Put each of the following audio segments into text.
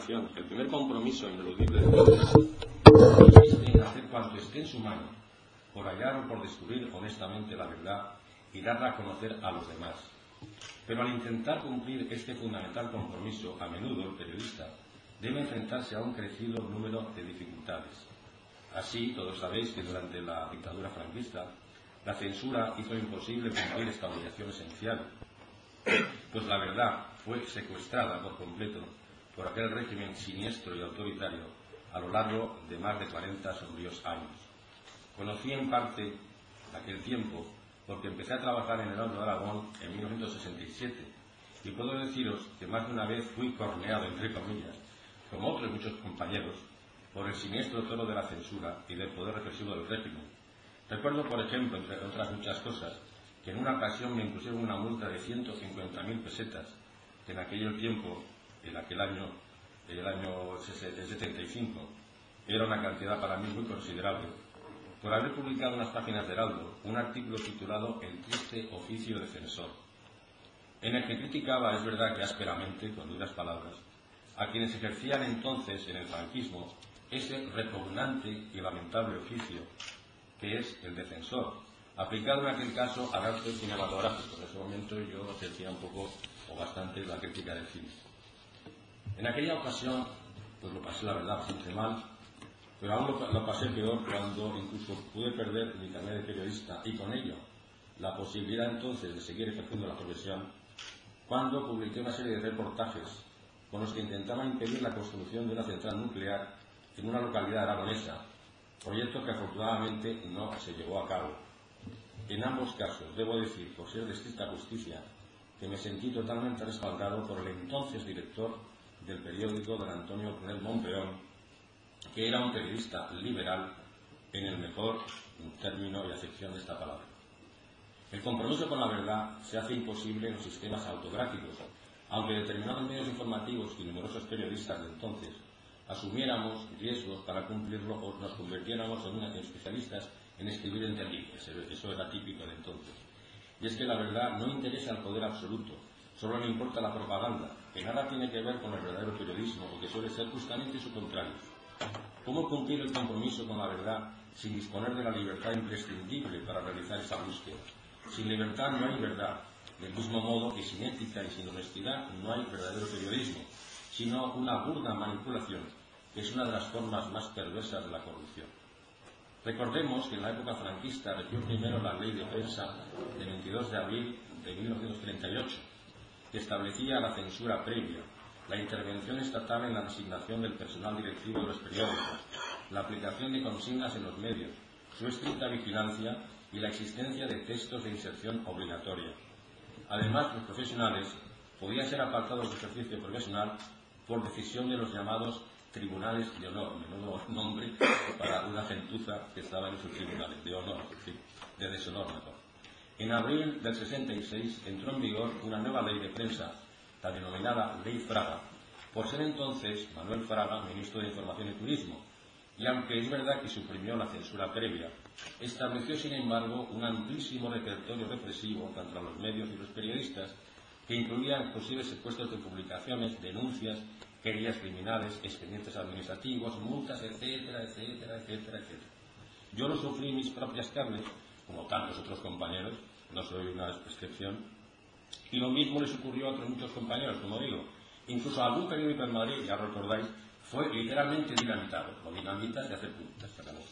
consideración que el primer compromiso ineludible de todos consiste en hacer cuanto esté en su mano por hallar o por descubrir honestamente la verdad y darla a conocer a los demás. Pero al intentar cumplir este fundamental compromiso, a menudo el periodista debe enfrentarse a un crecido número de dificultades. Así, todos sabéis que durante la dictadura franquista, la censura hizo imposible cumplir esta obligación esencial, pues la verdad fue secuestrada por completo por aquel régimen siniestro y autoritario a lo largo de más de 40 sombríos años. Conocí en parte aquel tiempo porque empecé a trabajar en Heraldo de Aragón en 1967 y puedo deciros que más de una vez fui corneado, entre comillas, como otros muchos compañeros, por el siniestro toro de la censura y del poder represivo del régimen. Recuerdo, por ejemplo, entre otras muchas cosas, que en una ocasión me impusieron una multa de 150.000 pesetas, que en aquel tiempo, en aquel año, el año 75, era una cantidad para mí muy considerable, por haber publicado en las páginas de Heraldo un artículo titulado El triste oficio de censor, en el que criticaba, es verdad que ásperamente, con duras palabras, a quienes ejercían entonces en el franquismo ese repugnante y lamentable oficio que es el de censor, aplicado en aquel caso al arte cinematográfico. En ese momento yo ejercía un poco o bastante la crítica del cine. En aquella ocasión, pues lo pasé la verdad bastante mal, pero aún lo pasé peor cuando incluso pude perder mi carnet de periodista y con ello la posibilidad entonces de seguir ejerciendo la profesión, cuando publiqué una serie de reportajes con los que intentaban impedir la construcción de una central nuclear en una localidad aragonesa, proyecto que afortunadamente no se llevó a cabo. En ambos casos, debo decir, por ser de estricta justicia, que me sentí totalmente respaldado por el entonces director del periódico, don Antonio Prunell Montpeón, que era un periodista liberal en el mejor término y acepción de esta palabra. El compromiso con la verdad se hace imposible en los sistemas autocráticos, aunque determinados medios informativos y numerosos periodistas de entonces asumiéramos riesgos para cumplirlo o nos convirtiéramos en unos especialistas en escribir entendibles. Eso era típico de entonces. Y es que la verdad no interesa al poder absoluto, solo le importa la propaganda, que nada tiene que ver con el verdadero periodismo, o que suele ser justamente su contrario. ¿Cómo cumplir el compromiso con la verdad sin disponer de la libertad imprescindible para realizar esa búsqueda? Sin libertad no hay verdad, del mismo modo que sin ética y sin honestidad no hay verdadero periodismo, sino una burda manipulación, que es una de las formas más perversas de la corrupción. Recordemos que en la época franquista regió primero la ley de prensa de 22 de abril de 1938, que establecía la censura previa, la intervención estatal en la designación del personal directivo de los periódicos, la aplicación de consignas en los medios, su estricta vigilancia y la existencia de textos de inserción obligatoria. Además, los profesionales podían ser apartados de ejercicio profesional por decisión de los llamados tribunales de honor, menudo nombre para una gentuza que estaba en sus tribunales, de honor, de deshonor mejor. En abril del 66 entró en vigor una nueva ley de prensa, la denominada Ley Fraga, por ser entonces Manuel Fraga ministro de Información y Turismo, y aunque es verdad que suprimió la censura previa, estableció sin embargo un amplísimo repertorio represivo contra los medios y los periodistas, que incluían posibles secuestros de publicaciones, denuncias, querellas criminales, expedientes administrativos, multas, etcétera, etcétera, etcétera, etcétera. Yo lo sufrí en mis propias carnes, como tantos otros compañeros, no soy una excepción, y lo mismo les ocurrió a otros muchos compañeros, como digo. Incluso algún periódico en Madrid, ya recordáis, fue literalmente dinamitado. Lo dinamitas de hacer puntas,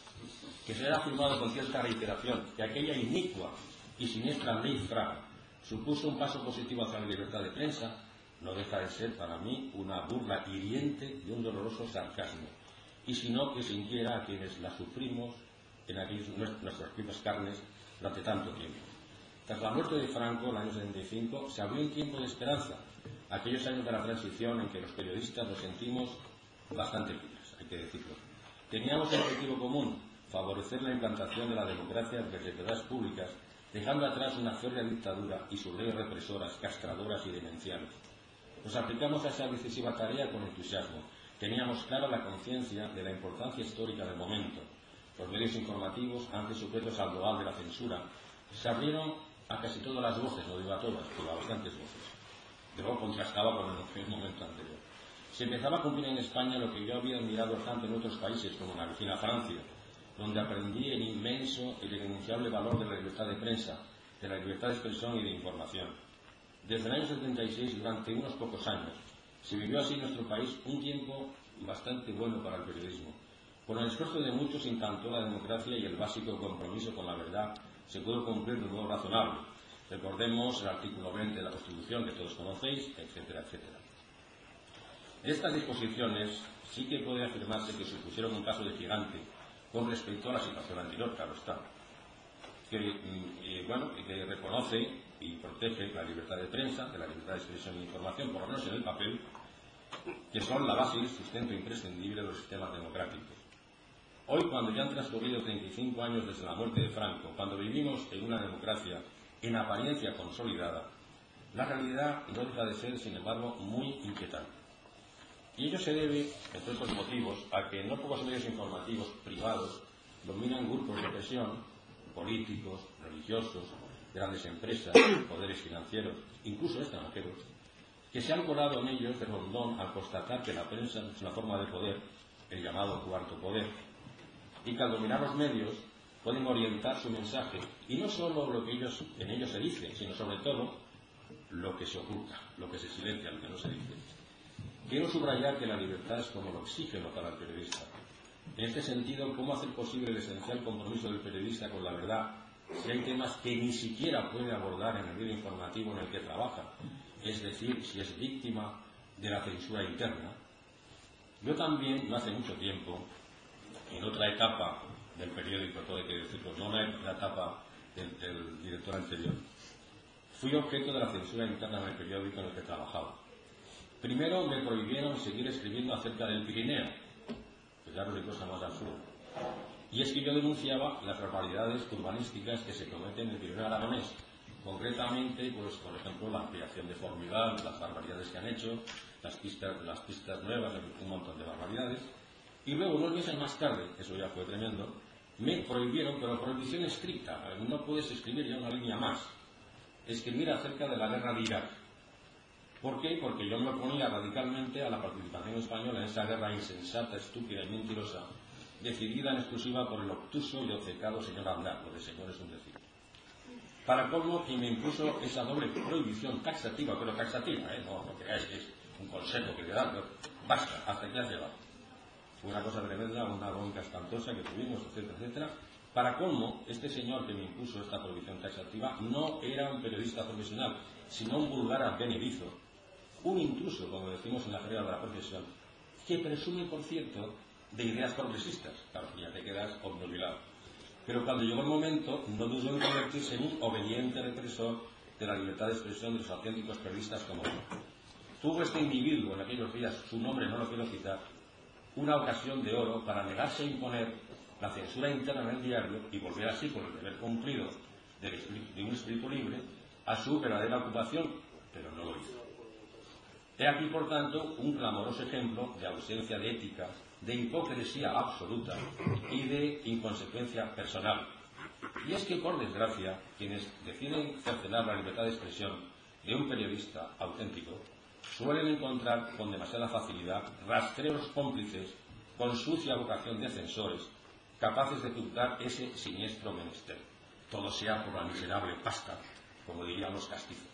que se haya afirmado con cierta reiteración que aquella inicua y siniestra ley Fraga supuso un paso positivo hacia la libertad de prensa, no deja de ser para mí una burla hiriente y un doloroso sarcasmo, y si no que sintiera a quienes la sufrimos en nuestras propias carnes durante tanto tiempo. Tras la muerte de Franco, en el año 75, se abrió un tiempo de esperanza, aquellos años de la transición en que los periodistas nos sentimos bastante libres, hay que decirlo. Teníamos el objetivo común, favorecer la implantación de la democracia de las libertades públicas, dejando atrás una férrea dictadura y sus leyes represoras, castradoras y demenciales. Nos aplicamos a esa decisiva tarea con entusiasmo. Teníamos clara la conciencia de la importancia histórica del momento. Los medios informativos, antes sujetos al doal de la censura, se abrieron a casi todas las voces, no digo a todas, pero a bastantes voces. Luego contrastaba con el momento anterior. Se empezaba a cumplir en España lo que yo había admirado tanto en otros países, como en la vecina Francia, donde aprendí el inmenso y el irrenunciable valor de la libertad de prensa, de la libertad de expresión y de información. Desde el año 76, durante unos pocos años, se vivió así en nuestro país un tiempo bastante bueno para el periodismo. Con el esfuerzo de muchos se implantó la democracia y el básico compromiso con la verdad se pudo cumplir de un modo razonable. Recordemos el artículo 20 de la Constitución, que todos conocéis, etcétera, etcétera. Estas disposiciones sí que puede afirmarse que supusieron un paso de gigante con respecto a la situación anterior, claro está, que reconoce y protege la libertad de prensa, de la libertad de expresión e información, por lo menos en el papel, que son la base y el sustento imprescindible de los sistemas democráticos. Hoy, cuando ya han transcurrido 35 años desde la muerte de Franco, cuando vivimos en una democracia en apariencia consolidada, la realidad no deja de ser, sin embargo, muy inquietante. Y ello se debe, entre otros motivos, a que no pocos medios informativos privados dominan grupos de presión, políticos, religiosos, grandes empresas, poderes financieros, incluso extranjeros, que se han colado en ellos de rondón al constatar que la prensa es una forma de poder, el llamado cuarto poder, y que al dominar los medios pueden orientar su mensaje, y no solo lo que en ellos se dice, sino sobre todo lo que se oculta, lo que se silencia, lo que no se dice. Quiero subrayar que la libertad es como el oxígeno para el periodista. En este sentido, ¿cómo hacer posible el esencial compromiso del periodista con la verdad si hay temas que ni siquiera puede abordar en el medio informativo en el que trabaja? Es decir, si es víctima de la censura interna. Yo también, no hace mucho tiempo, en otra etapa del periódico, todo hay que decirlo, no en la etapa del director anterior, fui objeto de la censura interna en el periódico en el que trabajaba. Primero me prohibieron seguir escribiendo acerca del Pirineo, pues ya no hay cosa más absurda. Y es que yo denunciaba las barbaridades urbanísticas que se cometen en el Pirineo aragonés. Concretamente, pues, por ejemplo, la ampliación de Formigal, las barbaridades que han hecho, las pistas nuevas, un montón de barbaridades. Y luego, unos meses más tarde, eso ya fue tremendo, me prohibieron, pero prohibición estricta, no puedes escribir ya una línea más, escribir acerca de la guerra de Irak. ¿Por qué? Porque yo me oponía radicalmente a la participación española en esa guerra insensata, estúpida y mentirosa, decidida en exclusiva por el obtuso y obcecado señor Aznar, lo de señor es un decir. Para colmo, quien me impuso esa doble prohibición taxativa, pero taxativa, no creáis que es un consejo que le dan, basta, hasta aquí has llegado. Fue una cosa tremenda, una bronca espantosa que tuvimos, etcétera, etcétera. Para colmo, este señor que me impuso esta prohibición taxativa no era un periodista profesional, sino un vulgar advenedizo, un intruso, como decimos en la jerga de la profesión, que presume, por cierto, de ideas progresistas. Claro, ya te quedas obnubilado. Pero cuando llegó el momento, no dudó en convertirse en un obediente represor de la libertad de expresión de los auténticos periodistas como yo. Tuvo este individuo en aquellos días, su nombre no lo quiero citar, una ocasión de oro para negarse a imponer la censura interna en el diario y volver así, por el deber cumplido de un espíritu libre, a su verdadera ocupación, pero no lo hizo. He aquí, por tanto, un clamoroso ejemplo de ausencia de ética, de hipocresía absoluta y de inconsecuencia personal. Y es que, por desgracia, quienes deciden cercenar la libertad de expresión de un periodista auténtico suelen encontrar con demasiada facilidad rastreros cómplices con sucia vocación de censores, capaces de ocultar ese siniestro menester. Todo sea por la miserable pasta, como dirían los castizos.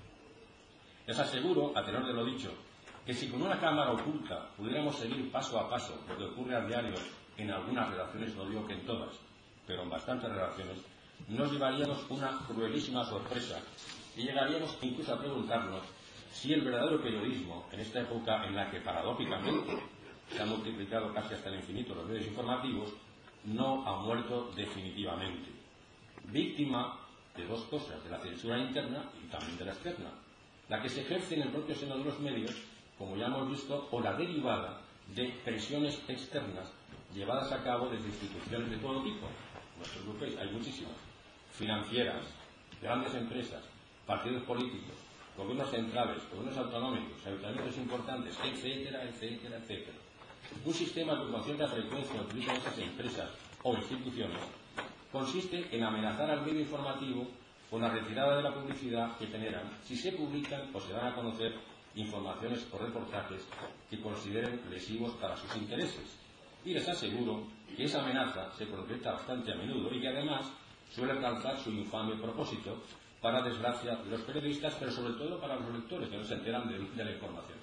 Les aseguro, a tenor de lo dicho, que si con una cámara oculta pudiéramos seguir paso a paso lo que ocurre a diario en algunas redacciones, no digo que en todas, pero en bastantes redacciones, nos llevaríamos una cruelísima sorpresa y llegaríamos incluso a preguntarnos si el verdadero periodismo, en esta época en la que paradójicamente se han multiplicado casi hasta el infinito los medios informativos, no ha muerto definitivamente. Víctima de dos cosas, de la censura interna y también de la externa. La que se ejerce en el propio seno de los medios, como ya hemos visto, o la derivada de presiones externas llevadas a cabo desde instituciones de todo tipo. No os preocupéis, hay muchísimas. Financieras, grandes empresas, partidos políticos, gobiernos centrales, gobiernos autonómicos, ayuntamientos importantes, etcétera, etcétera, etcétera. Un sistema que con cierta frecuencia utilizan esas empresas o instituciones consiste en amenazar al medio informativo con la retirada de la publicidad que generan si se publican o se dan a conocer informaciones o reportajes que consideren lesivos para sus intereses. Y les aseguro que esa amenaza se concreta bastante a menudo y que además suele alcanzar su infame propósito, para desgracia de los periodistas, pero sobre todo para los lectores, que no se enteran de la información.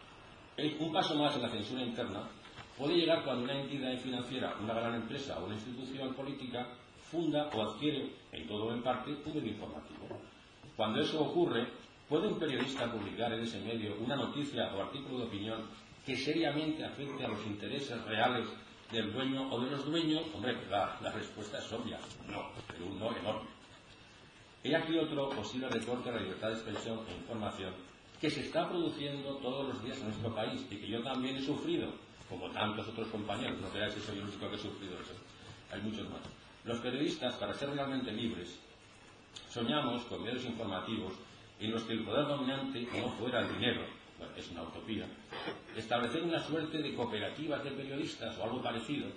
Un paso más en la censura interna puede llegar cuando una entidad financiera, una gran empresa o una institución política funda o adquiere, en todo o en parte, un medio informativo. Cuando eso ocurre, ¿puede un periodista publicar en ese medio una noticia o artículo de opinión que seriamente afecte a los intereses reales del dueño o de los dueños? Hombre, la respuesta es obvia, no, pero un no enorme. He aquí otro posible recorte a la libertad de expresión e información que se está produciendo todos los días en nuestro país y que yo también he sufrido, como tantos otros compañeros. No creáis que soy el único que he sufrido eso, hay muchos más. Los periodistas, para ser realmente libres, soñamos con medios informativos en los que el poder dominante no fuera el dinero, bueno, es una utopía, establecer una suerte de cooperativas de periodistas o algo parecido,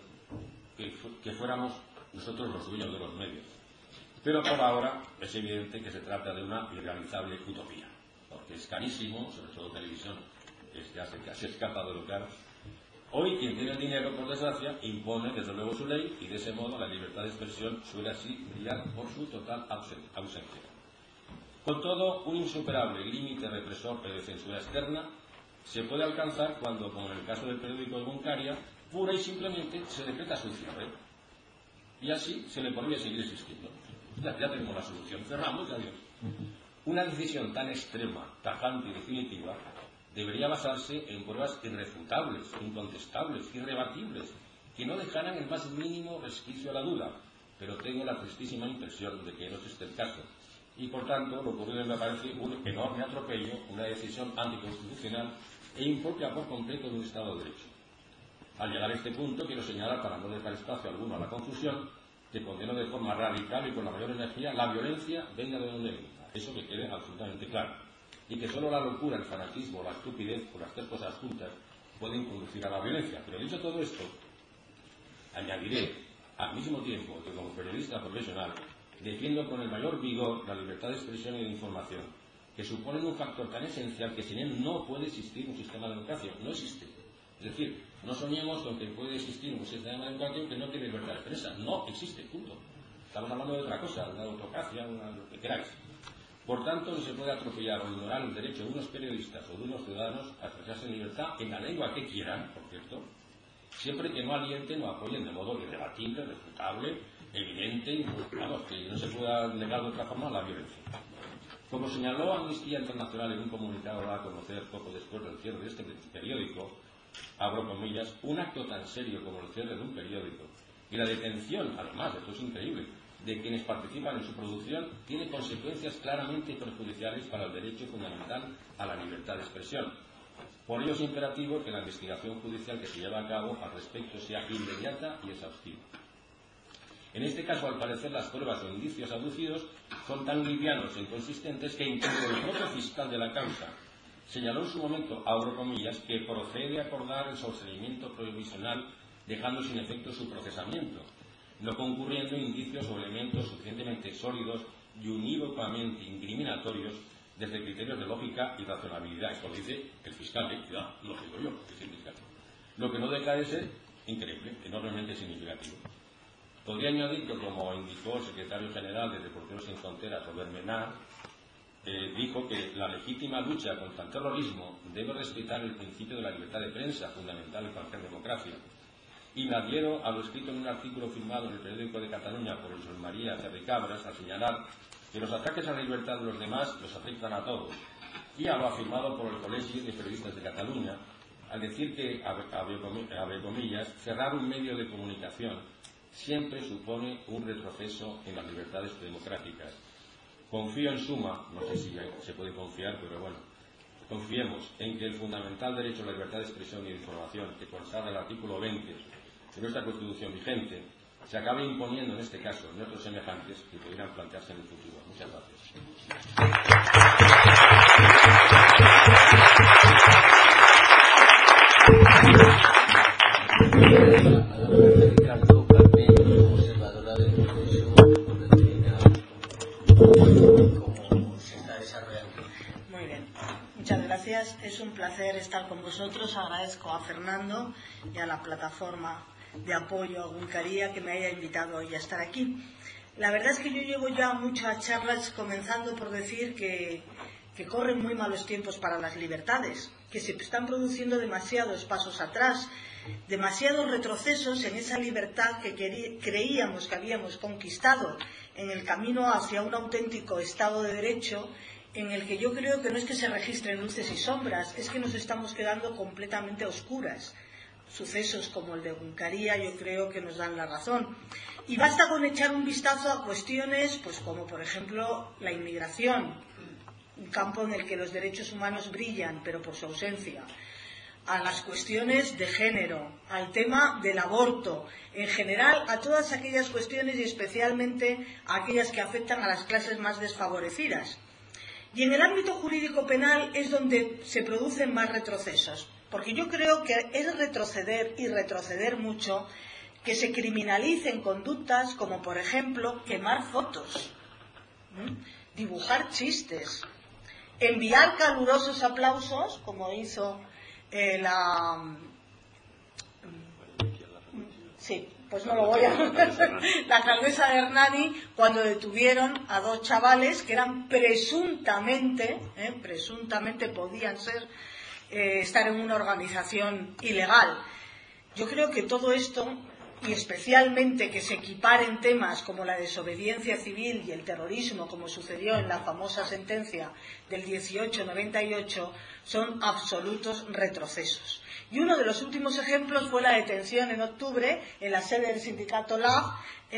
que fuéramos nosotros los dueños de los medios. Pero por ahora es evidente que se trata de una irrealizable utopía, porque es carísimo, sobre todo televisión, ya se escapa de lo caro. Hoy quien tiene el dinero, por desgracia, impone desde luego su ley y de ese modo la libertad de expresión suele así brillar por su total ausencia. Con todo, un insuperable límite represor de censura externa se puede alcanzar cuando, como en el caso del periódico de Buncaria, pura y simplemente se decreta su cierre. Y así se le podría seguir existiendo. Ya tenemos la solución, cerramos y adiós. Una decisión tan extrema, tajante y definitiva debería basarse en pruebas irrefutables, incontestables, irrebatibles, que no dejaran el más mínimo resquicio a la duda, pero tengo la tristísima impresión de que no es este el caso. Y por tanto, lo ocurrido me parece un enorme atropello, una decisión anticonstitucional e impropia por completo de un Estado de Derecho. Al llegar a este punto, quiero señalar, para no dejar espacio alguno a la confusión, que condeno de forma radical y con la mayor energía la violencia, venga de donde venga. Eso que quede absolutamente claro. Y que solo la locura, el fanatismo, la estupidez, o las tres cosas juntas, pueden conducir a la violencia. Pero dicho todo esto, añadiré al mismo tiempo que como periodista profesional defiendo con el mayor vigor la libertad de expresión y de información, que suponen un factor tan esencial que sin él no puede existir un sistema de democracia. No existe. Es decir, no soñemos con que puede existir un sistema de democracia que no tiene libertad de expresión. No existe, punto. Estamos hablando de otra cosa, de una autocracia, lo que queráis. Por tanto, no se puede atropellar o ignorar el derecho de unos periodistas o de unos ciudadanos a expresarse en libertad en la lengua que quieran, por cierto, siempre que no alienten o apoyen de modo irrebatible, refutable, evidente, vamos, que no se pueda negar de otra forma la violencia. Como señaló Amnistía Internacional en un comunicado dado a conocer poco después del cierre de este periódico, abro comillas, un acto tan serio como el cierre de un periódico y la detención, además, esto es increíble, de quienes participan en su producción, tiene consecuencias claramente perjudiciales para el derecho fundamental a la libertad de expresión. Por ello es imperativo que la investigación judicial que se lleva a cabo al respecto sea inmediata y exhaustiva. En este caso, al parecer, las pruebas o indicios aducidos son tan livianos e inconsistentes que incluso el propio fiscal de la causa señaló en su momento, abro comillas, que procede a acordar el sobreseimiento provisional dejando sin efecto su procesamiento, no concurriendo indicios o elementos suficientemente sólidos y unívocamente incriminatorios desde criterios de lógica y razonabilidad. Esto lo dice el fiscal, cuidado, no lo digo yo, es el fiscal. Lo que no deja de ser increíble, enormemente significativo. Podría añadir que, como indicó el secretario general de Reporteros Sin Fronteras, Robert Menard, dijo que la legítima lucha contra el terrorismo debe respetar el principio de la libertad de prensa, fundamental en cualquier democracia. Y me adhiero a lo escrito en un artículo firmado en el periódico de Cataluña por José María Terricabras al señalar que los ataques a la libertad de los demás los afectan a todos, y a lo afirmado por el Colegio de Periodistas de Cataluña al decir que, abre comillas, cerrar un medio de comunicación siempre supone un retroceso en las libertades democráticas. Confío en suma, no sé si se puede confiar, pero bueno, confiemos en que el fundamental derecho a la libertad de expresión y de información que consagra el artículo 20 de nuestra Constitución vigente se acabe imponiendo en este caso en otros semejantes que pudieran plantearse en el futuro. Muchas gracias. Muy bien, muchas gracias. con vosotros. Agradezco a Fernando y a la plataforma de apoyo a Egunkaria que me haya invitado hoy a estar aquí. La verdad es que yo llevo ya muchas charlas comenzando por decir que corren muy malos tiempos para las libertades, que se están produciendo demasiados pasos atrás, demasiados retrocesos en esa libertad que creíamos que habíamos conquistado en el camino hacia un auténtico Estado de Derecho, en el que yo creo que no es que se registren luces y sombras, es que nos estamos quedando completamente a oscuras. Sucesos como el de Egunkaria yo creo que nos dan la razón. Y basta con echar un vistazo a cuestiones pues como por ejemplo la inmigración, un campo en el que los derechos humanos brillan, pero por su ausencia, a las cuestiones de género, al tema del aborto, en general a todas aquellas cuestiones y especialmente a aquellas que afectan a las clases más desfavorecidas. Y en el ámbito jurídico penal es donde se producen más retrocesos, porque yo creo que es retroceder y retroceder mucho que se criminalicen conductas como por ejemplo quemar fotos, dibujar chistes, enviar calurosos aplausos, como hizo pues no lo voy a la alcaldesa de Hernani, cuando detuvieron a dos chavales que eran presuntamente podían estar en una organización ilegal. Yo creo que todo esto, y especialmente que se equiparen temas como la desobediencia civil y el terrorismo, como sucedió en la famosa sentencia del 1898, son absolutos retrocesos. Y uno de los últimos ejemplos fue la detención en octubre en la sede del sindicato LAB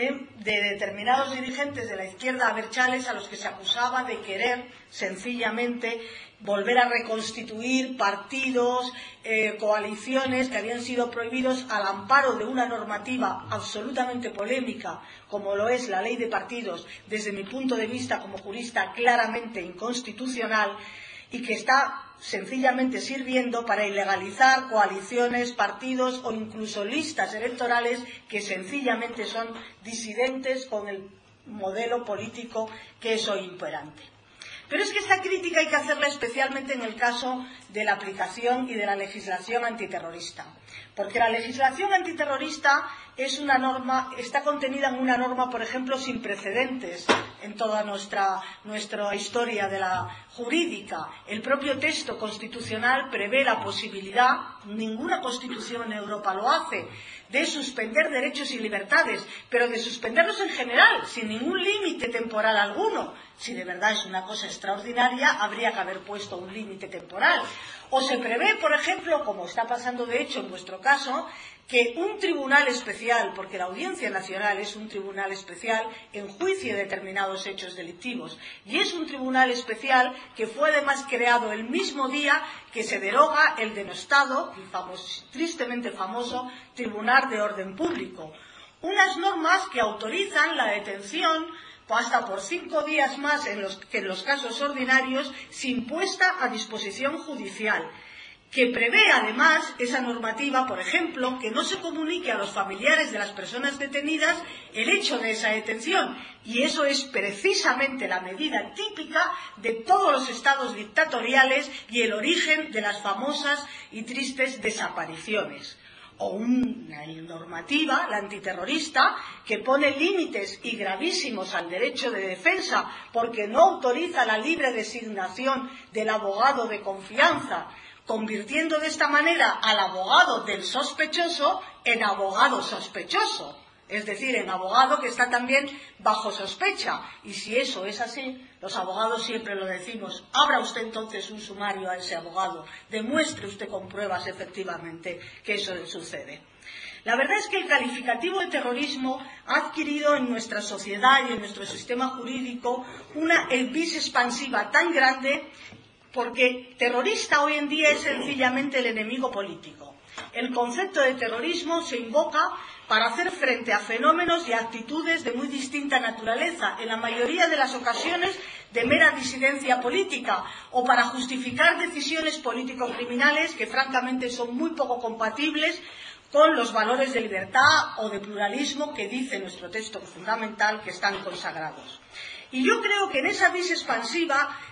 de determinados dirigentes de la izquierda abertzales a los que se acusaba de querer sencillamente volver a reconstituir partidos, coaliciones que habían sido prohibidos al amparo de una normativa absolutamente polémica como lo es la ley de partidos, desde mi punto de vista como jurista claramente inconstitucional, y que está sencillamente sirviendo para ilegalizar coaliciones, partidos o incluso listas electorales que sencillamente son disidentes con el modelo político que es hoy imperante. Pero es que esta crítica hay que hacerla especialmente en el caso de la aplicación y de la legislación antiterrorista, porque la legislación antiterrorista es una norma, está contenida en una norma, por ejemplo, sin precedentes en toda nuestra historia de la jurídica. El propio texto constitucional prevé la posibilidad, ninguna constitución en Europa lo hace, de suspender derechos y libertades, pero de suspenderlos en general, sin ningún límite temporal alguno. Si de verdad es una cosa extraordinaria, habría que haber puesto un límite temporal. O se prevé, por ejemplo, como está pasando de hecho en vuestro caso, que un tribunal especial, porque la Audiencia Nacional es un tribunal especial, enjuicie determinados hechos delictivos. Y es un tribunal especial que fue además creado el mismo día que se deroga el denostado y tristemente famoso Tribunal de Orden Público. Unas normas que autorizan la detención hasta por 5 días más que en los casos ordinarios, sin puesta a disposición judicial, que prevé además esa normativa, por ejemplo, que no se comunique a los familiares de las personas detenidas el hecho de esa detención. Y eso es precisamente la medida típica de todos los estados dictatoriales y el origen de las famosas y tristes desapariciones. O una normativa, la antiterrorista, que pone límites y gravísimos al derecho de defensa porque no autoriza la libre designación del abogado de confianza, convirtiendo de esta manera al abogado del sospechoso en abogado sospechoso, es decir, en abogado que está también bajo sospecha. Y si eso es así, los abogados siempre lo decimos, abra usted entonces un sumario a ese abogado, demuestre usted con pruebas efectivamente que eso sucede. La verdad es que el calificativo de terrorismo ha adquirido en nuestra sociedad y en nuestro sistema jurídico una vis expansiva tan grande, porque terrorista hoy en día es sencillamente el enemigo político. El concepto de terrorismo se invoca para hacer frente a fenómenos y actitudes de muy distinta naturaleza, en la mayoría de las ocasiones de mera disidencia política, o para justificar decisiones político-criminales que francamente son muy poco compatibles con los valores de libertad o de pluralismo que dice nuestro texto fundamental que están consagrados. Y yo creo que en esa vis expansiva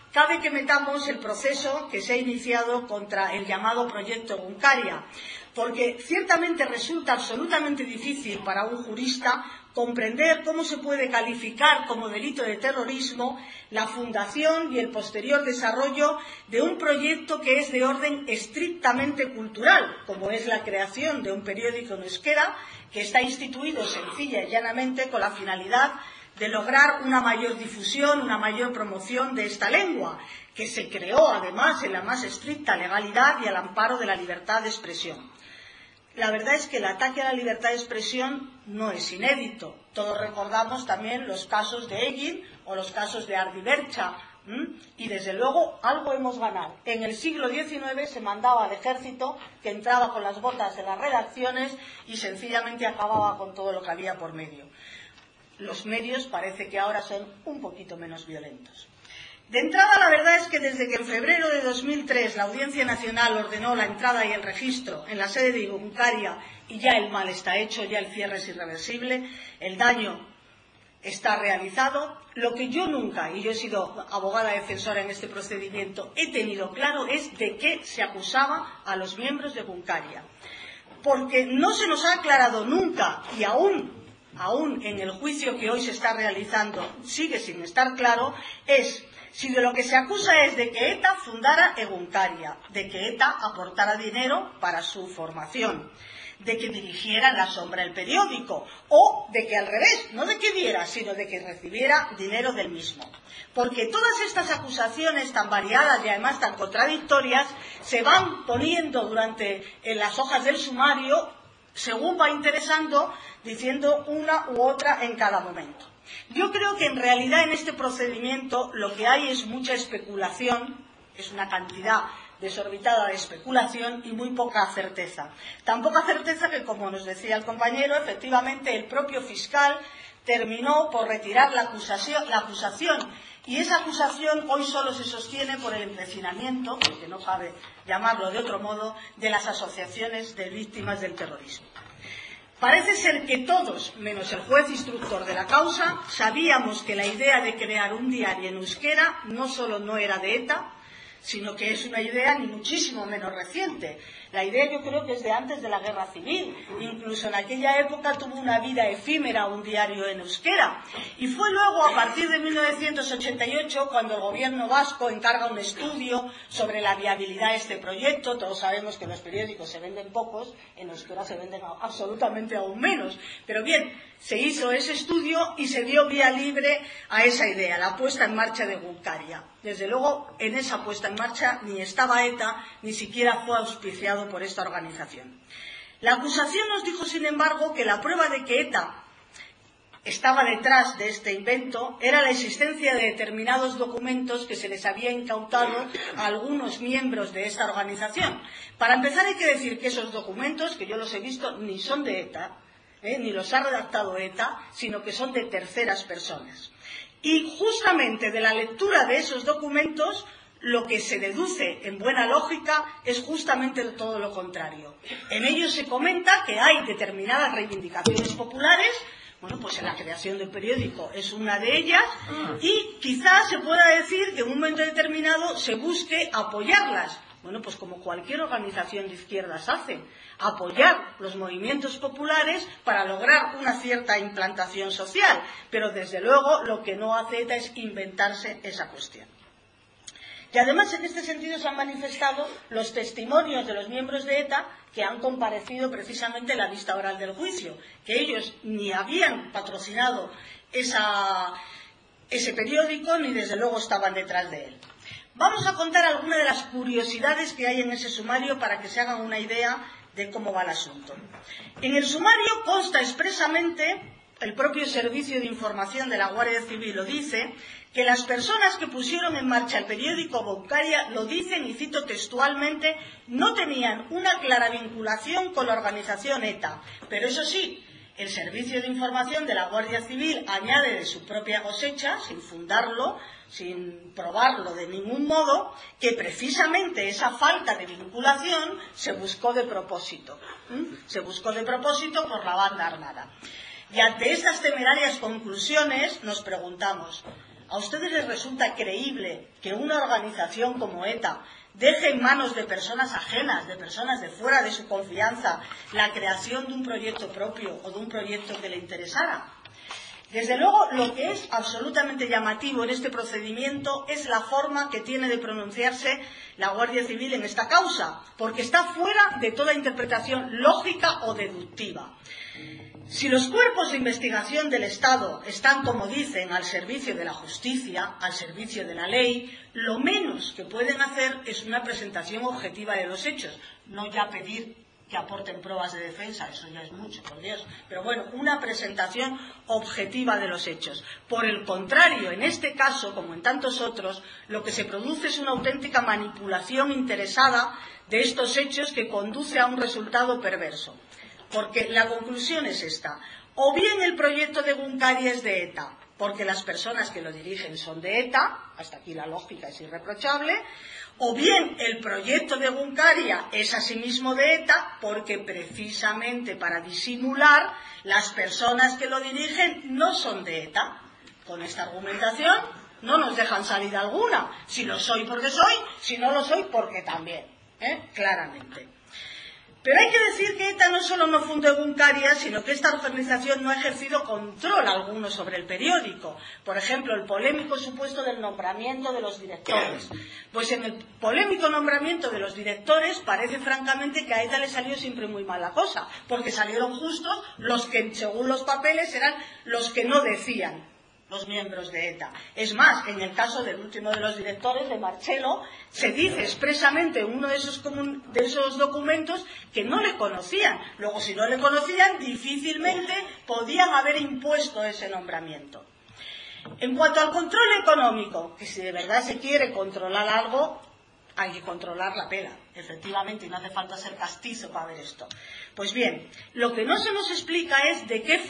cabe que metamos el proceso que se ha iniciado contra el llamado proyecto Egunkaria, porque ciertamente resulta absolutamente difícil para un jurista comprender cómo se puede calificar como delito de terrorismo la fundación y el posterior desarrollo de un proyecto que es de orden estrictamente cultural, como es la creación de un periódico en euskera que está instituido sencilla y llanamente con la finalidad de lograr una mayor difusión, una mayor promoción de esta lengua, que se creó además en la más estricta legalidad y al amparo de la libertad de expresión. La verdad es que el ataque a la libertad de expresión no es inédito. Todos recordamos también los casos de Egin o los casos de Ardi Bercha. Y desde luego algo hemos ganado. En el siglo XIX se mandaba al ejército que entraba con las botas de las redacciones y sencillamente acababa con todo lo que había por medio. Los medios parece que ahora son un poquito menos violentos. De entrada, la verdad es que desde que en febrero de 2003 la Audiencia Nacional ordenó la entrada y el registro en la sede de Egunkaria y ya el mal está hecho, ya el cierre es irreversible, el daño está realizado, lo que yo nunca, y yo he sido abogada defensora en este procedimiento, he tenido claro es de qué se acusaba a los miembros de Egunkaria. Porque no se nos ha aclarado nunca, y aún en el juicio que hoy se está realizando sigue sin estar claro, es si de lo que se acusa es de que ETA fundara Egunkaria, de que ETA aportara dinero para su formación, de que dirigiera en la sombra el periódico, o de que al revés, no de que diera, sino de que recibiera dinero del mismo. Porque todas estas acusaciones tan variadas y además tan contradictorias se van poniendo en las hojas del sumario según va interesando, diciendo una u otra en cada momento. Yo creo que en realidad en este procedimiento lo que hay es mucha especulación, es una cantidad desorbitada de especulación y muy poca certeza. Tan poca certeza que, como nos decía el compañero, efectivamente el propio fiscal terminó por retirar la acusación y esa acusación hoy solo se sostiene por el empecinamiento, porque no cabe llamarlo de otro modo, de las asociaciones de víctimas del terrorismo. Parece ser que todos, menos el juez instructor de la causa, sabíamos que la idea de crear un diario en euskera no solo no era de ETA, sino que es una idea ni muchísimo menos reciente. La idea yo creo que es de antes de la Guerra Civil. Incluso en aquella época tuvo una vida efímera un diario en euskera. Y fue luego, a partir de 1988, cuando el gobierno vasco encarga un estudio sobre la viabilidad de este proyecto. Todos sabemos que los periódicos se venden pocos, en euskera se venden absolutamente aún menos. Pero bien, se hizo ese estudio y se dio vía libre a esa idea, la puesta en marcha de Egunkaria. Desde luego, en esa puesta en marcha ni estaba ETA, ni siquiera fue auspiciado por esta organización. La acusación nos dijo, sin embargo, que la prueba de que ETA estaba detrás de este invento era la existencia de determinados documentos que se les había incautado a algunos miembros de esta organización. Para empezar, hay que decir que esos documentos, que yo los he visto, ni son de ETA, ni los ha redactado ETA, sino que son de terceras personas. Y justamente de la lectura de esos documentos, lo que se deduce en buena lógica es justamente todo lo contrario. En ellos se comenta que hay determinadas reivindicaciones populares, bueno, pues en la creación del periódico es una de ellas, y quizás se pueda decir que en un momento determinado se busque apoyarlas. Bueno, pues como cualquier organización de izquierdas hace, apoyar los movimientos populares para lograr una cierta implantación social, pero desde luego lo que no hace ETA es inventarse esa cuestión. Y además en este sentido se han manifestado los testimonios de los miembros de ETA que han comparecido precisamente en la vista oral del juicio, que ellos ni habían patrocinado ese periódico ni desde luego estaban detrás de él. Vamos a contar algunas de las curiosidades que hay en ese sumario para que se hagan una idea de cómo va el asunto. En el sumario consta expresamente, el propio Servicio de Información de la Guardia Civil lo dice, que las personas que pusieron en marcha el periódico Egunkaria lo dicen, y cito textualmente, no tenían una clara vinculación con la organización ETA. Pero eso sí, el Servicio de Información de la Guardia Civil añade de su propia cosecha, sin fundarlo, sin probarlo de ningún modo, que precisamente esa falta de vinculación se buscó de propósito. Se buscó de propósito por la banda armada. Y ante estas temerarias conclusiones nos preguntamos, ¿A ustedes les resulta creíble que una organización como ETA deje en manos de personas ajenas, de personas de fuera de su confianza, la creación de un proyecto propio o de un proyecto que le interesara? Desde luego, lo que es absolutamente llamativo en este procedimiento es la forma que tiene de pronunciarse la Guardia Civil en esta causa, porque está fuera de toda interpretación lógica o deductiva. Si los cuerpos de investigación del Estado están, como dicen, al servicio de la justicia, al servicio de la ley, lo menos que pueden hacer es una presentación objetiva de los hechos, no ya pedir que aporten pruebas de defensa, eso ya es mucho, por Dios, pero bueno, una presentación objetiva de los hechos. Por el contrario, en este caso, como en tantos otros, lo que se produce es una auténtica manipulación interesada de estos hechos que conduce a un resultado perverso. Porque la conclusión es esta: o bien el proyecto de Egunkaria es de ETA, porque las personas que lo dirigen son de ETA, hasta aquí la lógica es irreprochable, o bien el proyecto de Egunkaria es asimismo de ETA, porque precisamente para disimular las personas que lo dirigen no son de ETA. Con esta argumentación no nos dejan salida alguna. Si lo soy porque soy, si no lo soy porque también, claramente. Pero hay que decir que ETA no solo no fundó Egunkaria, sino que esta organización no ha ejercido control alguno sobre el periódico. Por ejemplo, el polémico supuesto del nombramiento de los directores. Pues en el polémico nombramiento de los directores parece francamente que a ETA le salió siempre muy mal la cosa, porque salieron justos los que, según los papeles, eran los que no decían los miembros de ETA. Es más, en el caso del último de los directores, de Marcelo, se dice expresamente en uno de esos documentos que no le conocían. Luego, si no le conocían, difícilmente podían haber impuesto ese nombramiento. En cuanto al control económico, que si de verdad se quiere controlar algo, hay que controlar la pela, efectivamente, y no hace falta ser castizo para ver esto. Pues bien, lo que no se nos explica es de qué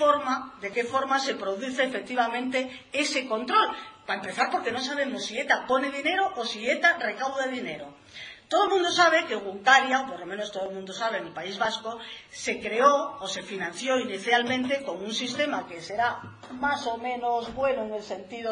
forma se produce efectivamente ese control. Para empezar, porque no sabemos si ETA pone dinero o si ETA recauda dinero. Todo el mundo sabe que Egunkaria, o por lo menos todo el mundo sabe en el País Vasco, se creó o se financió inicialmente con un sistema que será más o menos bueno en el sentido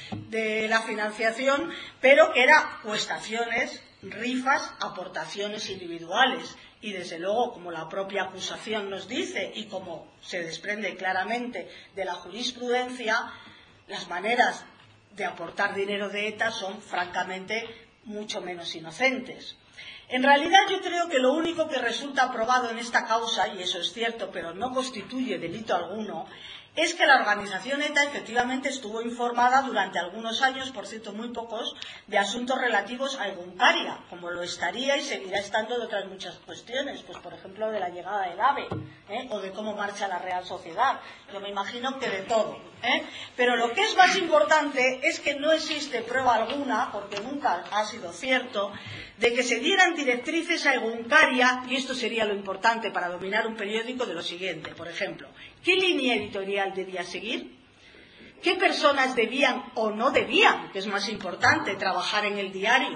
de la financiación, pero que era cuestaciones, rifas, aportaciones individuales. Y desde luego, como la propia acusación nos dice y como se desprende claramente de la jurisprudencia, las maneras de aportar dinero de ETA son francamente mucho menos inocentes. En realidad yo creo que lo único que resulta probado en esta causa, y eso es cierto, pero no constituye delito alguno, es que la organización ETA efectivamente estuvo informada durante algunos años, por cierto muy pocos, de asuntos relativos a Egunkaria, como lo estaría y seguirá estando de otras muchas cuestiones, pues por ejemplo de la llegada del AVE, o de cómo marcha la Real Sociedad. Yo me imagino que de todo. Pero lo que es más importante es que no existe prueba alguna, porque nunca ha sido cierto, de que se dieran directrices a Egunkaria, y esto sería lo importante para dominar un periódico, de lo siguiente. Por ejemplo, ¿qué línea editorial debía seguir? ¿Qué personas debían o no debían, que es más importante, trabajar en el diario?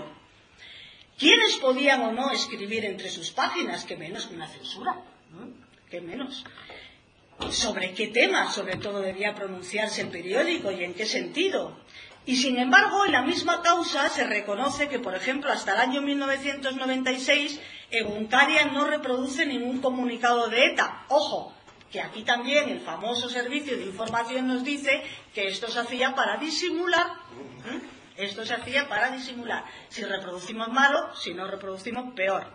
¿Quiénes podían o no escribir entre sus páginas? ¿Qué menos que una censura? ¿Qué menos? ¿Sobre qué temas, sobre todo, debía pronunciarse el periódico y en qué sentido? Y sin embargo, en la misma causa se reconoce que, por ejemplo, hasta el año 1996, Egunkaria no reproduce ningún comunicado de ETA. Ojo, que aquí también el famoso servicio de información nos dice que esto se hacía para disimular. Esto se hacía para disimular. Si reproducimos malo, si no reproducimos peor.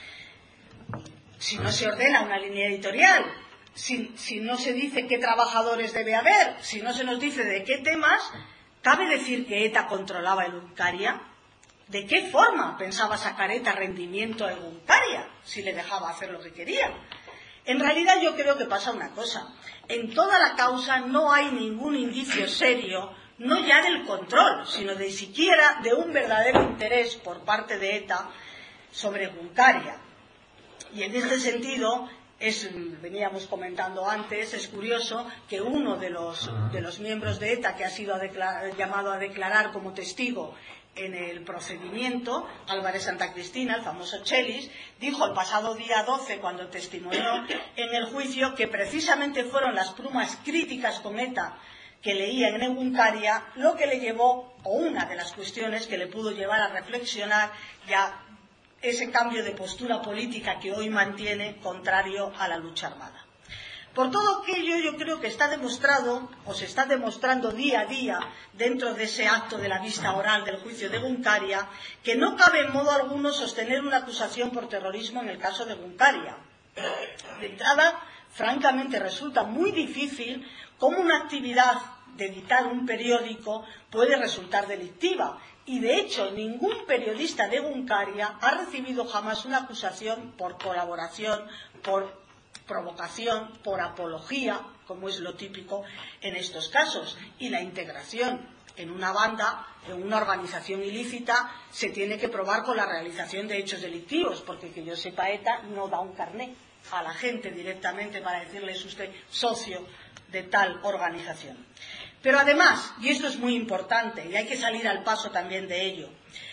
Si no se ordena una línea editorial, si no se dice qué trabajadores debe haber, si no se nos dice de qué temas, ¿cabe decir que ETA controlaba Egunkaria? ¿De qué forma pensaba sacar ETA rendimiento a Egunkaria si le dejaba hacer lo que quería? En realidad yo creo que pasa una cosa. En toda la causa no hay ningún indicio serio, no ya del control, sino de siquiera de un verdadero interés por parte de ETA sobre Egunkaria. Y en este sentido, veníamos comentando antes, es curioso que uno de los miembros de ETA que ha sido llamado a declarar como testigo en el procedimiento, Álvarez Santa Cristina, el famoso Chelis, dijo el pasado día 12, cuando testimonió en el juicio, que precisamente fueron las plumas críticas con ETA que leía en Egunkaria, lo que le llevó, o una de las cuestiones que le pudo llevar a reflexionar ya ese cambio de postura política que hoy mantiene contrario a la lucha armada. Por todo aquello, yo creo que está demostrado, o se está demostrando día a día, dentro de ese acto de la vista oral del juicio de Egunkaria, que no cabe en modo alguno sostener una acusación por terrorismo en el caso de Egunkaria. De entrada, francamente, resulta muy difícil cómo una actividad de editar un periódico puede resultar delictiva. Y, de hecho, ningún periodista de Egunkaria ha recibido jamás una acusación por colaboración, por provocación, por apología, como es lo típico en estos casos. Y la integración en una banda, en una organización ilícita, se tiene que probar con la realización de hechos delictivos, porque que yo sepa, ETA no da un carné a la gente directamente para decirle es usted socio de tal organización. Pero además, y esto es muy importante, y hay que salir al paso también de ello,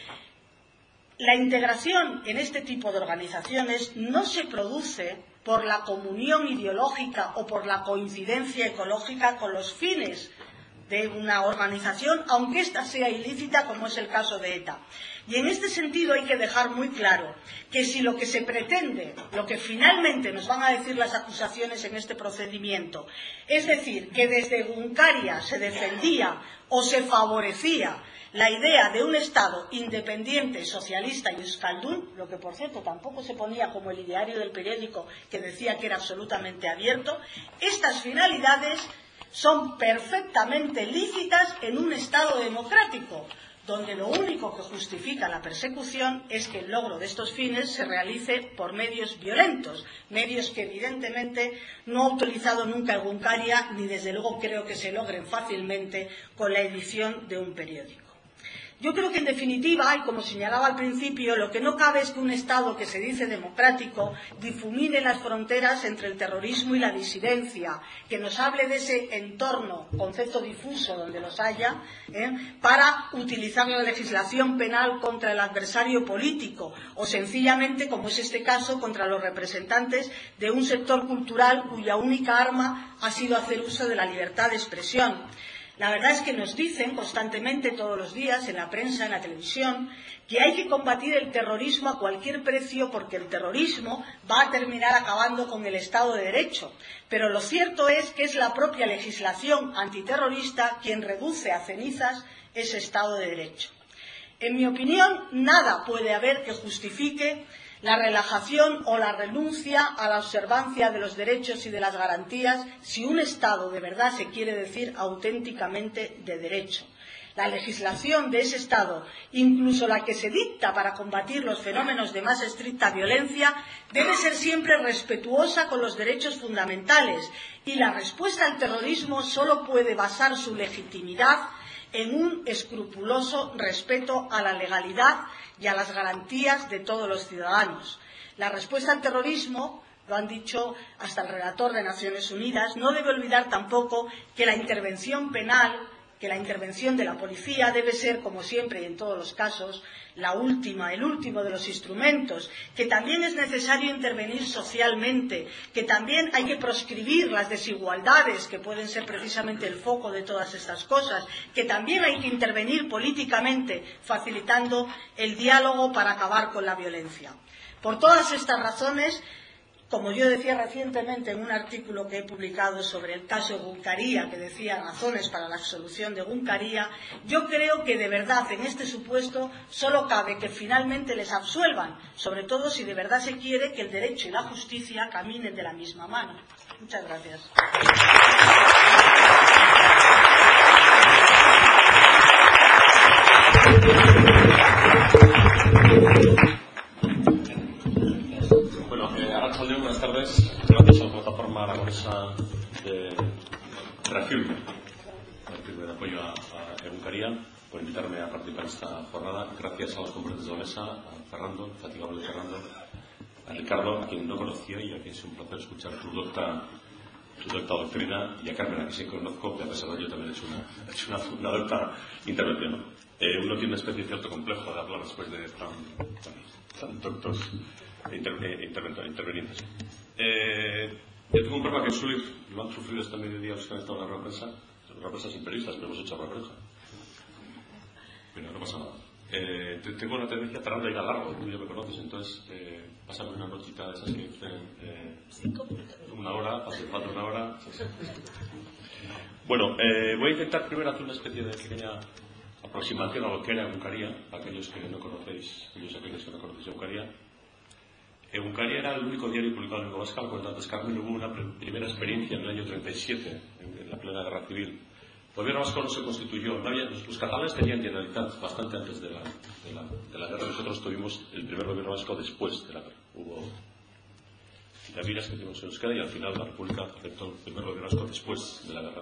la integración en este tipo de organizaciones no se produce por la comunión ideológica o por la coincidencia ecológica con los fines de una organización, aunque ésta sea ilícita, como es el caso de ETA. Y en este sentido hay que dejar muy claro que si lo que se pretende, lo que finalmente nos van a decir las acusaciones en este procedimiento, es decir, que desde Egunkaria se defendía o se favorecía la idea de un Estado independiente, socialista y euskaldun, lo que por cierto tampoco se ponía como el ideario del periódico que decía que era absolutamente abierto, estas finalidades son perfectamente lícitas en un Estado democrático, donde lo único que justifica la persecución es que el logro de estos fines se realice por medios violentos, medios que evidentemente no ha utilizado nunca Egunkaria, ni desde luego creo que se logren fácilmente con la edición de un periódico. Yo creo que en definitiva, y como señalaba al principio, lo que no cabe es que un Estado que se dice democrático difumine las fronteras entre el terrorismo y la disidencia, que nos hable de ese entorno, concepto difuso donde los haya, para utilizar la legislación penal contra el adversario político o sencillamente, como es este caso, contra los representantes de un sector cultural cuya única arma ha sido hacer uso de la libertad de expresión. La verdad es que nos dicen constantemente todos los días en la prensa, en la televisión, que hay que combatir el terrorismo a cualquier precio porque el terrorismo va a terminar acabando con el Estado de Derecho. Pero lo cierto es que es la propia legislación antiterrorista quien reduce a cenizas ese Estado de Derecho. En mi opinión, nada puede haber que justifique la relajación o la renuncia a la observancia de los derechos y de las garantías si un Estado de verdad se quiere decir auténticamente de derecho. La legislación de ese Estado, incluso la que se dicta para combatir los fenómenos de más estricta violencia, debe ser siempre respetuosa con los derechos fundamentales y la respuesta al terrorismo solo puede basar su legitimidad en un escrupuloso respeto a la legalidad y a las garantías de todos los ciudadanos. La respuesta al terrorismo, lo han dicho hasta el relator de Naciones Unidas, no debe olvidar tampoco que la intervención penal, que la intervención de la policía debe ser, como siempre y en todos los casos, el último de los instrumentos, que también es necesario intervenir socialmente, que también hay que proscribir las desigualdades que pueden ser precisamente el foco de todas estas cosas, que también hay que intervenir políticamente, facilitando el diálogo para acabar con la violencia. Por todas estas razones, como yo decía recientemente en un artículo que he publicado sobre el caso Egunkaria, que decía razones para la absolución de Egunkaria, yo creo que de verdad en este supuesto solo cabe que finalmente les absuelvan, sobre todo si de verdad se quiere que el derecho y la justicia caminen de la misma mano. Muchas gracias. Buenas tardes. Gracias a la plataforma aragonesa de Reafirme de apoyo a Egunkaria por invitarme a participar en esta jornada. Gracias a los componentes de la mesa, a Fernando, el fatigable Fernando, a Ricardo, a quien no conocía y a quien es un placer escuchar tu docta doctrina, y a Carmen, a quien sí conozco, que a pesar de ello también he hecho una docta intervención, ¿no? Uno tiene una especie de cierto complejo de hablar después de tan doctos intervenientes. Yo tengo un problema que lo han sufrido este mediodía los que han estado en la rueda de prensa. represas imperialistas, pero hemos hecho la prensa. Pero no pasa nada. Tengo una tendencia a ir a largo, tú ya me conoces, entonces pásame una nochita de esas que dicen una hora, hace falta una hora. Sí. Bueno, voy a intentar primero hacer una especie de pequeña aproximación a lo que era Egunkaria, aquellos que no conocéis, aquellos que no conocéis Egunkaria. Egunkaria era el único diario publicado en lengua vasca, con tantas Carmen hubo una primera experiencia en el año 37, en la plena guerra civil. El gobierno vasco no se constituyó, no había, los catalanes tenían Generalitat bastante antes de la guerra. Nosotros tuvimos el primer gobierno vasco después de la guerra. Hubo tiraviras que tuvimos en Euskadi y al final la República aceptó el primer gobierno vasco después de la guerra.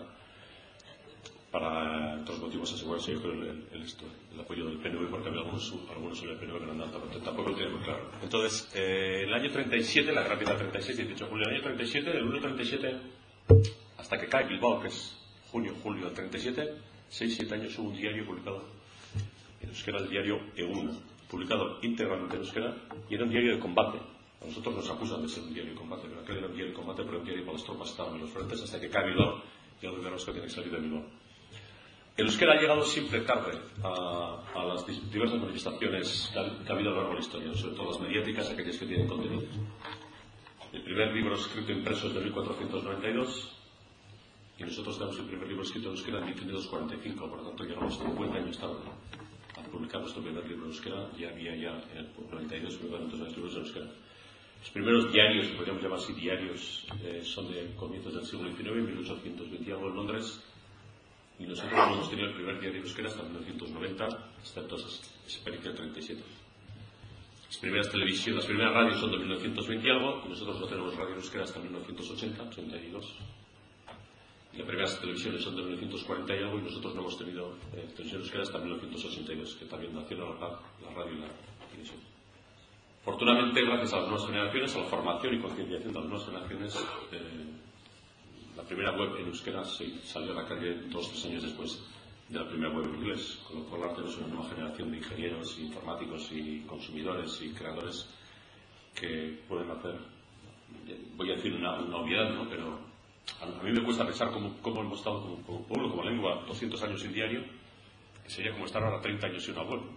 Para otros motivos asegurarse, yo creo, el apoyo del PNV, porque había algunos en el PNV que no andaban, pero tampoco lo tiene muy claro. Entonces, el año 37, la guerra empieza el 36, 18 de julio, el año 37, del 1 37, hasta que cae Bilbao, que es junio, julio del 37, 6-7 años hubo un diario publicado en euskera, el diario Egun, publicado íntegramente en euskera, y era un diario de combate. A nosotros nos acusan de ser un diario de combate, pero aquel era un diario de combate, pero un diario para las tropas estaban en los frentes, hasta que cae Bilbao, y el gobierno vasco tiene que salir de Bilbao. El euskera ha llegado siempre tarde a las diversas manifestaciones que ha habido a lo largo de la historia, sobre todo las mediáticas, aquellas que tienen contenido. El primer libro escrito impreso es de 1492 y nosotros tenemos el primer libro escrito en euskera en 1545, por lo tanto llegamos 50 años tarde a publicar nuestro primer libro en euskera. Ya había en el 92 libros en euskera. Los primeros diarios, que podríamos llamar así diarios, son de comienzos del siglo XIX, 1820 algo en Londres. Y nosotros no hemos tenido el primer diario de euskera hasta 1990, excepto esa experiencia del 37. Las primeras televisiones, las primeras radios son de 1920 y algo, y nosotros no tenemos radio en euskera hasta 1980, 82. Y las primeras televisiones son de 1940 y algo, y nosotros no hemos tenido televisión euskera hasta 1982, que también nació la radio y la televisión. Afortunadamente, gracias a las nuevas generaciones, a la formación y concienciación de las nuevas generaciones, la primera web en euskera salió a la calle 2 o 3 años después de la primera web en inglés, con lo cual tenemos una nueva generación de ingenieros, informáticos y consumidores y creadores que pueden hacer, voy a decir una obviedad, ¿no? Pero a mí me cuesta pensar cómo hemos estado como pueblo, como lengua, 200 años sin diario, que sería como estar ahora 30 años sin una web.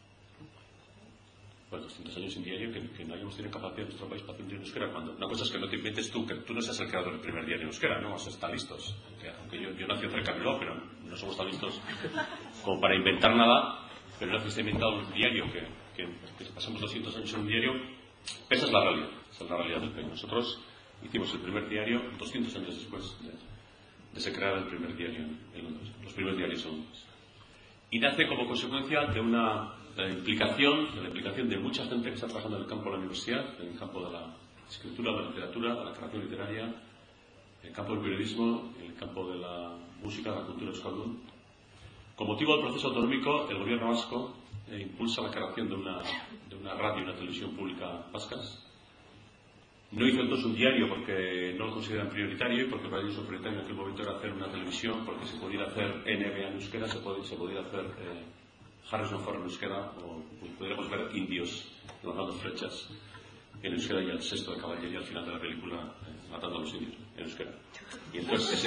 Pues 200 años sin diario, que no hayamos tenido capacidad en nuestro país para hacer un diario en euskera. Cuando una cosa es que no te inventes tú, que tú no seas el creador del primer diario en euskera, ¿no? O sea, están listos. Aunque yo nací en Bilbao, pero no somos tan listos como para inventar nada. Pero una vez que se ha inventado un diario, que pasamos 200 años en un diario, esa es la realidad. Esa es la realidad del país. Nosotros hicimos el primer diario 200 años después de se crear el primer diario en Londres. Los primeros diarios son Londres. Y nace como consecuencia de la implicación de mucha gente que está trabajando en el campo de la universidad, en el campo de la escritura, de la literatura, de la creación literaria, en el campo del periodismo, en el campo de la música, de la cultura euskaldun. Con motivo del proceso autonómico, el gobierno vasco impulsa la creación de una radio y una televisión pública vascas. No hizo entonces un diario porque no lo consideran prioritario y porque para ellos lo prioritario en aquel momento era hacer una televisión, porque se podía hacer NBA en euskera, se podía hacer Harrison Ford en euskera, o podríamos ver indios lanzando flechas en euskera y el sexto de caballería al final de la película matando a los indios en euskera. Y entonces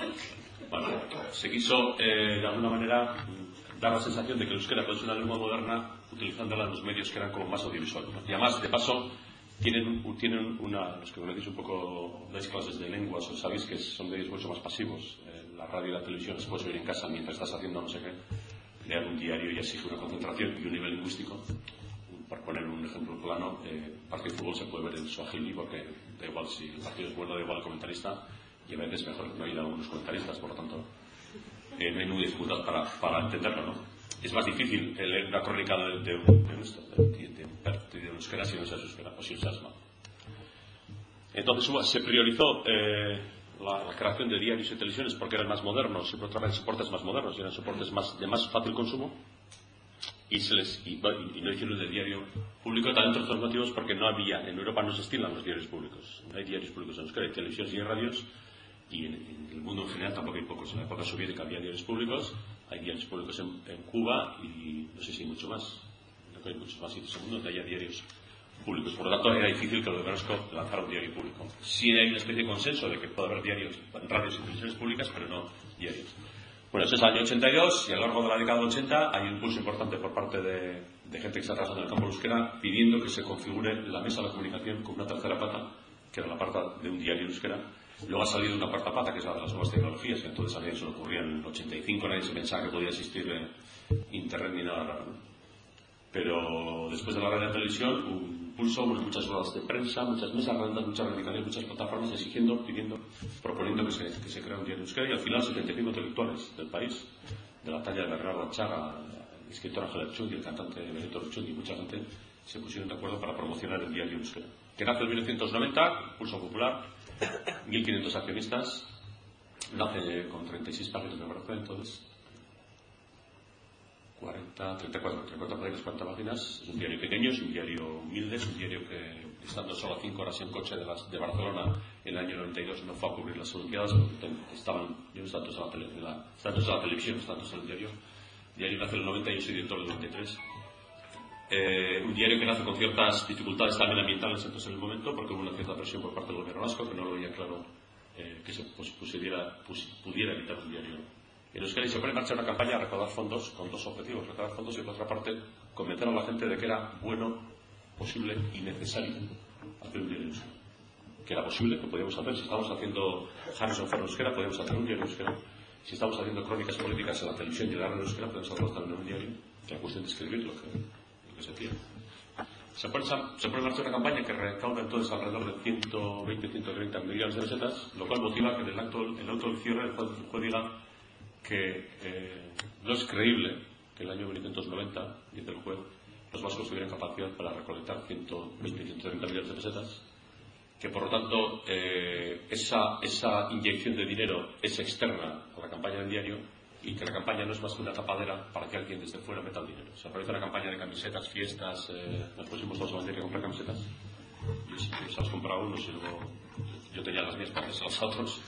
se quiso de alguna manera dar la sensación de que el euskera puede ser una lengua moderna utilizándola en los medios que eran como más audiovisuales. Y además, de paso, tienen los que conocéis un poco, dais clases de lenguas, o sabéis que son medios mucho más pasivos. La radio y la televisión se puede oír en casa mientras estás haciendo no sé qué. Crear un diario ya exige una concentración y un nivel lingüístico. Por poner un ejemplo plano, partido de fútbol se puede ver en Swahili porque da igual si el partido es bueno, da igual el comentarista, y a veces mejor no ir a algunos comentaristas, por lo tanto no hay ninguna dificultad para entenderlo, ¿no? Es más difícil leer una crónica de un partido de euskera si no seas euskera o si usas mal. Entonces se priorizó la creación de diarios y televisiones porque eran más modernos y por otra vez soportes más modernos y eran soportes de más fácil consumo y no hicieron el diario público también entre otros motivos porque no había, en Europa no se estilan los diarios públicos, no hay diarios públicos en euskera, hay televisiones y hay radios y en el mundo en general tampoco hay pocos. En la época soviética había diarios públicos, hay diarios públicos en Cuba y no sé si hay mucho más, creo que hay muchos más sitios en el mundo donde haya diarios públicos. Por lo tanto, era difícil que el gobierno vasco lanzara un diario público. Sí hay una especie de consenso de que puede haber diarios, radios y televisiones públicas, pero no diarios. Bueno, eso es el año 82 y a lo largo de la década del 80 hay un impulso importante por parte de gente que está trabajando en el campo del euskera pidiendo que se configure la mesa de la comunicación con una tercera pata, que era la pata de un diario euskera. Luego ha salido una cuarta pata, que es la de las nuevas tecnologías, que entonces a nadie se le ocurría en el 85, nadie se pensaba que podía existir internet ni nada raro, ¿no? Pero después de la radio y la televisión, un pulso, muchas ruedas de prensa, muchas mesas redondas, muchas reivindicaciones, muchas plataformas exigiendo, pidiendo, proponiendo que se crea un diario euskera, y al final 75 intelectuales del país, de la talla de Bernardo Achaga, el escritor Ángel Erchundi, el cantante Benito Erchundi y mucha gente se pusieron de acuerdo para promocionar el diario euskera, que nace en 1990, pulso popular, 1.500 accionistas, nace con 36 páginas de parece, entonces 34 páginas, 40 páginas. Es un diario pequeño, es un diario humilde, es un diario que, estando solo 5 horas en coche de Barcelona en el año 92, no fue a cubrir las Olimpiadas, porque estaban tantos en la televisión, tantos en el diario. El diario nace en el 90 y yo soy director del 93. Un diario que nace con ciertas dificultades también ambientales entonces en el momento, porque hubo una cierta presión por parte del gobierno vasco, que no lo veía claro que se pudiera evitar un diario en euskera, y se pone en marcha una campaña a recaudar fondos con dos objetivos: recaudar fondos y, por otra parte, convencer a la gente de que era bueno, posible y necesario hacer un diario en euskera. Que era posible, que podíamos hacer. Si estábamos haciendo Harrison Ford en euskera, podíamos hacer un diario en euskera. Si estamos haciendo crónicas políticas en la televisión y en la radio en euskera, podemos hacerlo también en un diario, que era cuestión de escribir lo que se hacía. Se pone en marcha una campaña que recauda entonces alrededor de 120-130 millones de pesetas, lo cual motiva que en el acto del cierre el juez diga que no es creíble que en el año 1990, dice el juez, los vascos tuvieran capacidad para recolectar 120-130 millones de pesetas, que por lo tanto esa inyección de dinero es externa a la campaña del diario, y que la campaña no es más que una tapadera para que alguien desde fuera meta el dinero. Se aprovecha una campaña de camisetas, fiestas, nos pusimos todos a vender y a comprar camisetas, y se las compraba unos y luego yo tenía las mías para hacerse a otros.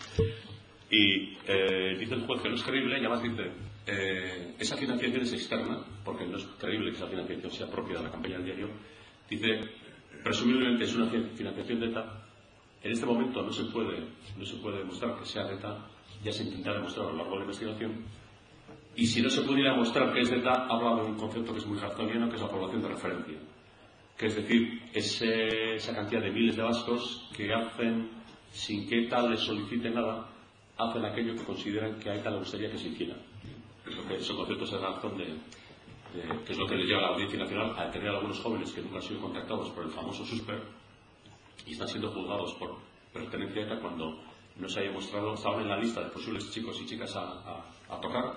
Y dice el juez que no es creíble, y además dice esa financiación es externa, porque no es creíble que esa financiación sea propia de la campaña del diario. Dice, presumiblemente es una financiación de ETA. En este momento no se puede demostrar que sea de ETA, ya se intentará demostrar a lo largo de la investigación, y si no se pudiera demostrar que es de ETA, habla de un concepto que es muy harzoniano, que es la población de referencia, que es decir, esa cantidad de miles de vascos que hacen, sin que ETA les solicite nada, hacen aquello que consideran que a ETA le gustaría que se hiciera. Ese concepto es la razón que es lo que le lleva a la Audiencia Nacional a detener a algunos jóvenes que nunca han sido contactados por el famoso SUSPER y están siendo juzgados por pertenencia a ETA cuando no se haya mostrado, estaban en la lista de posibles chicos y chicas a tocar,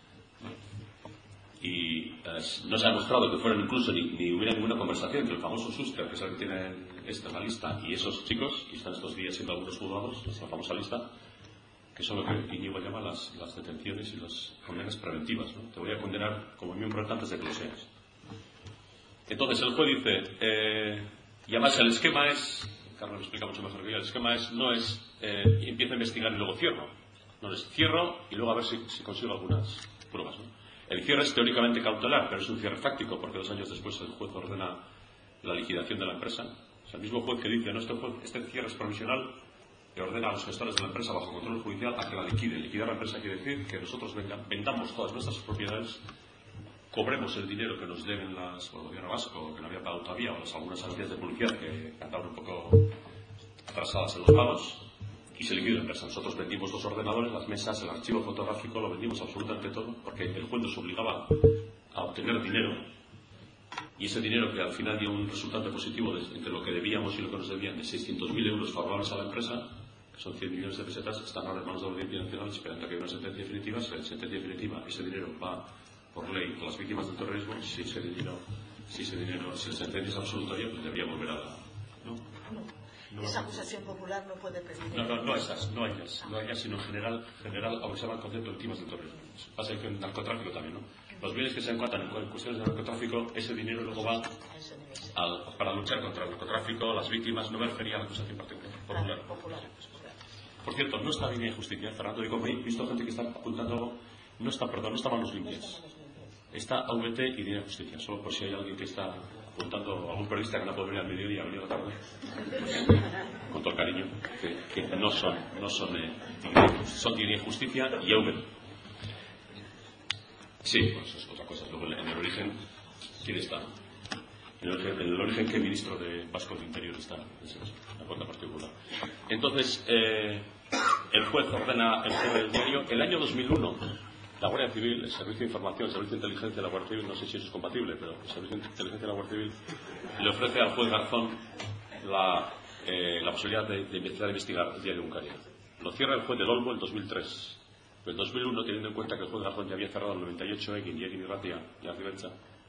y no se ha demostrado que fueran incluso ni hubiera ninguna conversación entre el famoso SUSPER, que es el que tiene en la lista, y esos chicos, y están estos días siendo algunos juzgados, esa famosa lista, que son lo que Íñigo llama las detenciones y las condenas preventivas, ¿no? Te voy a condenar como miembro antes de que lo seas. Entonces el juez dice, y además el esquema es, Carlos lo explica mucho mejor que yo, el esquema no es empiezo a investigar y luego cierro. No, es cierro y luego a ver si consigo algunas pruebas, ¿no? El cierre es teóricamente cautelar, pero es un cierre fáctico, porque 2 años después el juez ordena la liquidación de la empresa. O sea, el mismo juez que dice, no, este cierre es provisional, que ordena a los gestores de la empresa bajo control judicial a que la liquiden. Liquidar la empresa quiere decir que nosotros vendamos todas nuestras propiedades, cobremos el dinero que nos deben el gobierno vasco, que no había pagado todavía, o algunas agencias de publicidad que andaban un poco atrasadas en los pagos, y se liquida la empresa. Nosotros vendimos los ordenadores, las mesas, el archivo fotográfico, lo vendimos absolutamente todo, porque el juez nos obligaba a obtener dinero, y ese dinero, que al final dio un resultante positivo entre lo que debíamos y lo que nos debían de 600.000 euros favorables a la empresa, que son 100 millones de pesetas, están ahora en manos de la Audiencia Nacional esperando a que haya una sentencia definitiva. Si la sentencia definitiva, ese dinero va por ley a las víctimas del terrorismo. Si la sentencia es absolutoria, pues debería volver a la... ¿no? Esa acusación popular no puede pedir. No ellas, sino en general, aunque se llama el concepto de víctimas del terrorismo. Pasa que en narcotráfico también, ¿no? Los bienes que se encuentran en cuestiones de narcotráfico, ese dinero luego va para luchar contra el narcotráfico, las víctimas. No me refería a la acusación particular. Por cierto, no está línea de justicia, Fernando. Digo, he visto gente que está apuntando, no está manos limpias. Está AVT y línea de justicia, solo por si hay alguien que está apuntando, algún periodista que no puede venir al mediodía y ha venido a la tarde, con todo el cariño, que no son son línea de justicia y AVT. Sí, pues es otra cosa. Luego, en el origen, ¿quién está? En el origen, ¿qué ministro de Vasco del Interior está? Es una cosa particular. Entonces, el juez ordena el juez del diario. El año 2001, la Guardia Civil, el Servicio de Información, el Servicio de Inteligencia de la Guardia Civil, no sé si eso es compatible, pero el Servicio de Inteligencia de la Guardia Civil le ofrece al juez Garzón la posibilidad de investigar el diario Egunkaria. Lo cierra el juez del Olmo en 2003. Pero en 2001, teniendo en cuenta que el juez Garzón ya había cerrado el 98 Egin y Egin Irratia y Arribencha,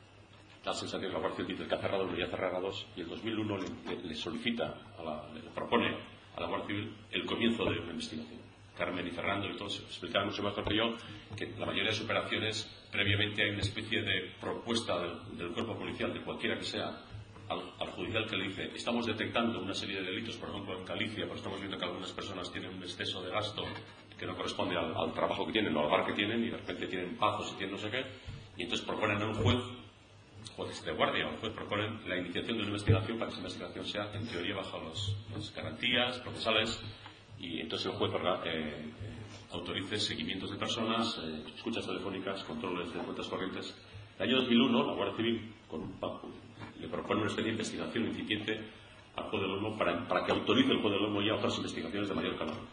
la sensación que la Guardia Civil dice que ha cerrado, debería cerrar a 2, y en 2001 le solicita, le propone a la Guardia Civil el comienzo de una investigación. Carmen y Fernando y todos explicaban mucho mejor que yo que la mayoría de sus operaciones previamente hay una especie de propuesta del cuerpo policial, de cualquiera que sea, al judicial que le dice: estamos detectando una serie de delitos, por ejemplo en Galicia, pero estamos viendo que algunas personas tienen un exceso de gasto que no corresponde al trabajo que tienen o al bar que tienen, y de repente tienen pazos y tienen no sé qué, y entonces proponen a un juez de guardia, un juez proponen la iniciación de una investigación para que esa investigación sea en teoría bajo las garantías procesales, y entonces el juez autorice seguimientos de personas, escuchas telefónicas, controles de cuentas corrientes. En el año 2001 la Guardia Civil le propone una especie de investigación incipiente al juez del Olmo para que autorice el juez del Olmo ya otras investigaciones de mayor calado.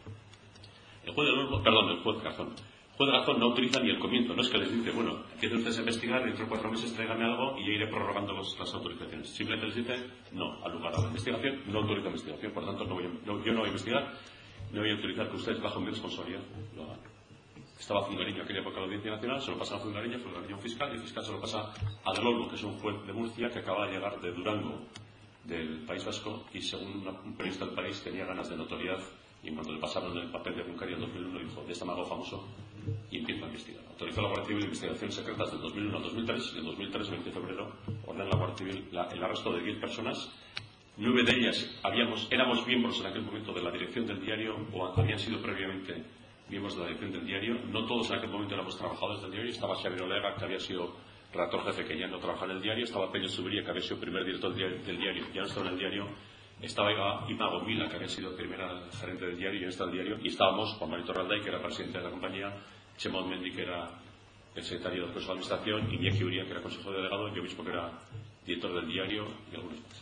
El juez Garzón. El juez Garzón no autoriza ni el comienzo, no es que les dice: bueno, empiecen ustedes a investigar, dentro de 4 meses tráiganme algo y yo iré prorrogando las autorizaciones. Simplemente les dice: no, al lugar a la investigación, no autoriza la investigación, por lo tanto yo no voy a investigar, no voy a autorizar que ustedes bajo mi responsabilidad lo hagan. Estaba Zungariño en aquella época de la Audiencia Nacional, se lo pasa a Zungariño un fiscal, y el fiscal se lo pasa a Del Olmo, que es un juez de Murcia que acaba de llegar de Durango, del País Vasco, y según un periodista del País tenía ganas de notoriedad, y cuando le pasaron el papel de Egunkaria en 2001 dijo: de esta me hago famoso, y empieza a investigar. Autorizó a la Guardia Civil investigaciones secretas del 2001 al 2003, y en 2003, el 20 de febrero, ordena la Guardia Civil el arresto de 10 personas. 9 de ellas éramos miembros en aquel momento de la dirección del diario, o habían sido previamente miembros de la dirección del diario. No todos en aquel momento éramos trabajadores del diario. Estaba Xavier Olega, que había sido redactor jefe, que ya no trabajaba en el diario. Estaba Peña Subiría, que había sido primer director del diario, ya no estaba en el diario. Estaba Imago Mila, que había sido primera gerente del diario y ya está en el diario. Y estábamos Juan Marito Ralday, que era presidente de la compañía, Chema Mendy, que era el secretario del Consejo de Administración, y Iñaki Uría, que era consejero delegado, y yo mismo, que era director del diario, y algunos más.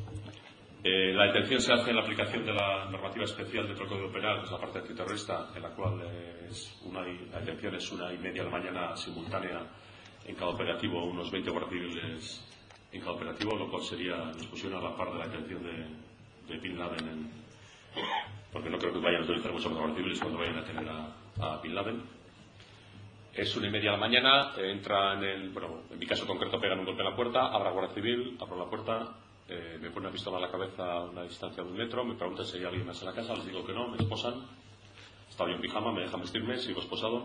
La detención se hace en la aplicación de la normativa especial dentro del Código Penal, que es la parte antiterrorista, en la cual la detención es 1:30 de la mañana simultánea en cada operativo, unos 20 guardias civiles en cada operativo, lo cual nos pusieron a la par de la detención de Bin Laden, porque no creo que vayan a utilizar mucho los guardias civiles cuando vayan a detener a Bin Laden. Es 1:30 de la mañana, entran en mi caso concreto pegan un golpe en la puerta, abro la Guardia Civil, abro la puerta, me pone una pistola a la cabeza a una distancia de 1 metro, me preguntan si hay alguien más en la casa, les digo que no, me esposan, estaba yo en pijama, me dejan vestirme, sigo esposado,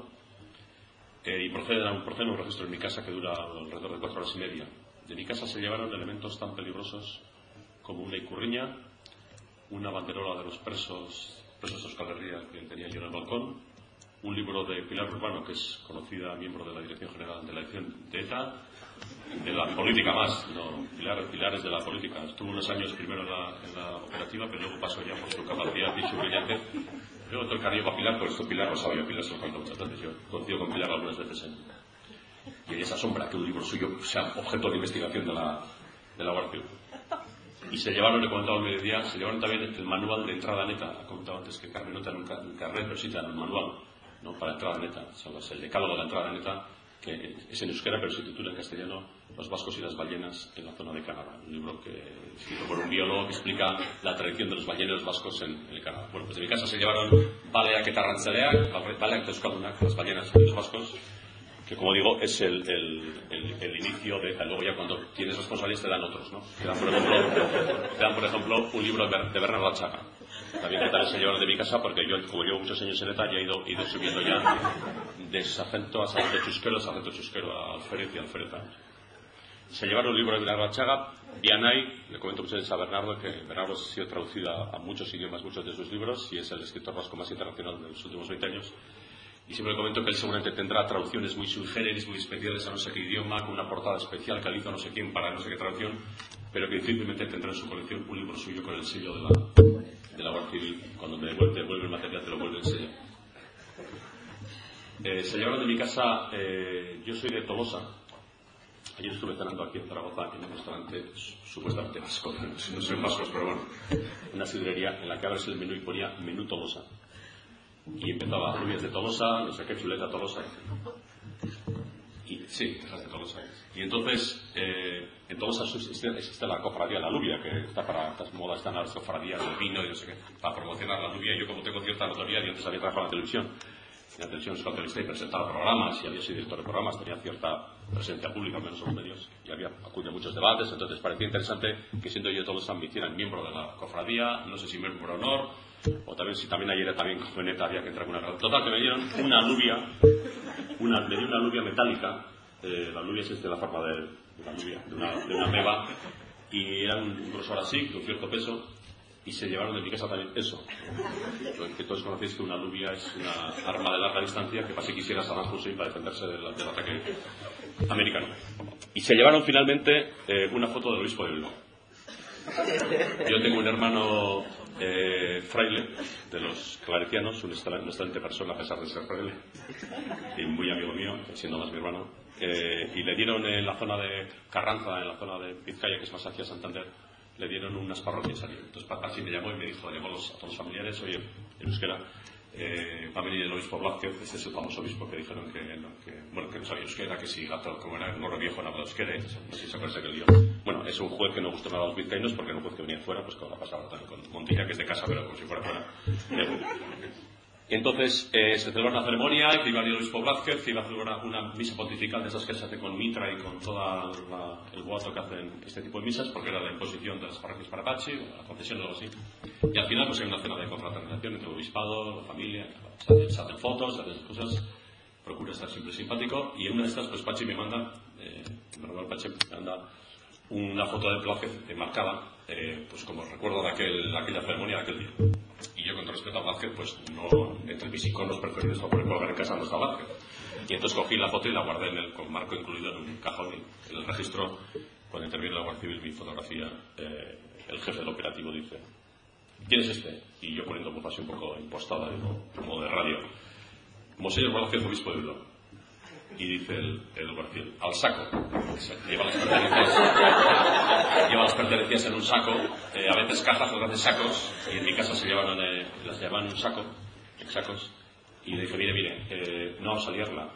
y proceden a un registro en mi casa que dura alrededor de 4 horas y media. De mi casa se llevaron elementos tan peligrosos como una icurriña, una banderola de los presos de Euskal Herria que tenía yo en el balcón, un libro de Pilar Urbano, que es conocida miembro de la Dirección General de la Dirección de ETA, de la política más, no, Pilar es de la política. Estuvo unos años primero en la operativa, pero luego pasó ya por su capacidad y su brillante. Luego todo el cariño para Pilar, por esto Pilar lo sabía, Pilar se lo contó muchas veces. Yo coincido con Pilar algunas veces y ella se asombra que un libro suyo sea objeto de investigación de la Guardia Civil. Y se llevaron, le comentaba al mediodía, se llevaron también el manual de entrada neta. Ha comentado antes que Carmen no te dan un carnet, pero sí te dan un manual, ¿no?, para entrada neta. Son el decálogo de la entrada neta, que es en euskera, pero se titula en castellano Los vascos y las ballenas en la zona de Canadá. Un libro escrito por un biólogo que explica la tradición de los balleneros vascos en el Canadá. Bueno, pues de mi casa se llevaron baleak eta arrantzaleak, baleak eta euskaldunak, las ballenas y los vascos, que, como digo, es el inicio de... Luego ya cuando tienes responsabilidades te dan otros, ¿no? Te dan, por ejemplo, un libro de Bernardo Atxaga. También que tal se llevaron de mi casa, porque yo, como llevo muchos años en ETA, ya he ido subiendo ya de sargento a sargento chusquero, a alférez y alféreza. Se llevaron un libro de Bernardo Atxaga, Vianay, le comento muchas veces a Bernardo, que Bernardo ha sido traducido a muchos idiomas, muchos de sus libros, y es el escritor vasco más internacional de los últimos 20 años. Y siempre le comento que él seguramente tendrá traducciones muy sui generis, muy especiales a no sé qué idioma, con una portada especial que hizo no sé quién para no sé qué traducción, pero que simplemente tendrá en su colección un libro suyo con el sello de la Guardia Civil. Cuando me devuelve el material te lo vuelve a enseñar. Se llevaron de mi casa, yo soy de Tolosa. Ayer estuve cenando aquí en Zaragoza en un restaurante supuestamente vasco, no soy vascos, pero bueno, una sidrería en la que abres el menú y ponía menú Tolosa. Y empezaba alubias de Tolosa, no sé qué, chuleta Tolosa. Y, sí, Tejas de Tolosa. Y entonces, en Tolosa existe la cofradía de la alubia, que está para estas modas, están las cofradías del vino y no sé qué, para promocionar la alubia. Y yo, como tengo cierta notoriedad, y antes había trabajado en la televisión, en la televisión y presentaba programas, y había sido director de programas, tenía cierta presencia pública, al menos en los medios, y había acudido a muchos debates, entonces parecía interesante que, siendo yo de Tolosa, me hicieran miembro de la cofradía, no sé si miembro por honor, o también si también ayer también con Veneta había que entrar con una gran... Total, que me dieron una alubia, me dio una alubia metálica, la alubia es de la forma de la alubia, de una meba, y era un grosor así, con cierto peso, y se llevaron de mi casa también eso. Que todos conocéis que una alubia es una arma de larga distancia que para si quisiera Saddam Hussein para defenderse del ataque americano. Y se llevaron finalmente una foto del obispo de Bilbao. Yo tengo un hermano fraile de los claretianos, una excelente persona a pesar de ser fraile, y muy amigo mío, siendo más mi hermano, y le dieron en la zona de Carranza, en la zona de Vizcaya, que es más hacia Santander, le dieron unas parroquias allí. Entonces Papachi me llamó y me dijo, llamó a todos los familiares, oye, en euskera, va a venir el obispo Blázquez, este es el famoso obispo que dijeron que no sabía euskera, que si gato, como era el morro viejo no hablaba euskera, no sé si se acuerda que el lío. Bueno, es un juez que no gustó nada a los vizcaínos porque era un juez que venía fuera, pues como ha pasado también con Montilla, que es de casa, pero como si fuera fuera. Y entonces se celebró una ceremonia, que iba a ir el obispo Blázquez, iba a celebrar una misa pontifical de esas que se hace con mitra y con todo el boato que hacen este tipo de misas, porque era la imposición de las parroquias para Pachi, la concesión o algo así. Y al final pues hay una cena de confraternización entre el obispado, la familia, se hacen fotos, se hacen cosas, procura estar siempre simpático, y en una de estas pues Pachi me manda, Pachi me manda una foto de Blázquez marcada, pues como recuerdo de aquella ceremonia de aquel día. Y yo, con respeto a Blázquez, pues no, entre mis iconos preferidos para poder colgar en casa no está Blázquez. Y entonces cogí la foto y la guardé con marco incluido en un cajón. Y en el registro, cuando interviene la Guardia Civil, mi fotografía, el jefe del operativo dice, ¿quién es este? Y yo poniendo voz así un poco impostada, digo, como de radio, Monseñor Blázquez, obispo de Bilbao. Y dice el guardia, al saco. Lleva las pertenencias en un saco, a veces cajas, otras veces sacos, y en mi casa las llevaban en un saco, en sacos, y le dije, mire, no vamos a liarla.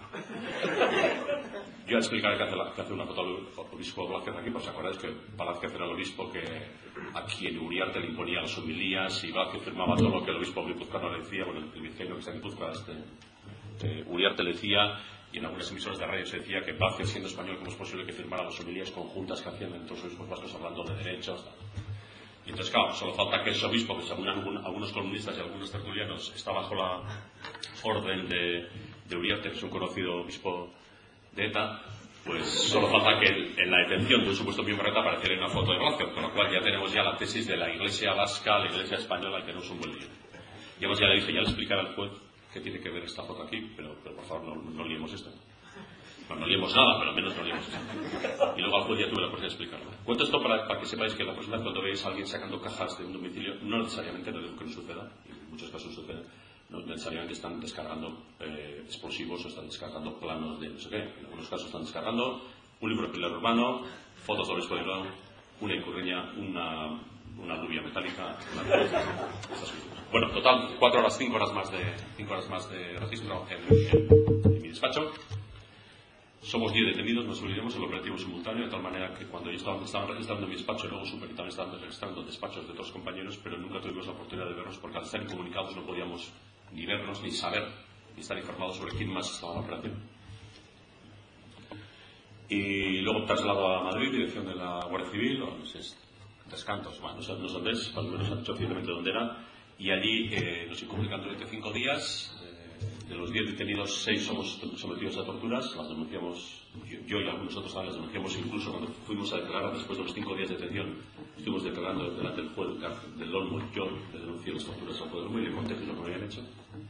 Yo explicaré que hace una foto al obispo Blázquez aquí, pues acordáis que Blázquez era el obispo que a quien Uriarte le imponía las homilías, y Blázquez firmaba todo lo que el obispo guipuzcoano le decía, bueno, el vizcaíno que está en Guipúzcoa, Uriarte le decía. Y en algunas emisoras de radio se decía que Blázquez, siendo español, ¿cómo es posible que firmara las homilías conjuntas que hacían entre los obispos vascos hablando de derechos? Y entonces, claro, solo falta que ese obispo, que según algunos columnistas y algunos tertulianos, está bajo la orden de Uriarte, que es un conocido obispo de ETA, pues solo falta que en la detención de un supuesto miembro de ETA apareciera una foto de Blázquez, con lo cual ya tenemos la tesis de la Iglesia vasca, la Iglesia española, y tenemos un buen lío. Y además ya le explicaré al juez que tiene que ver esta foto aquí, pero por favor no liemos esto. No liemos nada, pero al menos no liemos esto. Y luego al juez ya tuve la oportunidad de explicarlo. Cuento esto para que sepáis que la próxima vez cuando veáis a alguien sacando cajas de un domicilio, no necesariamente, no digo que no suceda, en muchos casos sucede, no necesariamente están descargando explosivos o están descargando planos de no sé qué. En algunos casos están descargando un libro de Pilar Urbano, fotos del obispo de Bilbao, una incurreña, una alubia metálica, bueno, total, 4 horas, 5 horas más de registro en mi despacho. Somos 10 detenidos, nos olvidemos, el operativo simultáneo, de tal manera que cuando ellos estaban registrando mi despacho, luego también estaban registrando despachos de otros compañeros, pero nunca tuvimos la oportunidad de vernos porque al estar incomunicados no podíamos ni vernos, ni saber, ni estar informados sobre quién más estaba en la operación. Y luego traslado a Madrid, dirección de la Guardia Civil, o no sé, Descantos, bueno, no sé dónde es, al menos han dicho oficialmente dónde era, y allí nos incomunican durante 5 días. De los 10 detenidos, 6 somos sometidos a torturas, las denunciamos, yo y algunos otros también las denunciamos, incluso cuando fuimos a declarar, después de los 5 días de detención, estuvimos declarando delante del juez del Olmo, yo le denuncié las torturas al juez del Olmo y le conté lo que me habían hecho.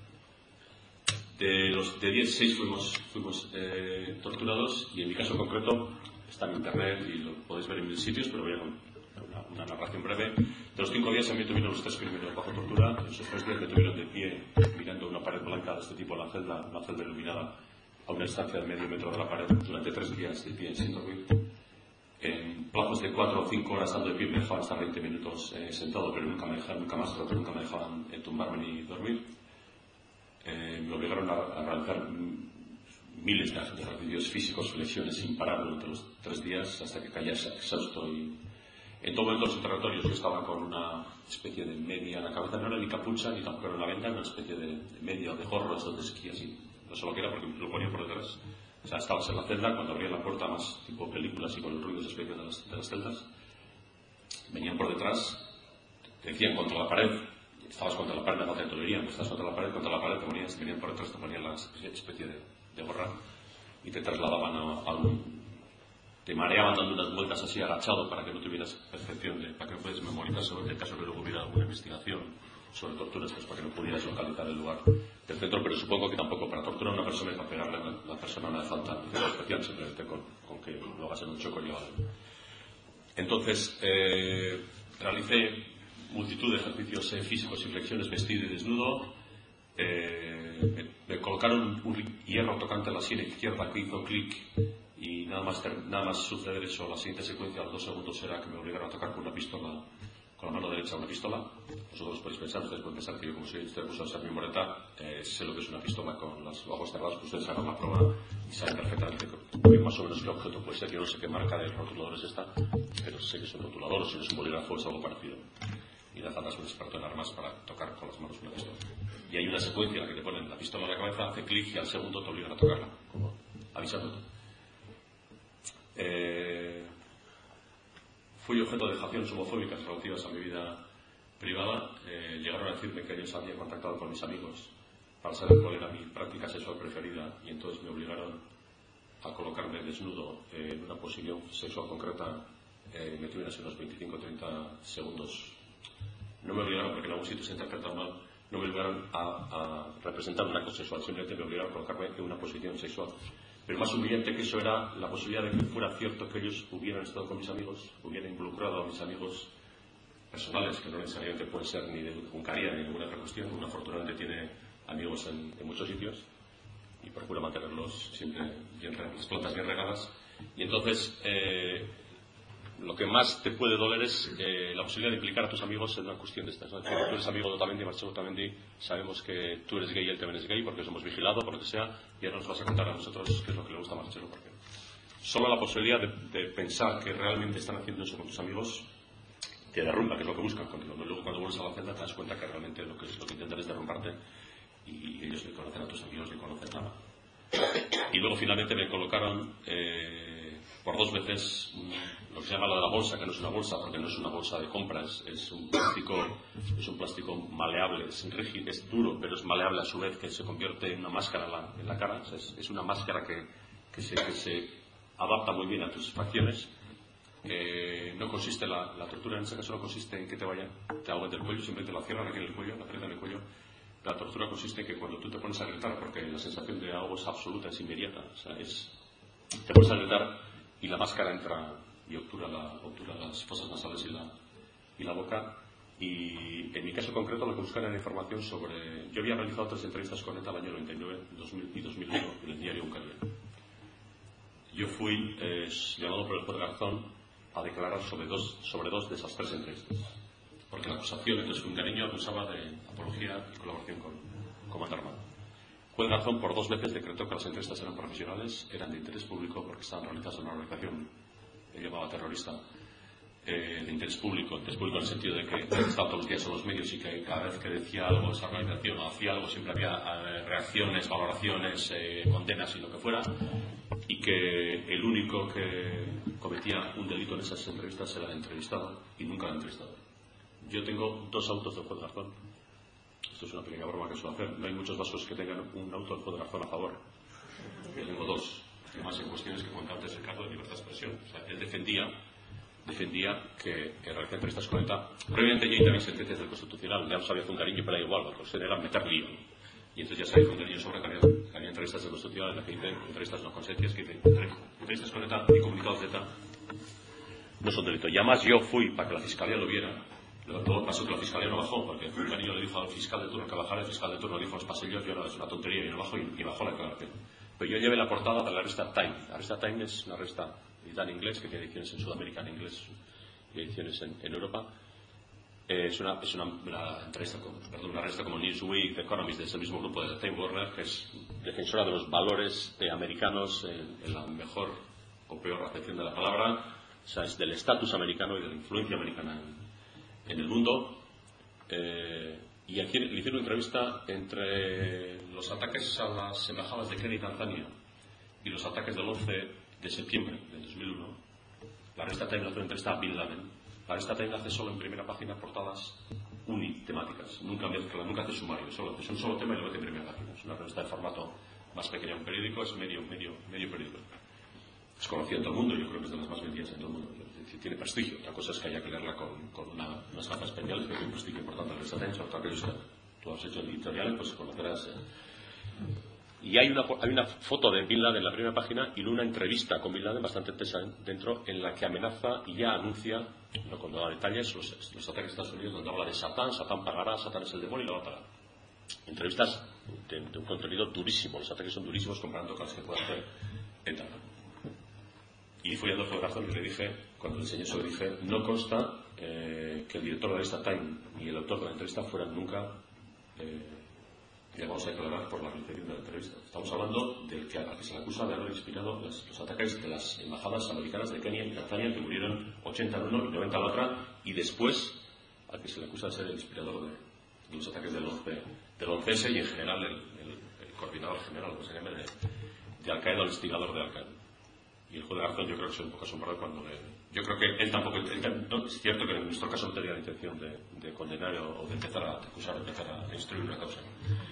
De 10, 6 fuimos torturados, y en mi caso concreto está en internet y lo podéis ver en mil sitios, pero voy una narración breve. De los 5 días a mí tuvieron los 3 primeros bajo tortura. En esos 3 días me tuvieron de pie mirando una pared blanca de este tipo en la celda, una celda iluminada a una distancia de medio metro de la pared durante 3 días de pie sin dormir. En plazos de 4 o 5 horas estando de pie me dejaban estar 20 minutos sentado, pero nunca me dejaban tumbarme ni dormir. Me obligaron a realizar miles de ejercicios físicos, flexiones sin parar durante los 3 días hasta que caía exhausto. Y en todo momento los interrogatorios yo estaba con una especie de media en la cabeza, no era ni capucha ni tampoco era una venda, era una especie de media o de gorro de esquí así. No sé lo que era porque me lo ponía por detrás. O sea, estabas en la celda, cuando abría la puerta, más tipo películas y con el ruido especial de las celdas, venían por detrás, te decían contra la pared, estabas contra la pared, no te lo dirían, estabas contra la pared, te ponías, venían por detrás, te ponían la especie de gorra y te trasladaban a un... te mareaban dando unas vueltas así agachado para que no tuvieras percepción, para que no pudieras memorizar sobre el caso que luego hubiera alguna investigación sobre torturas, pues para que no pudieras localizar el lugar del centro, pero supongo que tampoco para torturar a una persona y para pegarle a la persona no hace falta nada especial, simplemente con que lo hagas en un choco y ya vale. Entonces, realicé multitud de ejercicios físicos y flexiones vestido y desnudo. Me colocaron un hierro tocante en la sien izquierda que hizo clic y nada más suceder eso, la siguiente secuencia a los 2 segundos era que me obligaron a tocar con una pistola, con la mano derecha una pistola. Vosotros podéis pensar, ustedes pueden pensar que yo como soy uso de ser mi moreta, sé lo que es una pistola con los ojos cerrados, pues ustedes hagan la prueba y saben perfectamente más o menos qué objeto puede ser. Yo no sé qué marca de rotuladores está, pero sé que es un rotulador o si no es un bolígrafo es algo parecido. Y la falta es un experto en armas para tocar con las manos una pistola. Y hay una secuencia en la que te ponen la pistola en la cabeza, hace clic y al segundo te obligan a tocarla, como avisándote. Fui objeto de dejaciones homofóbicas relativas a mi vida privada. Llegaron a decirme que ellos habían contactado con mis amigos para saber cuál era mi práctica sexual preferida y entonces me obligaron a colocarme desnudo en una posición sexual concreta. Me tuvieron así unos 25-30 segundos. No me obligaron, porque en algún sitio se interpreta mal, no me obligaron a representar un acto sexual, simplemente me obligaron a colocarme en una posición sexual. Pero más humillante que eso era la posibilidad de que fuera cierto que ellos hubieran estado con mis amigos, hubieran involucrado a mis amigos personales, que no necesariamente pueden ser ni de Juncaría ni de ninguna otra cuestión. Uno afortunadamente tiene amigos en muchos sitios y procura mantenerlos siempre bien, las plantas bien regadas. Y entonces lo que más te puede doler es la posibilidad de implicar a tus amigos en una cuestión de estas, ¿no? Tú eres amigo de Otamendi, Marcelo Otamendi, sabemos que tú eres gay y él también es gay porque os hemos vigilado, por lo que sea, y ahora nos vas a contar a nosotros qué es lo que le gusta a Marcelo. Porque solo la posibilidad de pensar que realmente están haciendo eso con tus amigos te derrumba, que es lo que buscan contigo. Luego cuando vuelves a la celda te das cuenta que realmente lo que intentan es derrumbarte y ellos ni conocen a tus amigos ni conocen nada. Y luego finalmente me colocaron por 2 veces lo que se llama la de la bolsa, que no es una bolsa porque no es una bolsa de compras, es un plástico maleable, es rígido, es duro, pero es maleable a su vez, que se convierte en una máscara en la cara. O sea, es una máscara que se adapta muy bien a tus facciones. No consiste la tortura en ese caso no consiste en que te ahoguen del cuello, simplemente la cierran aquí en el cuello, la aprietan en el cuello. La tortura consiste en que cuando tú te pones a gritar, porque la sensación de ahogo es absoluta, es inmediata, o sea, te pones a gritar y la máscara entra y obtura las fosas nasales y la boca. Y en mi caso concreto lo que buscan era información sobre... Yo había realizado 3 entrevistas con ETA el año 99, 2000 y 2001 en el diario Juncaría. Yo fui llamado por el juez Garzón a declarar sobre dos de esas 3 entrevistas. Porque la acusación, entonces un cariño acusaba de apología y colaboración con Mando Armado. Juez Garzón por 2 veces decretó que las entrevistas eran profesionales, eran de interés público porque estaban realizadas en una organización que llamaba terrorista, de interés público en el sentido de que estaba todos los días en los medios y que cada vez que decía algo esa organización o hacía algo siempre había reacciones, valoraciones, condenas y lo que fuera, y que el único que cometía un delito en esas entrevistas era el entrevistado y nunca el entrevistador. Yo tengo 2 autos del juez Garzón. Esto es una pequeña broma que suelo hacer. No hay muchos vascos que tengan un auto del juez Garzón a favor. Yo tengo 2. Además, en cuestiones que comentaba antes el caso de libertad de expresión. O sea, él defendía que realizar entrevistas con ETA. Previamente ya también sentencias del Constitucional. Ya sabía hacer un cariño, pero era igual. Lo que era meter lío. Y entonces ya sabía hacer un cariño sobre que había entrevistas del Constitucional en las que hice entrevistas no consentidas, que hice entrevistas con ETA y comunicados de ETA no son delito. Y además yo fui para que la fiscalía lo viera. Luego pasó que la fiscalía no bajó, porque el caniño le dijo al fiscal de turno que bajara, el fiscal de turno le dijo a los pasillos, yo no, es una tontería, y no bajó, y bajó la declaración. Pero yo llevé la portada de la revista Time. La revista Time es una revista editada en inglés, que tiene ediciones en Sudamérica en inglés y ediciones en Europa. Es una revista como Newsweek, The Economist, de ese mismo grupo de Time Warner, que es defensora de los valores americanos en la mejor o peor acepción de la palabra, o sea, es del estatus americano y de la influencia americana en el mundo. Y aquí le hicieron una entrevista entre los ataques a las embajadas de Kenia y Tanzania y los ataques del 11 de septiembre de 2001. La revista Time le hace una entrevista a Bin Laden. La revista Time hace solo en primera página portadas unitemáticas, nunca mezcla, nunca hace sumario, es un solo tema y lo mete en primera página. Es una revista de formato más pequeño, un periódico, es medio periódico. Es conocida en todo el mundo, yo creo que es de las más vendidas en todo el mundo. Tiene prestigio. Otra cosa es que haya que leerla con unas gafas especiales, que tiene un prestigio importante. La revista Time, sobre todo aquellos que tú has hecho editoriales, pues conocerás. Y hay una foto de Bin Laden en la primera página y una entrevista con Bin Laden bastante tensa dentro, en la que amenaza y ya anuncia, no cuando da detalles, los ataques de Estados Unidos, donde habla de Satán pagará, Satán es el demonio y lo va a pagar. Entrevistas de un contenido durísimo, los ataques son durísimos comparando con los que puede hacer ETA. Y fui a Adolfo Garzón y le dije, cuando le enseñé eso, le dije, no consta que el director de la revista Time y el autor de la entrevista fueran nunca vamos a declarar por la realización de la entrevista. Estamos hablando del que a que se le acusa de haber inspirado los ataques de las embajadas americanas de Kenia y Tanzania, que murieron 80 en uno y 90 en la otra, y después al que se le acusa de ser el inspirador de los ataques del 11S y en general el coordinador general de Al-Qaeda, el instigador de Al-Qaeda. Y el juez de Garzón yo creo que se un poco asombrado cuando yo creo que él tampoco, no, es cierto que en nuestro caso no tenía la intención de condenar o de empezar a acusar, de empezar a instruir una causa.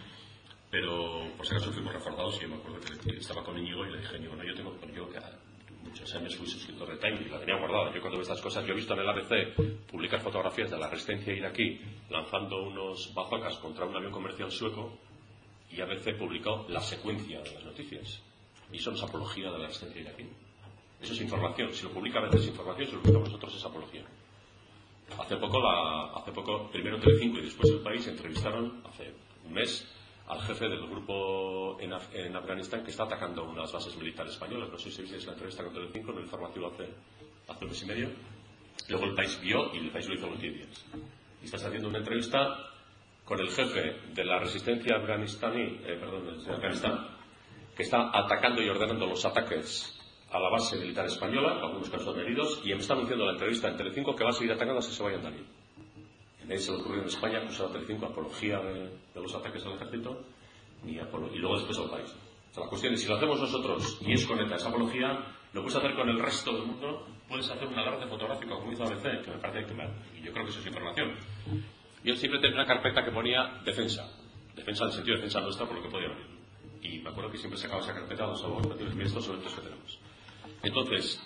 Pero por si acaso fuimos reforzados y yo me acuerdo que estaba con Íñigo y le dije, Íñigo, no, yo muchos años fui suscriptor de Time y la tenía guardada. Yo cuando veo estas cosas, yo he visto en el ABC publicar fotografías de la resistencia iraquí lanzando unos bazookas contra un avión comercial sueco, y ABC publicó la secuencia de las noticias. Y eso no es apología de la resistencia iraquí. Eso es información. Si lo publica a veces información, si lo publicamos nosotros es apología. Hace poco, primero Telecinco y después El País entrevistaron hace un mes al jefe del grupo en Afganistán que está atacando unas bases militares españolas. No sé si visteis la entrevista con Telecinco, en el informativo hace un mes y medio. Luego El País vio y El País lo hizo los 10 días. Y estás haciendo una entrevista con el jefe de la resistencia de Afganistán, que está atacando y ordenando los ataques a la base militar española, algunos casos heridos, y me está anunciando la entrevista en Telecinco que va a seguir atacando hasta que se vayan de allí. A nadie se le ocurrió en España acusar a Telecinco apología de los ataques al ejército, y luego después al país. O sea, la cuestión es, si lo hacemos nosotros y es con ETA esa apología, lo puedes hacer con el resto del mundo, puedes hacer un alarde fotográfico como hizo ABC, que me parece que y yo creo que eso es información. Yo siempre tenía una carpeta que ponía defensa en el sentido de defensa nuestra por lo que podía venir. Y me acuerdo que siempre sacaba esa carpeta a los abogados de estos eventos que tenemos. Entonces,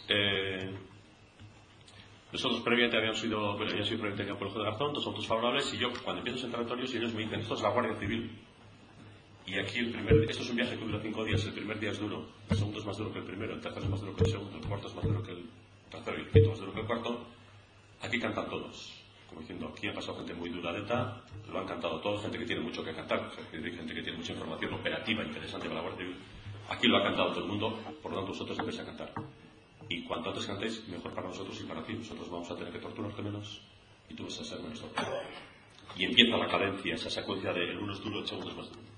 nosotros previamente habíamos sido, bueno, yo soy previamente por el juez de Garzón, 2 autos favorables, y yo cuando empiezo en territorios y ellos me dicen, esto es la Guardia Civil. Y aquí esto es un viaje que dura 5 días, el primer día es duro, el segundo es más duro que el primero, el tercero es más duro que el segundo, el cuarto es más duro que el tercero y el quinto es más duro que el cuarto. Aquí cantan todos. Como diciendo, aquí ha pasado gente muy dura de ETA, lo han cantado todos, gente que tiene mucho que cantar, o sea, gente que tiene mucha información operativa interesante para la Guardia Civil. Aquí lo ha cantado todo el mundo, por lo tanto vosotros debéis a cantar. Y cuanto antes cantéis, mejor para nosotros y para ti. Nosotros vamos a tener que torturarte menos y tú vas a ser menos torturado. Y empieza la cadencia, esa secuencia de el uno es duro, el segundo es más duro.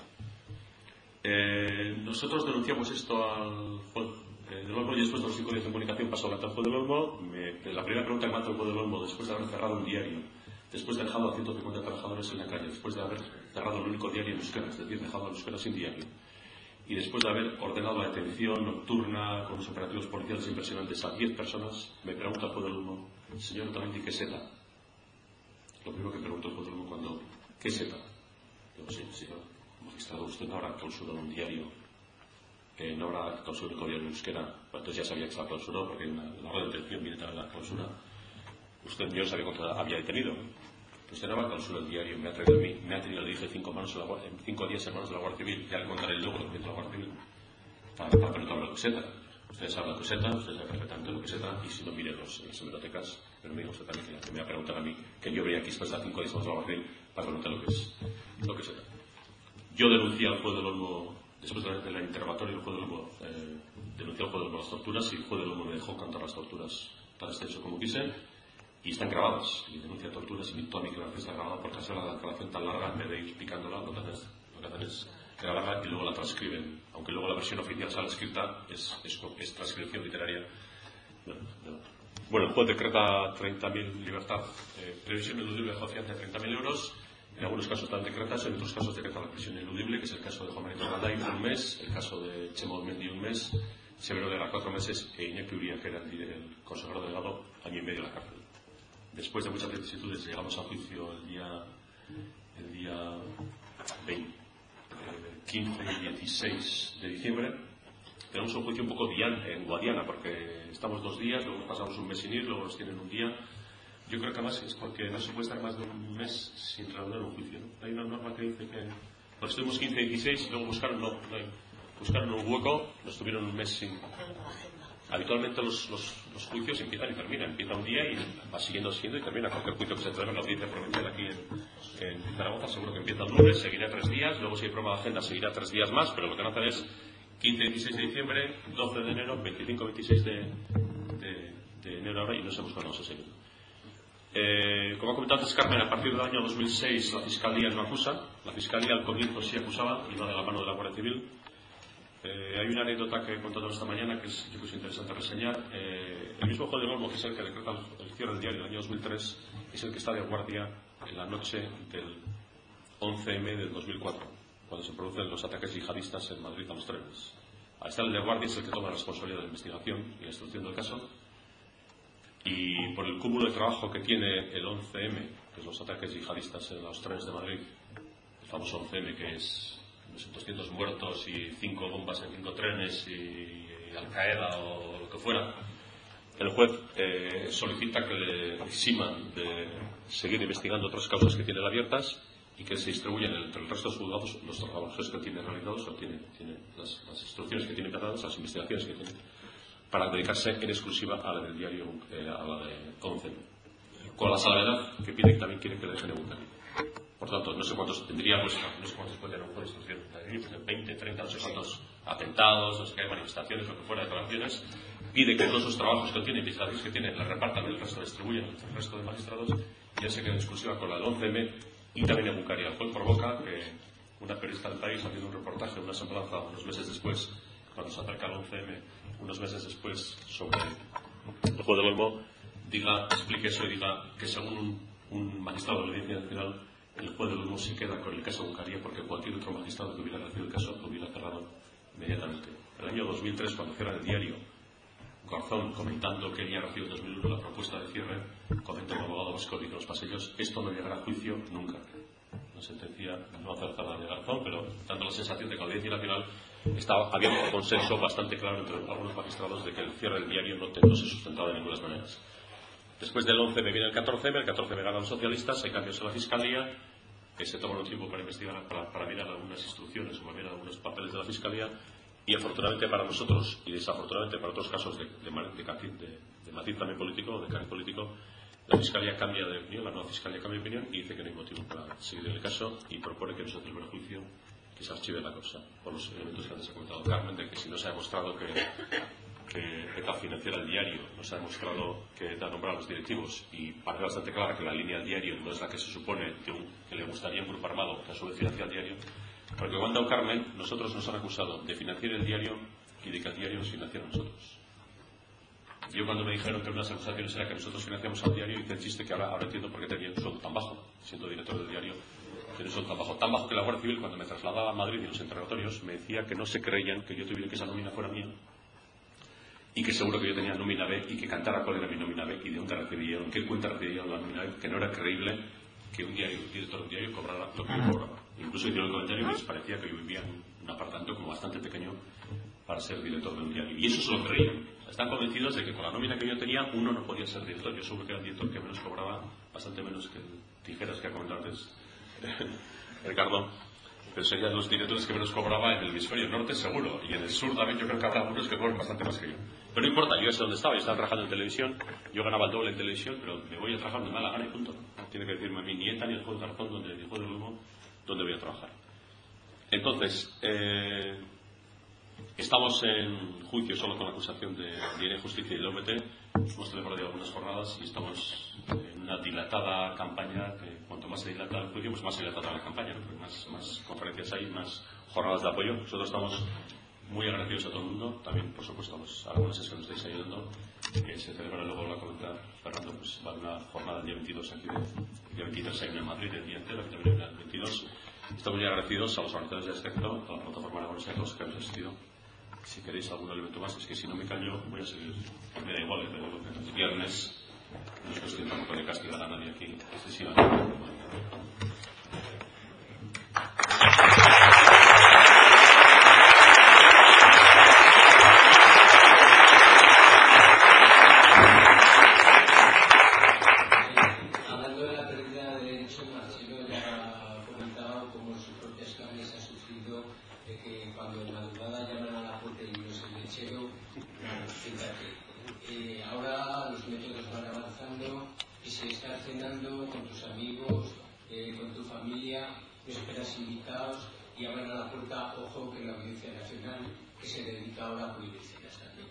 Nosotros denunciamos esto al juez del Olmo y después de los 5 días de comunicación pasó la juez del Olmo. La primera pregunta que me hace el juez del Olmo, después de haber cerrado un diario, después de haber dejado a 150 trabajadores en la calle, después de haber cerrado el único diario en euskera, es decir, dejado a los euskera sin diario, y después de haber ordenado la detención nocturna con los operativos policiales impresionantes a 10 personas, me pregunta el juez del Olmo, señor Otamendi, ¿qué es ETA? Lo primero que preguntó el juez del Olmo cuando, ¿qué es ETA? Digo, sí, señor magistrado, usted no habrá clausurado un diario, no habrá clausurado un diario en euskera, pues entonces ya sabía que estaba clausurado porque en la orden de detención viene también la clausura. Usted yo sabía cuánto había detenido. Usted no va a clausurar el diario, me ha traído a mí, me ha tenido, le dije, 5 días en manos de la Guardia Civil, ya le contaré el logro de la Guardia Civil, para preguntarme lo que sea. Ustedes saben la coseta, ustedes saben perfectamente lo que se trata, y si no, miren las hemerotecas, pero me digo usted también que me va a preguntar a mí, que yo veía aquí después de 5 días más a Madrid para preguntar lo que se trata. Yo denuncié al juez del Olmo, después del interrogatorio, el juez del Olmo denunció al juez del Olmo las torturas, y el juez del Olmo me dejó cantar las torturas tan extenso como quise, y están grabadas. Mi denuncia de torturas y toda mi declaración está grabada, porque hacer la declaración tan larga, en vez de ir picándola, lo que hacen es grabarla y luego la transcriben, aunque luego la versión oficial sale escrita, es transcripción literaria. Bueno, el juez decreta 30.000 libertad, previsión ineludible de fianza de 30.000 euros. En algunos casos están decretas, en otros casos decreta la prisión ineludible, que es el caso de Juan María Torganday, 1 mes, el caso de Chemo Mendy 1 mes, Severo Lega 4 meses e Iñaki Uría, que era el consejero delegado, 1 año y medio en la cárcel. Después de muchas vicisitudes llegamos a juicio el día 15 y 16 de diciembre. Tenemos un juicio un poco en Guadiana, porque estamos 2 días, luego pasamos 1 mes sin ir, luego nos tienen 1 día. Yo creo que además es porque no se puede estar más de 1 mes sin reanudar un juicio, ¿no? Hay una norma que dice que pues estuvimos 15 y 16 y luego buscaron un hueco, nos tuvieron 1 mes sin. Habitualmente los juicios empiezan y terminan. Empieza un día y va siguiendo y termina. Cualquier juicio que se trae en la audiencia provincial aquí en Zaragoza seguro que empieza el lunes, seguirá 3 días, luego si hay prueba de agenda seguirá 3 días más, pero lo que no hacen es 15 y 16 de diciembre, 12 de enero, 25 y 26 de enero ahora, y no sabemos cuándo vamos a seguir. Como ha comentado antes Carmen, a partir del año 2006 la Fiscalía no acusa. La Fiscalía al comienzo sí acusaba, iba de la mano de la Guardia Civil. Hay una anécdota que he contado esta mañana que yo creo que es interesante reseñar. El mismo juez del Olmo, que es el que decreta el cierre del diario del año 2003, es el que está de guardia en la noche del 11M del 2004, cuando se producen los ataques yihadistas en Madrid a los trenes. Al estar el de guardia es el que toma la responsabilidad de la investigación y la instrucción del caso. Y por el cúmulo de trabajo que tiene el 11M, que es los ataques yihadistas en los trenes de Madrid, el famoso 11M, que es 200 muertos y 5 bombas en 5 trenes y Al-Qaeda o lo que fuera, el juez solicita que le eximan de seguir investigando otras causas que tiene abiertas y que se distribuyan entre el resto de los juzgados los trabajos que tiene realizados, o tiene las instrucciones que tiene dadas, las investigaciones que tiene, para dedicarse en exclusiva a la del diario, a la de 11, con la salvedad que pide que también quiere que le dejen en Bucari. Por tanto, no sé cuántos tendríamos, no sé cuántos puede tener un juez de instrucción, 20, 30, no sé cuántos atentados, no sé qué, manifestaciones, lo que fuera, declaraciones. Pide que todos esos trabajos que tiene, investigaciones que tiene, las repartan, el resto distribuyen entre el resto de magistrados, y ya se queda en exclusiva con la del 11M y también en Bucari. El juez provoca que una periodista del País, haciendo un reportaje, una semblanza unos meses después, cuando se acerca al 11M, unos meses después, sobre el juez del Olmo, explique eso y diga que según un magistrado de la Audiencia Nacional, el juez del Olmo se queda con el caso Bucari porque cualquier otro magistrado que hubiera recibido el caso lo hubiera cerrado inmediatamente. En el año 2003, cuando cierra el diario, Garzón, comentando que ya recibido en 2001 la propuesta de cierre, comenta el abogado vasco en los pasillos: esto no llegará a juicio nunca. La sentencia no acertada de Garzón, pero dando la sensación de que la Audiencia Nacional había un consenso bastante claro entre algunos magistrados de que el cierre del diario no se sustentaba de ninguna manera. Después del 11 me viene el 14M, el 14 me ganan los socialistas, hay cambios en la Fiscalía, que se toman un tiempo para investigar, para mirar algunas instrucciones o para mirar algunos papeles de la Fiscalía, y afortunadamente para nosotros, y desafortunadamente para otros casos de matiz también político, de cariz político, la Fiscalía cambia de opinión, la nueva Fiscalía cambia de opinión y dice que no hay motivo para seguir el caso y propone que no se celebre el juicio, que se archive la causa, por los elementos que antes ha comentado Carmen, de que si no se ha demostrado que ETA financiera el diario, no se ha demostrado que ETA nombra a los directivos, y parece bastante clara que la línea del diario no es la que se supone que le gustaría a un grupo armado que a su vez financia el diario, porque cuando ha Carmen, nosotros nos han acusado de financiar el diario y de que el diario nos financiara a nosotros. Yo cuando me dijeron que unas acusaciones era que nosotros financiamos al diario, hice el chiste que ahora entiendo por qué tenía un sueldo tan bajo, siendo director del diario, tenía un sueldo tan bajo que la Guardia Civil, cuando me trasladaba a Madrid y los interrogatorios, me decía que no se creían que yo tuviera que esa nómina fuera mía, y que seguro que yo tenía nómina B y que cantara cuál era mi nómina B y de dónde recibía, en qué cuenta recibía la nómina B, que no era creíble que un director de un diario cobrara lo que yo cobraba. Incluso hicieron el comentario que les parecía que yo vivía en un apartamento como bastante pequeño para ser director de un diario. Y eso se lo creían. Están convencidos de que con la nómina que yo tenía uno no podía ser director. Yo seguro que era el director que menos cobraba, bastante menos que el Tijeras que ha comentado antes Ricardo. Pero serían los directores que menos cobraba en el hemisferio norte, seguro. Y en el sur también yo creo que habrá algunos que cobran bastante más que yo. Pero no importa, yo sé dónde estaba. Yo estaba trabajando en televisión. Yo ganaba el doble en televisión, pero me voy a trabajar donde me da la gana y punto. No tiene que decirme mi nieta ni el juez de razón, donde el juez del humo, dónde voy a trabajar. Entonces, estamos en juicio solo con la acusación de Dinero y Justicia y del OMT. Hemos celebrado algunas jornadas y estamos en una dilatada campaña que cuanto más se dilata el juicio, pues más se dilata la campaña, ¿no? Porque más conferencias hay, más jornadas de apoyo. Nosotros estamos muy agradecidos a todo el mundo, también por supuesto a los aragoneses que nos estáis ayudando, que se celebra luego la comenta Fernando, pues va a haber una jornada el día 22 aquí, el día 23 hay en Madrid, el día entero, aquí también el 22. Estamos muy agradecidos a los organizadores de este evento, a la plataforma aragonesa y a todos los que han asistido. Si queréis algún elemento más, es que si no me callo voy a seguir, me da igual, pero el viernes no es cuestión tampoco de castigar a nadie aquí excesivamente. Hablando de la pérdida de derechos, Marcelo ya ha comentado cómo en sus propias carnes ha sufrido de que cuando en madrugada llaman a la puerta y no es el lechero, fíjate, ahora los métodos van avanzando y se está cenando con tus amigos, con tu familia, no esperas invitados y abran a la puerta, ojo que la Audiencia Nacional que se dedica ahora a prohibirlas también.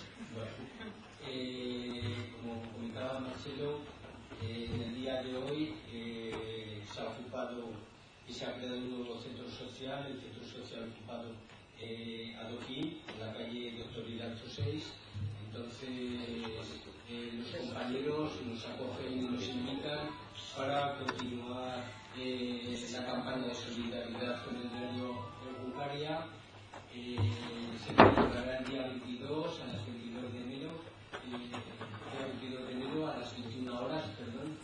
Bueno, como comentaba Marcelo, en el día de hoy se ha ocupado y se ha creado un nuevo centro social, el centro social ocupado Adoquín, en la calle Doctor Hidalgo 6. Entonces, los compañeros nos acogen y nos invitan para continuar la campaña de solidaridad con el diario Bulgaria. Se celebrará el día 22 a las 22 de enero. El 22 de enero a las 21 horas, perdón.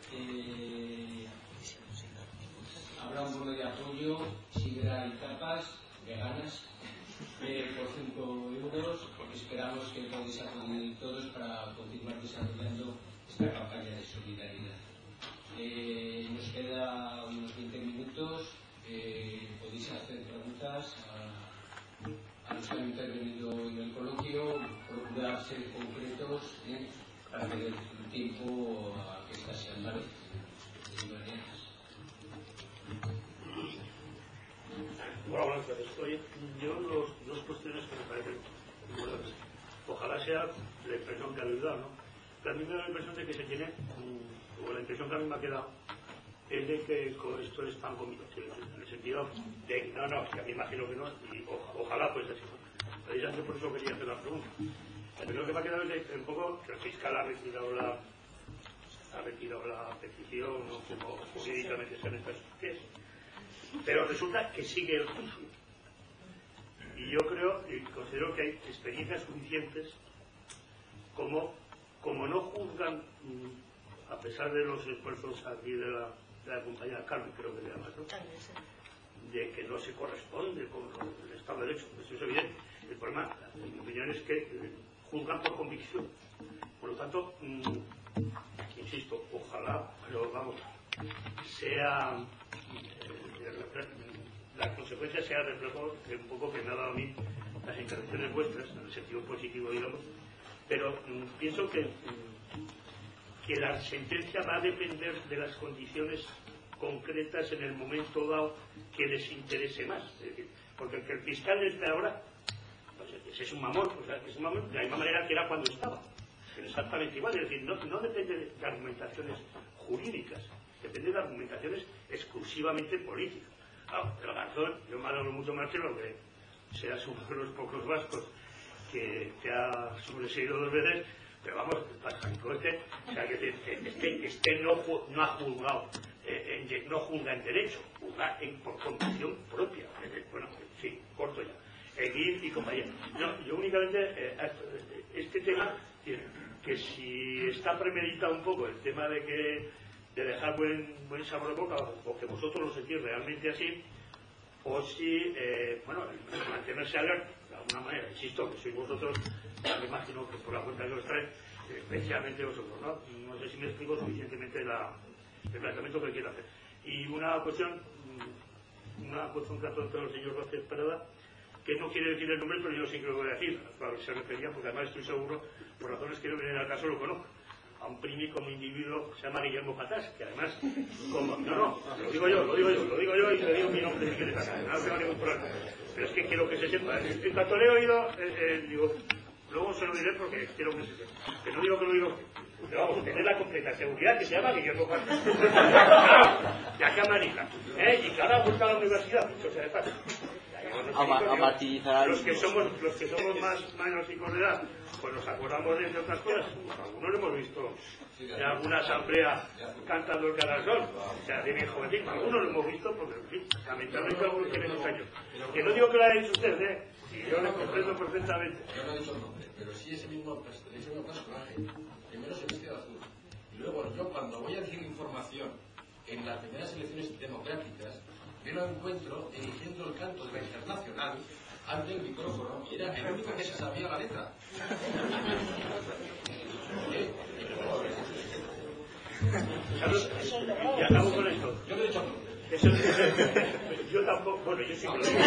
Habrá un bono de apoyo, sidra y tapas veganas por 5 euros. Esperamos que podáis acudir todos para continuar desarrollando esta campaña de solidaridad. Nos queda unos 20 minutos. Podéis hacer preguntas a los que han intervenido en el coloquio, procurar ser concretos para que el tiempo a que estas sean largas. Bueno, buenas tardes. Oye, yo dos cuestiones que me parecen importantes. Ojalá sea la impresión que ha ayudado, ¿no? Pero a mí me da la impresión de que se tiene, o la impresión que a mí me ha quedado, es de que esto es pan comido, en el sentido de, no, que a mí imagino que no, y ojalá pues así, ¿no? Precisamente por eso quería hacer la pregunta. La primera que me ha quedado es de un poco que el fiscal ha retirado la petición, ¿no? Como jurídicamente se han estas cosas. Pero resulta que sigue el juicio. Y yo creo y considero que hay experiencias suficientes como no juzgan, a pesar de los esfuerzos aquí de la compañera Carmen, creo que le llamas, ¿no? De que no se corresponde con el Estado de Derecho. Eso es evidente. El problema, en mi opinión, es que juzgan por convicción. Por lo tanto, insisto, ojalá, pero vamos, sea la consecuencia sea el reflejo de un poco que me ha dado a mí las intervenciones vuestras, en el sentido positivo, digamos, pero pienso que la sentencia va a depender de las condiciones concretas en el momento dado que les interese más. Es decir, porque el fiscal está ahora, pues es un mamón, o sea, es un mamón de la misma manera que era cuando estaba. Es exactamente igual, es decir, no depende de argumentaciones jurídicas, depende de argumentaciones exclusivamente políticas. Claro, pero razón, yo me alegro mucho, Marcelo, que seas uno de los pocos vascos que ha sobreseído 2 veces, pero vamos, el pasajito o sea, que no ha juzgado, no juzga en derecho, juzga por condición propia. Bueno, sí, corto ya. Egil y compañía. No, yo únicamente, este tema, que si está premeditado un poco el tema de dejar buen sabor de boca, o que vosotros lo sentís realmente así, o si, mantenerse alerta, de alguna manera, insisto, que sois vosotros, ya me imagino que por la cuenta que os trae, especialmente vosotros, ¿no? No sé si me explico suficientemente el planteamiento que quiero hacer. Y una cuestión una cuestión que ha tratado el señor Vázquez Parada, que no quiere decir el nombre, pero yo sí que lo voy a decir, a lo que se refería, porque además estoy seguro, por razones que no vienen al caso, lo conozco. A un primi como individuo se llama Guillermo Patás, que además, como, no, lo digo yo y le digo mi nombre si quieres acá, no tengo ningún problema. Pero es que quiero que se sepa, en cuanto le he oído, digo, luego se lo diré porque quiero que se sepa. Que no digo que lo digo, pero vamos a tener la completa seguridad que se llama Guillermo Patás. De acá a Manila, y que ahora ha vuelto a la universidad, mucho sea de paso. Los que somos más chicos de edad, pues nos acordamos de otras cosas. Algunos lo hemos visto en alguna asamblea cantando el Carasol, o sea, de bien jovencito. Algunos lo hemos visto porque, en fin, lamentablemente algunos tienen muchos años. Que no digo que lo haya dicho usted, y yo lo comprendo perfectamente. Yo no he dicho el nombre, pero sí ese mismo personaje. Primero se viste de azul. Y luego yo, cuando voy a decir información en las primeras elecciones democráticas, yo lo encuentro dirigiendo el canto de la Internacional ante el micrófono y era el único que se sabía la letra. Y acabo con esto. Yo no he dicho nada. Yo tampoco, bueno, yo sí que lo digo.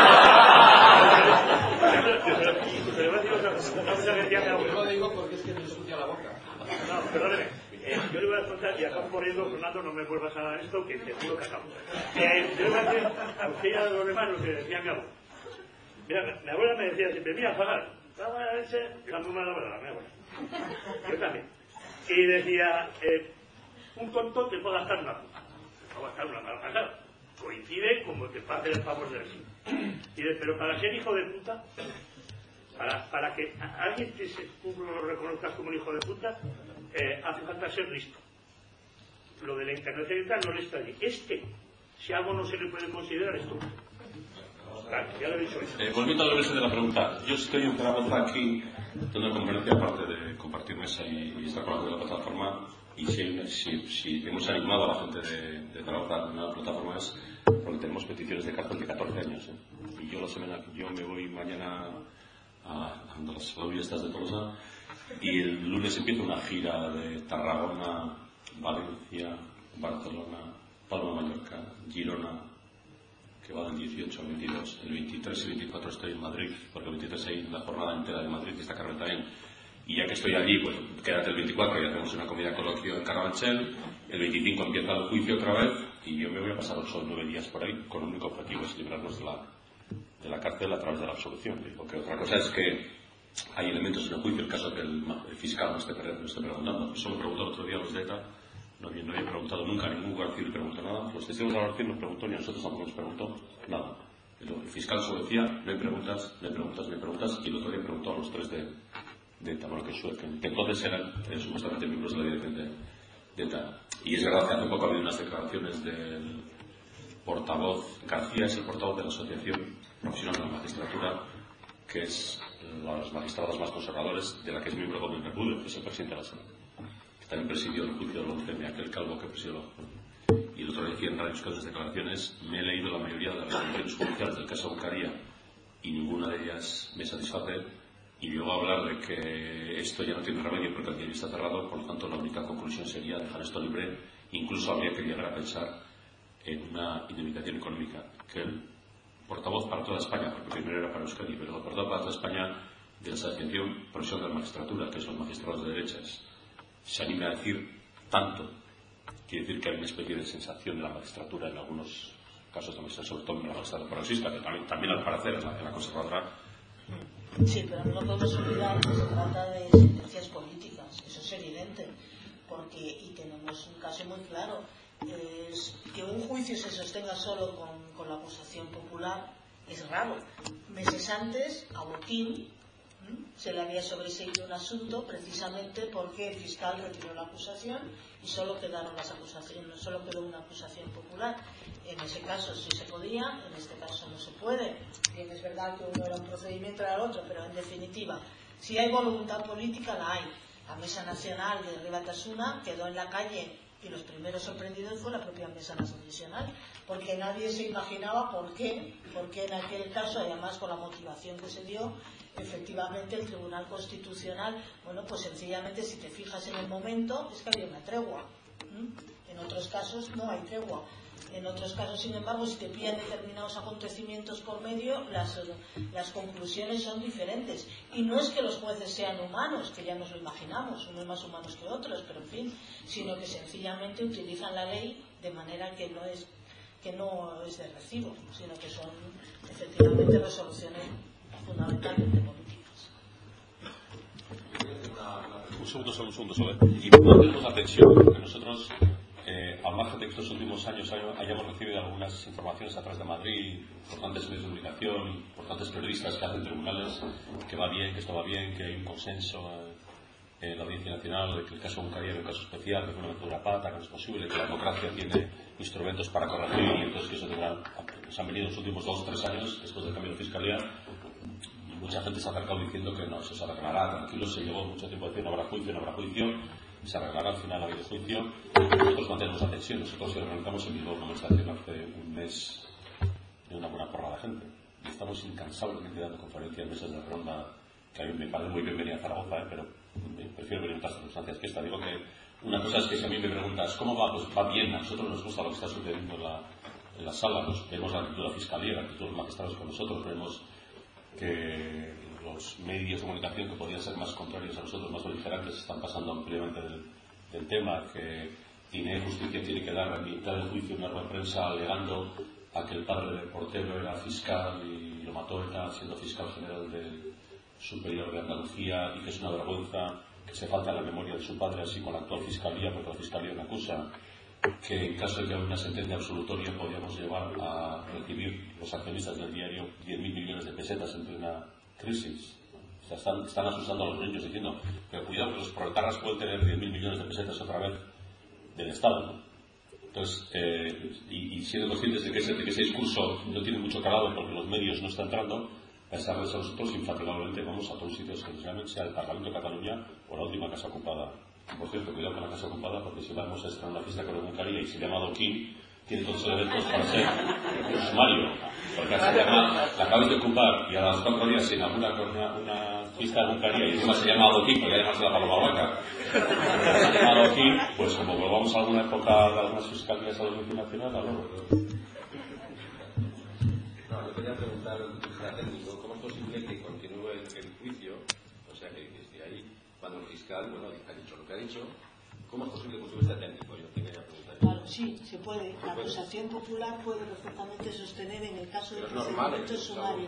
Yo lo digo porque es que me ensucia la boca. No, perdóneme. Yo le voy a contar, y acabo poniendo, Fernando, no me vuelvas a esto, que te juro que acabo. Yo le voy a decir a usted y a los demás lo que decía mi abuela. Mira, mi abuela me decía siempre, mira, pagar, la muy mala verdad, mi abuela. Yo también. Y decía, un tonto te puede gastar una puta, te puede gastar una mala pasada. Coincide como te pase el favor del sí. Y dice, pero para ser hijo de puta, para que alguien que tú lo reconozcas como un hijo de puta, hace falta ser listo. Lo de la internacionalidad no le está allí. Si algo no se le puede considerar, es tonto. Claro, ya lo he dicho eso. Volviendo al origen de la pregunta, yo estoy en Zaragoza aquí de una conferencia, aparte de compartir mesa y estar con la plataforma, y si hemos animado a la gente de Zaragoza a una plataforma es porque tenemos peticiones de cárcel de 14 años. Y yo me voy mañana a las fiestas de Tolosa y el lunes empieza una gira de Tarragona, Valencia, Barcelona, Palma de Mallorca, Girona, que va del 18 al 22. El 23 y 24 estoy en Madrid, porque el 23 hay la jornada entera de Madrid y está Carmen también. Y ya que estoy allí, pues quédate el 24 y hacemos una comida coloquio en Carabanchel. El 25 empieza el juicio otra vez y yo me voy a pasar el sol 9 días por ahí con un único objetivo, es librarnos de la cárcel a través de la absolución. Porque otra cosa es que hay elementos en el juicio, el caso que el fiscal no esté preguntando. Eso lo preguntó el otro día los de ETA. No había preguntado nunca, ningún guardia civil preguntó nada. Los testigos de la Guardia Civil no preguntó ni a nosotros tampoco nos preguntó nada. El fiscal solo decía, no hay preguntas, y el otro día preguntó a los tres de ETA, bueno, que entonces eran supuestamente miembros de la dirección de ETA. Y es verdad que hace poco ha habido unas declaraciones del portavoz, García es el portavoz de la Asociación Profesional de la Magistratura, que es los magistrados más conservadores, de la que es miembro Gómez Bermúdez, que es el presidente de la Senado. También presidió el juicio del 11M, aquel calvo que presidió. Y el otro día decía en Radio Euskadi las declaraciones, me he leído la mayoría de las resoluciones judiciales del caso Bucaría y ninguna de ellas me satisface. Y luego hablar de que esto ya no tiene remedio porque el diario está cerrado, por lo tanto la única conclusión sería dejar esto libre. Incluso habría que llegar a pensar en una indemnización económica. Que el portavoz para toda España, porque primero era para Euskadi, pero el portavoz para toda España de la Asociación Profesional de la Magistratura, que son magistrados de derechas, se anime a decir tanto, quiere decir que hay una especie de sensación de la magistratura en algunos casos de magistratura, sobre todo en la magistratura progresista, que también al parecer en la conservadora. Sí, pero no podemos olvidar que se trata de sentencias políticas, eso es evidente, y tenemos un caso muy claro, es que un juicio se sostenga solo con la acusación popular es raro. Meses antes, a Botín se le había sobreseído un asunto precisamente porque el fiscal retiró la acusación y solo quedaron las acusaciones, solo quedó una acusación popular. En ese caso sí se podía, en este caso no se puede. Bien, es verdad que uno era un procedimiento y era el otro, pero en definitiva, si hay voluntad política, la hay. La Mesa Nacional de Herri Batasuna quedó en la calle y los primeros sorprendidos fue la propia Mesa Nacional, porque nadie se imaginaba por qué en aquel caso, además con la motivación que se dio, efectivamente el Tribunal Constitucional, bueno, pues sencillamente si te fijas en el momento es que había una tregua. En otros casos no hay tregua. En otros casos, sin embargo, si te pillan determinados acontecimientos por medio, las conclusiones son diferentes. Y no es que los jueces sean humanos, que ya nos lo imaginamos, unos más humanos que otros, pero en fin, sino que sencillamente utilizan la ley de manera que no es de recibo, sino que son efectivamente resoluciones fundamentalmente políticas. Un segundo solo. Y mantengamos la tensión, porque nosotros, al margen de que estos últimos años hayamos recibido algunas informaciones a través de Madrid, importantes medios de comunicación, importantes periodistas que hacen tribunales, que va bien, que esto va bien, que hay un consenso en la Audiencia Nacional, de que el caso Uncaria es un caso especial, que fue una metedura pata, que no es posible, que la democracia tiene instrumentos para corregir, y entonces que eso nos han venido los últimos 2 o 3 años, después del cambio de fiscalía. Mucha gente se ha acercado diciendo que no, eso se arreglará, tranquilo, se llevó mucho tiempo a decir no habrá juicio, se arreglará, al final ha habido juicio. Nosotros mantenemos la tensión, nosotros si organizamos en Bilbao una manifestación hace un mes de una buena porra de gente. Y estamos incansablemente dando conferencias en mesas de ronda, que a mí me parece muy bienvenida a Zaragoza, pero prefiero venir en otras circunstancias que esta. Digo que una cosa es que si a mí me preguntas ¿cómo va? Pues va bien, a nosotros nos gusta lo que está sucediendo en la sala, vemos la actitud de la Fiscalía, la actitud de los magistrados con nosotros, vemos que los medios de comunicación que podían ser más contrarios a nosotros, más beligerantes, están pasando ampliamente del tema, que Cine Justicia tiene que dar a mitad del juicio una rueda de prensa alegando a que el padre del portero era fiscal y lo mató ETA siendo fiscal general del Superior de Andalucía, y que es una vergüenza que se falta la memoria de su padre así con la actual fiscalía, porque la fiscalía me acusa que en caso de que haya una sentencia absolutoria podríamos llevar a recibir los accionistas del diario 10.000 millones de pesetas en plena crisis. O sea, están asustando a los niños diciendo que cuidado que los proletarras pueden tener 10.000 millones de pesetas otra vez del Estado, ¿no? Entonces, y siendo conscientes de que ese discurso no tiene mucho calado porque los medios no están entrando, a pesar de eso nosotros infatigablemente vamos a todos los sitios que realmente sea el Parlamento de Cataluña o la última casa ocupada. Por cierto, cuidado con la casa ocupada, porque si vamos a estar en una fiesta con Uncaria y se llama Doquín, tiene todos los elementos para ser sumario. Porque se llama, la acabas de ocupar y a los 4 días se inaugura una fiesta de Uncaria y encima se llama Doquín, porque además de la paloma vaca. Se llama Doquín, pues como volvamos a alguna época de algunas fiscalías a la Audiencia Nacional, algo. No, le quería preguntar al punto de vista técnico, ¿cómo es posible que continúe el juicio? O sea, que desde ahí, cuando el fiscal, bueno, ha dicho lo que ha dicho, ¿cómo es posible que continúe este técnico? Yo quería preguntar. Claro, sí, se puede. La acusación popular puede perfectamente sostener en el caso de procedimientos sumarios.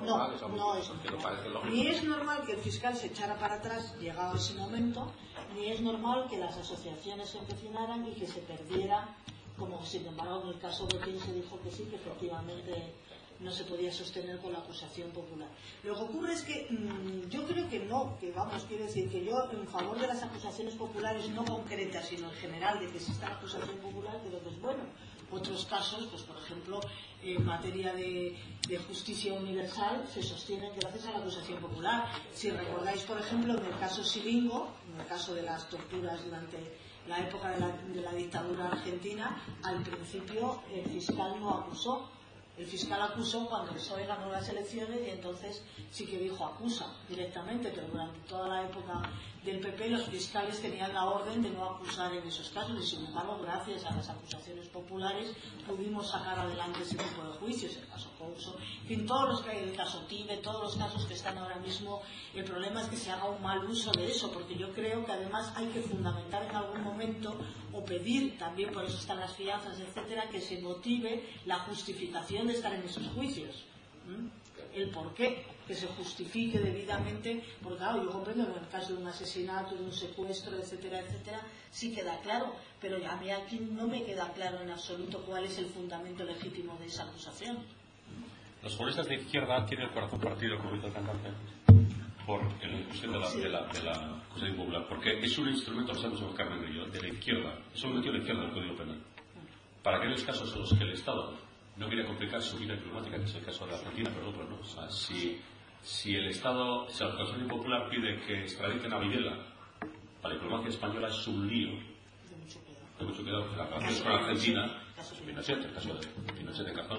No, ni es normal que el fiscal se echara para atrás llegado ese momento, ni es normal que las asociaciones se empecinaran y que se perdiera, como sin embargo en el caso de quien se dijo que sí, que efectivamente no se podía sostener con la acusación popular. Lo que ocurre es que yo creo que no, que vamos, quiero decir que yo en favor de las acusaciones populares no concretas, sino en general de que exista la acusación popular, creo que es bueno. Otros casos, pues por ejemplo, en materia de justicia universal, se sostienen gracias a la acusación popular. Si recordáis, por ejemplo, en el caso Silingo, en el caso de las torturas durante la época de la dictadura argentina, al principio el fiscal no acusó. El fiscal acusó cuando el PSOE ganó las elecciones y entonces sí que dijo acusa directamente, pero durante toda la época del PP los fiscales tenían la orden de no acusar en esos casos y sin embargo gracias a las acusaciones populares pudimos sacar adelante ese tipo de juicios, el caso Couso, en fin, todos los que hay, el caso Tibe, todos los casos que están ahora mismo. El problema es que se haga un mal uso de eso, porque yo creo que además hay que fundamentar en algún momento o pedir, también por eso están las fianzas, etcétera, que se motive la justificación de estar en esos juicios. El por qué, que se justifique debidamente, porque claro, yo comprendo que en el caso de un asesinato, de un secuestro, etcétera, etcétera, sí queda claro, pero a mí aquí no me queda claro en absoluto cuál es el fundamento legítimo de esa acusación. Los futbolistas de izquierda tienen el corazón partido, como dice el cantante, por la inclusión de la acusación popular, porque es un instrumento, lo sabemos en Carmen Grillo, de la izquierda, es un metido de la izquierda del Código Penal, para aquellos casos en los que el Estado no quiere complicar su vida diplomática, que es el caso de Argentina, pero otro no. O sea, si el Estado, si la acusación popular pide que extraditen a Videla, la diplomacia española es un lío. De mucho cuidado, que la relación con Argentina, Pinochet, el caso de Pinochet de Cazón,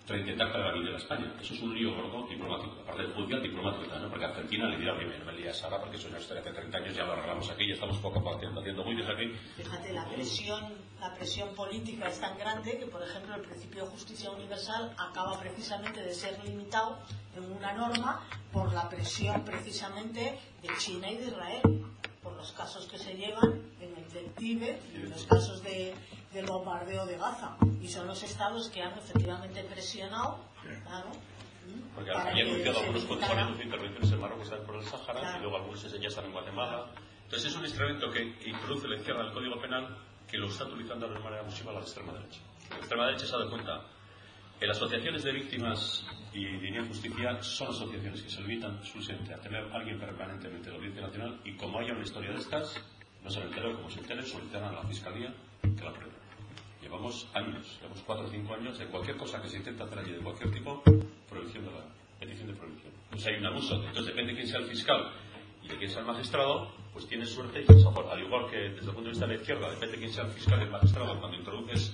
para intentar traer a Videla a España. Eso es un lío gordo diplomático, aparte del judicial diplomático también, ¿no? Porque Argentina le dirá primero, me lías ahora porque eso es una historia de hace 30 años, ya lo arreglamos aquí, ya estamos poco a poco haciendo buitres aquí. Fíjate, la presión política es tan grande que, por ejemplo, el principio de justicia universal acaba precisamente de ser limitado en una norma por la presión precisamente de China y de Israel, por los casos que se llevan en el del Tíbet y en los casos del bombardeo de Gaza. Y son los estados que han efectivamente presionado, claro, porque había anunciado algunos controles de intervenciones en Marruecos por el Sáhara, claro, y luego algunos ya están en Guatemala. Entonces es un instrumento que introduce la izquierda del Código Penal que lo está utilizando de manera abusiva la extrema derecha. La extrema derecha se ha dado cuenta que las asociaciones de víctimas y de justicia son asociaciones que se limitan exclusivamente a tener a alguien permanentemente de la Audiencia Nacional, y como haya una historia de estas, no se entere, como se entere, solicitan a la Fiscalía que la pruebe. Llevamos años, llevamos 4 o 5 años de cualquier cosa que se intenta hacer allí de cualquier tipo, prohibición de la petición de prohibición. Entonces hay un abuso, entonces depende de quién sea el fiscal y de quién sea el magistrado, pues tienes suerte y tienes favor. Al igual que desde el punto de vista de la izquierda, depende de quién sea el fiscal y el magistrado, cuando introduces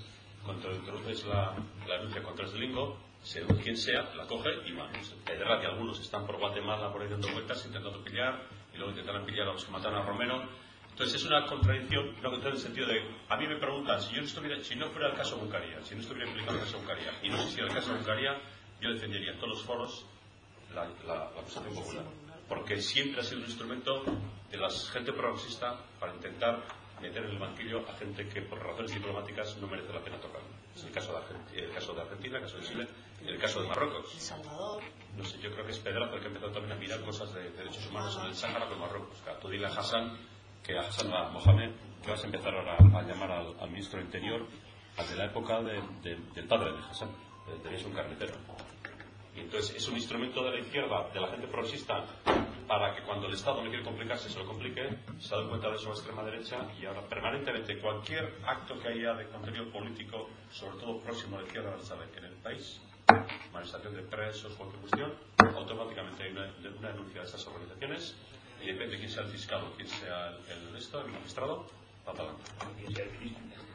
la denuncia contra el delingo, según quien sea, la coge y va. Es verdad que algunos están por Guatemala por ahí dando vueltas, intentando pillar, y luego intentarán pillar a los que mataron a Romero. Entonces es una contradicción en el sentido de, a mí me preguntan, si no fuera el caso Buncaria, si no estuviera implicado el caso Buncaria, y no existiera el caso Buncaria, yo defendería en todos los foros la acusación popular, porque siempre ha sido un instrumento de la gente progresista para intentar meter en el banquillo a gente que por razones diplomáticas no merece la pena tocar. Es el caso de Argentina, el caso de Chile, el caso de Marruecos. El Salvador. No sé, yo creo que es Pedraza el que empezó también a mirar cosas de derechos humanos en el Sáhara con Marruecos. Claro, tú dile a Hassan, a Mohamed, que vas a empezar ahora a llamar al ministro de Interior, al de la época del padre de Hassan, tenéis un carretero. Y entonces es un instrumento de la izquierda, de la gente progresista, para que cuando el Estado no quiere complicarse, se lo complique. Se ha dado cuenta de eso la extrema derecha, y ahora permanentemente cualquier acto que haya de contenido político, sobre todo próximo a la izquierda, sabe que en el país, manifestación de presos, cualquier cuestión, automáticamente hay una denuncia de esas organizaciones, y depende de quién sea el fiscal o quién sea el magistrado, va para adelante.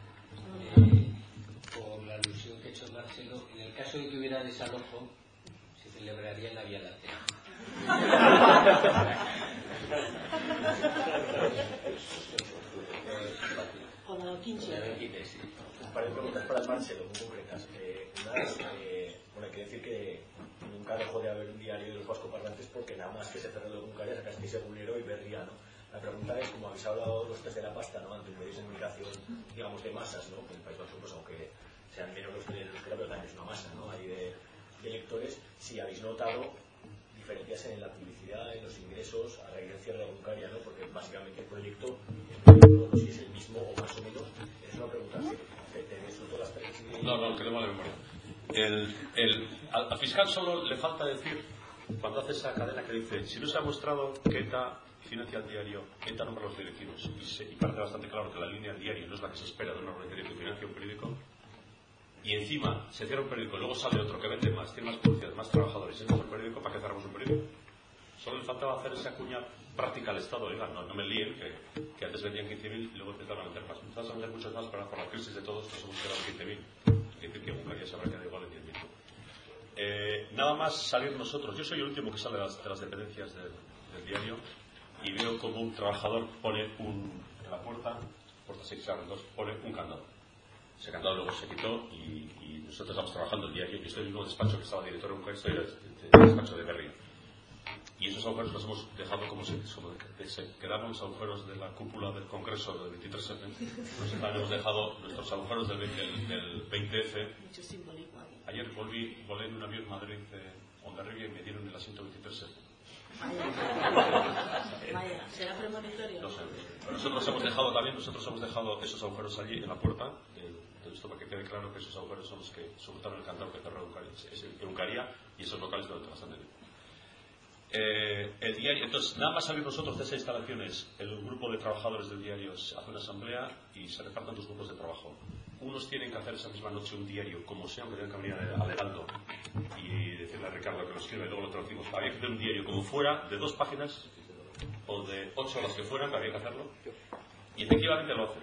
Por la alusión que ha hecho Marcelo, en el caso de que hubiera desalojo, se celebraría en la Vía Láctea. Con el 15. Un par de preguntas para Marcelo, muy concretas. Hay que decir que nunca dejó de haber un diario de los vascoparlantes, porque nada más que se cerró de Buncaria sacaste Segulero y Berria, ¿no? La pregunta es, como habéis hablado los tres de la pasta, ¿no? Ante medios de comunicación, digamos, de masas, ¿no? Que en el País Vasco, pues, aunque sean menos los que pero también es una masa, ¿no? Hay de lectores. Si habéis notado diferencias en la publicidad, en los ingresos, a raíz del cierre de Buncaria, ¿no? Porque básicamente el proyecto, no sé si es el mismo o más o menos. Es una pregunta que te disfruto las perspectivas. No, que no vale memoria. Al fiscal solo le falta decir, cuando hace esa cadena que dice, si no se ha mostrado que ETA financia el diario, ETA nombra a los directivos, y parece bastante claro que la línea del diario no es la que se espera de una organización que financia un periódico, y encima se cierra un periódico, luego sale otro que vende más, tiene más publicidad, más trabajadores, y es el periódico, ¿para qué cerramos un periódico? Solo le faltaba hacer esa cuña práctica al Estado. Oiga, no me líen, que antes vendían 15.000 y luego empezaron a vender más. Empezaron a vender muchos más, pero por la crisis de todos nos hemos quedado en 15.000. Es decir, que Buncaria se habrá quedado igual en 10.000. Nada más salir nosotros. Yo soy el último que sale de las dependencias del diario, y veo como un trabajador pone en la puerta 6 años, 2, pone un candado. Ese candado luego se quitó, y nosotros estamos trabajando el diario. Yo estoy en el mismo despacho que estaba director de Buncaria, estoy en el despacho de Berria. Y esos agujeros los hemos dejado como se quedaron los agujeros de la cúpula del Congreso del 23F. Nos hemos dejado nuestros agujeros del 20F. Ayer volé en un avión Madrid Hondarribia y me dieron el asiento 23F. Vaya, ¿será premonitorio? No sé. Nosotros hemos dejado esos agujeros allí en la puerta. Esto para que quede claro que esos agujeros son los que soportaron el candado que cerró Buncaria, y esos locales durante bastante tiempo. El diario, entonces, nada más salir nosotros de esas instalaciones, el grupo de trabajadores del diario hace una asamblea y se reparten dos grupos de trabajo. Unos tienen que hacer esa misma noche un diario, como sea, aunque tengan que venir al Heraldo y decirle a Ricardo que lo escriba, y luego lo traducimos. Había que hacer un diario como fuera, de 2 páginas o de 8 las que fueran, que había que hacerlo, y efectivamente lo hacen.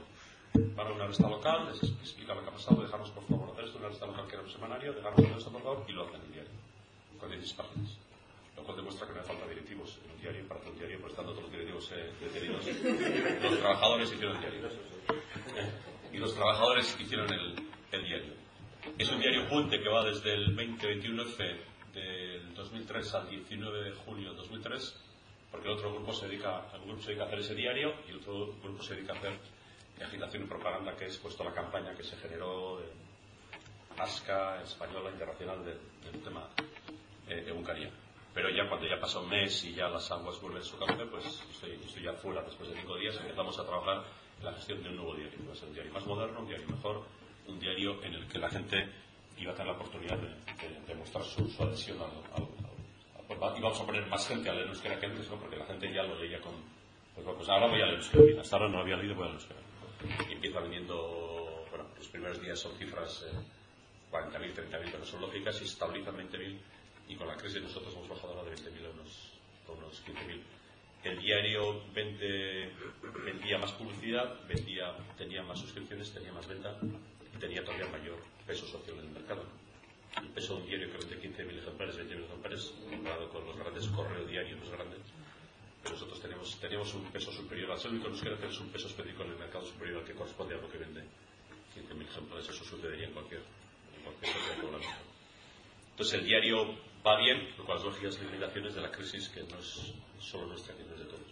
van a una revista local, les explican lo que ha pasado, dejarnos por favor hacer esto, una revista local que era un semanario, dejarnos hacer esto por favor, y lo hacen en el diario, con 16 páginas. Lo cual demuestra que no hace falta directivos en un diario, para hacer un diario, pues estando todos los directivos detenidos, los trabajadores hicieron el diario. Y los trabajadores hicieron el diario. Es un diario puente que va desde el 20-21F del 2003 al 19 de junio del 2003, porque el otro grupo se dedica a hacer ese diario y el otro grupo se dedica a hacer agitación y propaganda, que es pues toda la campaña que se generó ASCA, española, internacional, del tema Egunkaria. Pero ya cuando ya pasa un mes y ya las aguas vuelven a su cauce, pues estoy ya fuera después de 5 días, empezamos a trabajar en la gestión de un nuevo diario. Va a ser un diario más moderno, un diario mejor, un diario en el que la gente iba a tener la oportunidad de mostrar su adhesión y vamos a poner más gente a leer euskera que antes, ¿no? Porque la gente ya lo leía con... Pues ahora voy a leer euskera. Hasta ahora no había leído, voy a leer euskera. Y empieza vendiendo... Bueno, los primeros días son cifras 40.000, 30.000, pero son lógicas y se estabilizan 20.000. Y con la crisis nosotros hemos bajado ahora de 20.000 a unos 15.000. El diario vendía más publicidad, tenía más suscripciones, tenía más venta y tenía todavía mayor peso social en el mercado. El peso de un diario que vende 15.000 ejemplares, 20.000 ejemplares, comparado con los grandes correos diarios, los grandes, pero nosotros tenemos un peso superior. Al ser único nos queda tener un peso específico en el mercado superior al que corresponde a lo que vende 15.000 ejemplares. Eso sucedería en cualquier sociedad económica. Entonces el diario va bien, con las lógicas limitaciones de la crisis, que no es solo nuestra, que no es de todos.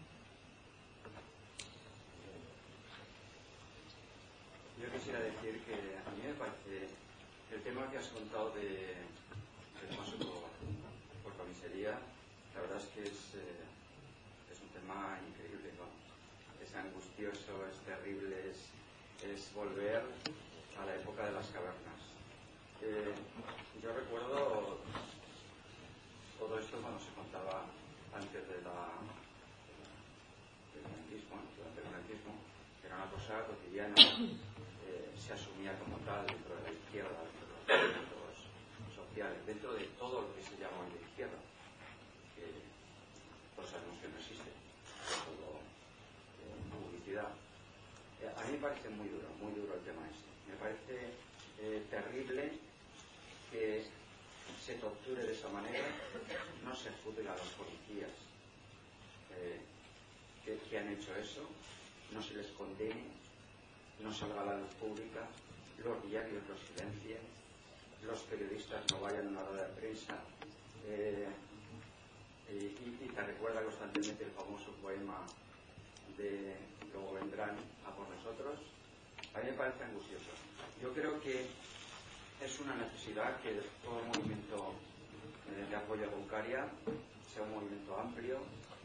Yo quisiera decir que a mí me parece el tema que has contado del paso por comisaría, la verdad es que es un tema increíble, ¿no? Es angustioso, es terrible, es volver a la época de las cavernas. Yo recuerdo todo esto cuando se contaba antes del franquismo, durante el franquismo, que era una cosa cotidiana, se asumía como tal dentro de la izquierda, dentro de los movimientos sociales, dentro de todo lo que se llama hoy de izquierda, que todos sabemos que no existe, todo publicidad. A mí me parece muy duro el tema este. Me parece terrible que se torture de esa manera, no se juzgue a los policías que han hecho eso, no se les condene, no salga a la luz pública, los diarios lo silencien, los periodistas no vayan a una rueda de prensa y te recuerda constantemente el famoso poema de Luego vendrán a por nosotros. A mí me parece angustioso. Yo creo que es una necesidad que todo el movimiento de apoyo a Egunkaria sea un movimiento amplio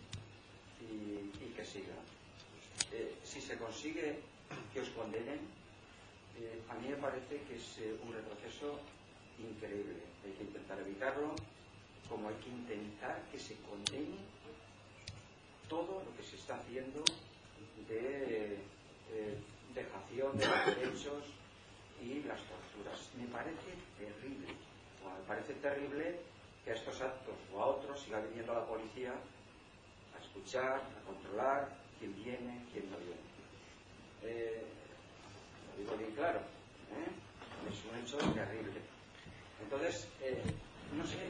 y que siga. Si se consigue que os condenen, a mí me parece que es un retroceso increíble. Hay que intentar evitarlo, como hay que intentar que se condene todo lo que se está haciendo de dejación de los derechos y las torturas. Me parece terrible. Bueno, me parece terrible que a estos actos o a otros siga viniendo la policía a escuchar, a controlar quién viene, quién no viene. Lo digo bien claro, es un hecho terrible. Entonces, no sé.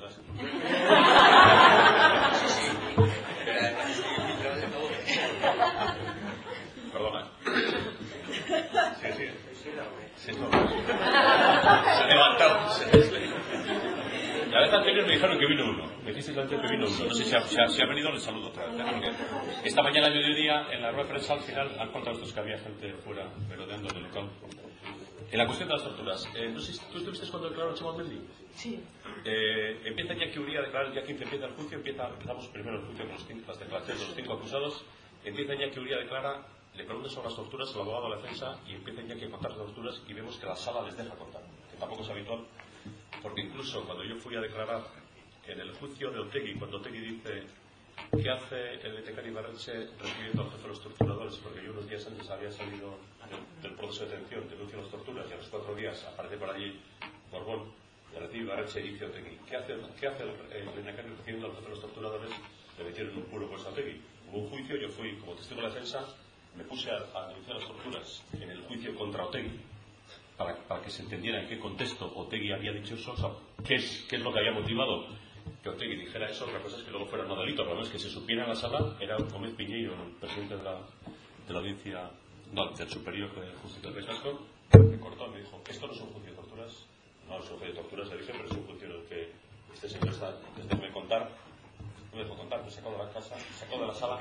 Perdona. Sí. Sí, se ha levantado. La vez anterior me dijeron que vino uno. Me dijisteis antes que vino uno. No sé si ha venido, les saludo otra vez. Porque esta mañana al mediodía, en la rueda de prensa, al final, han contado estos que había gente fuera merodeando en el local. En la cuestión de las torturas, no sé si tú estuviste cuando declaró Chema Mendy. Sí. Empieza Iñaki Uría a declarar, el día 15 empieza el juicio, empezamos primero el juicio con las declaraciones de los 5 acusados. Empieza Iñaki Uría a declarar, le pregunta sobre las torturas, el abogado de la defensa, y empieza Iñaki a contar las torturas, y vemos que la sala les deja contar, que tampoco es habitual, porque incluso cuando yo fui a declarar en el juicio de Otegi, cuando Otegi dice ¿qué hace el Lehendakari Ibarretxe recibiendo al jefe de los torturadores? Porque yo unos días antes había salido del proceso de detención, denuncio las torturas, y a los 4 días aparece por allí Borbón, y recibe Ibarretxe y dice Otegi ¿qué hace el Lehendakari recibiendo al jefe de los torturadores? Le metieron un puro puesto a Otegi. Hubo un juicio, yo fui como testigo de la defensa, me puse a denunciar las torturas en el juicio contra Otegi, para que se entendiera en qué contexto Otegi había dicho eso, o sea, qué es lo que había motivado que Otegi dijera eso. Otra cosa es que luego fuera no delito, pero no es que se supiera en la sala, era Gómez Piñeiro, el presidente de la audiencia, no, del Superior de Justicia del País Vasco, me cortó y me dijo, esto no es un juicio de torturas, no es un juicio de torturas, le dije, pero es un juicio en el que este señor está, desde me contar, no me dejó contar, me sacó de la casa, me sacó de la sala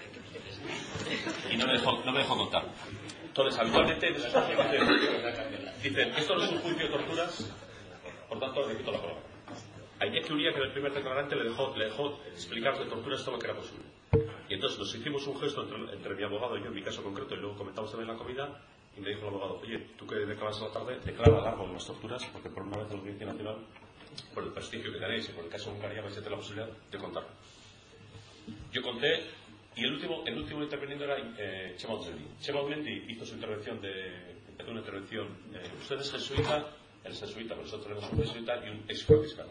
y no me dejó contar. Entonces, habitualmente en esas dicen, esto no es un juicio de torturas, por tanto, le quito la palabra. Hay que unía que el primer declarante le dejó explicar de torturas todo lo que era posible. Y entonces nos hicimos un gesto entre mi abogado y yo, en mi caso concreto, y luego comentamos también la comida, y me dijo el abogado, oye, tú que declaras a la tarde, declara largo las torturas, porque por una vez en la Audiencia Nacional, por el prestigio que tenéis y por el caso de Hungría, vais a tener la posibilidad de contarlo. Yo conté, y el último interveniendo era Chema Otegi. Chema Otegi hizo su intervención, empezó una intervención, usted es jesuita, él es jesuita, nosotros tenemos un jesuita y un ex franciscano.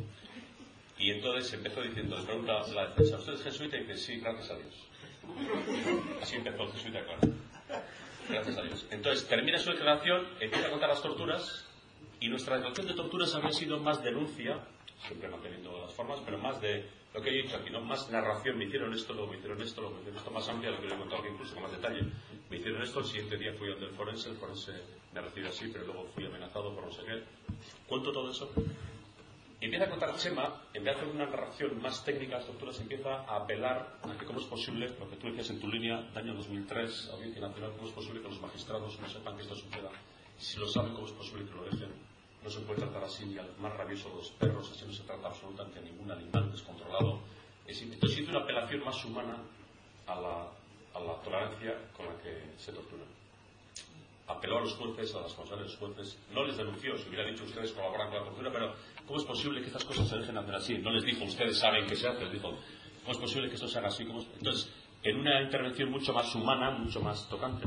Y entonces empezó diciendo, le pregunta la defensa, ¿usted es jesuita? Y dice, sí, gracias a Dios. Así empezó el jesuita, claro. Gracias a Dios. Entonces termina su declaración, empieza a contar las torturas, y nuestra declaración de torturas habría sido más denuncia, siempre manteniendo las formas, pero más de lo que he dicho aquí, ¿no? Más narración, me hicieron esto, luego me hicieron esto, luego me hicieron esto, más amplia, lo que le he contado aquí incluso con más detalle. Me hicieron esto, el siguiente día fui al forense, el forense me recibió así, pero luego fui amenazado por no sé qué. Cuento todo eso. Y empieza a contar Chema, en vez de hacer una narración más técnica de las torturas, empieza a apelar a que cómo es posible, lo que tú decías en tu línea, de año 2003, Audiencia Nacional, cómo es posible que los magistrados no sepan que esto suceda. Si lo saben, cómo es posible que lo dejen. No se puede tratar así ni al más rabioso de los perros, así no se trata absolutamente a ningún animal descontrolado. Entonces hizo una apelación más humana a la tolerancia con la que se tortura. Apeló a los jueces, a las responsables de los jueces, no les denunció, si hubiera dicho ustedes colaboran con la tortura, pero ¿cómo es posible que estas cosas se dejen hacer así? No les dijo, ustedes saben que se hace, les dijo, ¿cómo es posible que esto se haga así? Entonces, en una intervención mucho más humana, mucho más tocante.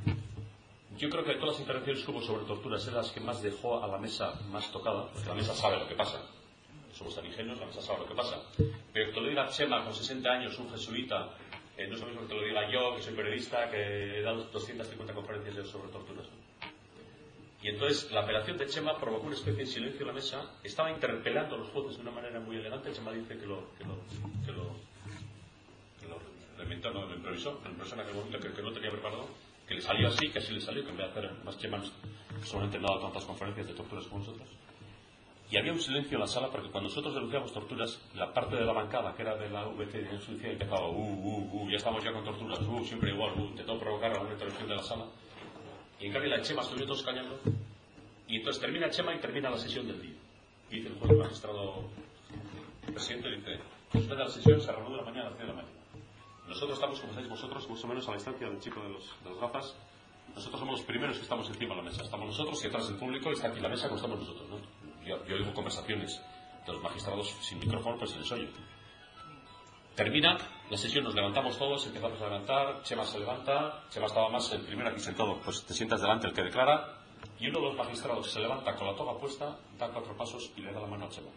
Yo creo que de todas las intervenciones que hubo sobre torturas es las que más dejó a la mesa más tocada, porque la mesa sabe lo que pasa. Somos tan ingenuos, la mesa sabe lo que pasa. Pero que te lo diga Chema con 60 años, un jesuita, no es lo mismo que te lo diga yo, que soy periodista, que he dado 250 conferencias sobre torturas. Y entonces la apelación de Chema provocó una especie de silencio en la mesa. Estaba interpelando a los jueces de una manera muy elegante. Chema dice que lo inventó, no, lo improvisó, en persona que no tenía preparado, que le salió así, que así le salió, que en vez de hacer más Chema solamente no ha dado tantas conferencias de torturas como nosotros. Y había un silencio en la sala porque cuando nosotros denunciamos torturas, la parte de la bancada, que era de la VT en su decía, empezaba, ya estamos ya con torturas, siempre igual, intentó provocar alguna intervención de la sala. Y en cambio la Chema estuvo todos callando. Y entonces termina Chema y termina la sesión del día. Y dice el juez magistrado presidente, dice, después de la sesión se reanuda la mañana a las 10 de la mañana. Nosotros estamos, como sabéis vosotros, más o menos a la distancia del chico de las gafas. Nosotros somos los primeros que estamos encima de la mesa. Estamos nosotros y detrás del público está aquí la mesa como estamos nosotros, ¿no? Yo oigo conversaciones de los magistrados sin micrófono, pues se les oye. Termina la sesión, nos levantamos todos, empezamos a levantar, Chema se levanta, Chema estaba más el primero aquí sentado, pues te sientas delante el que declara, y uno de los magistrados se levanta con la toga puesta, da 4 pasos y le da la mano a Chema.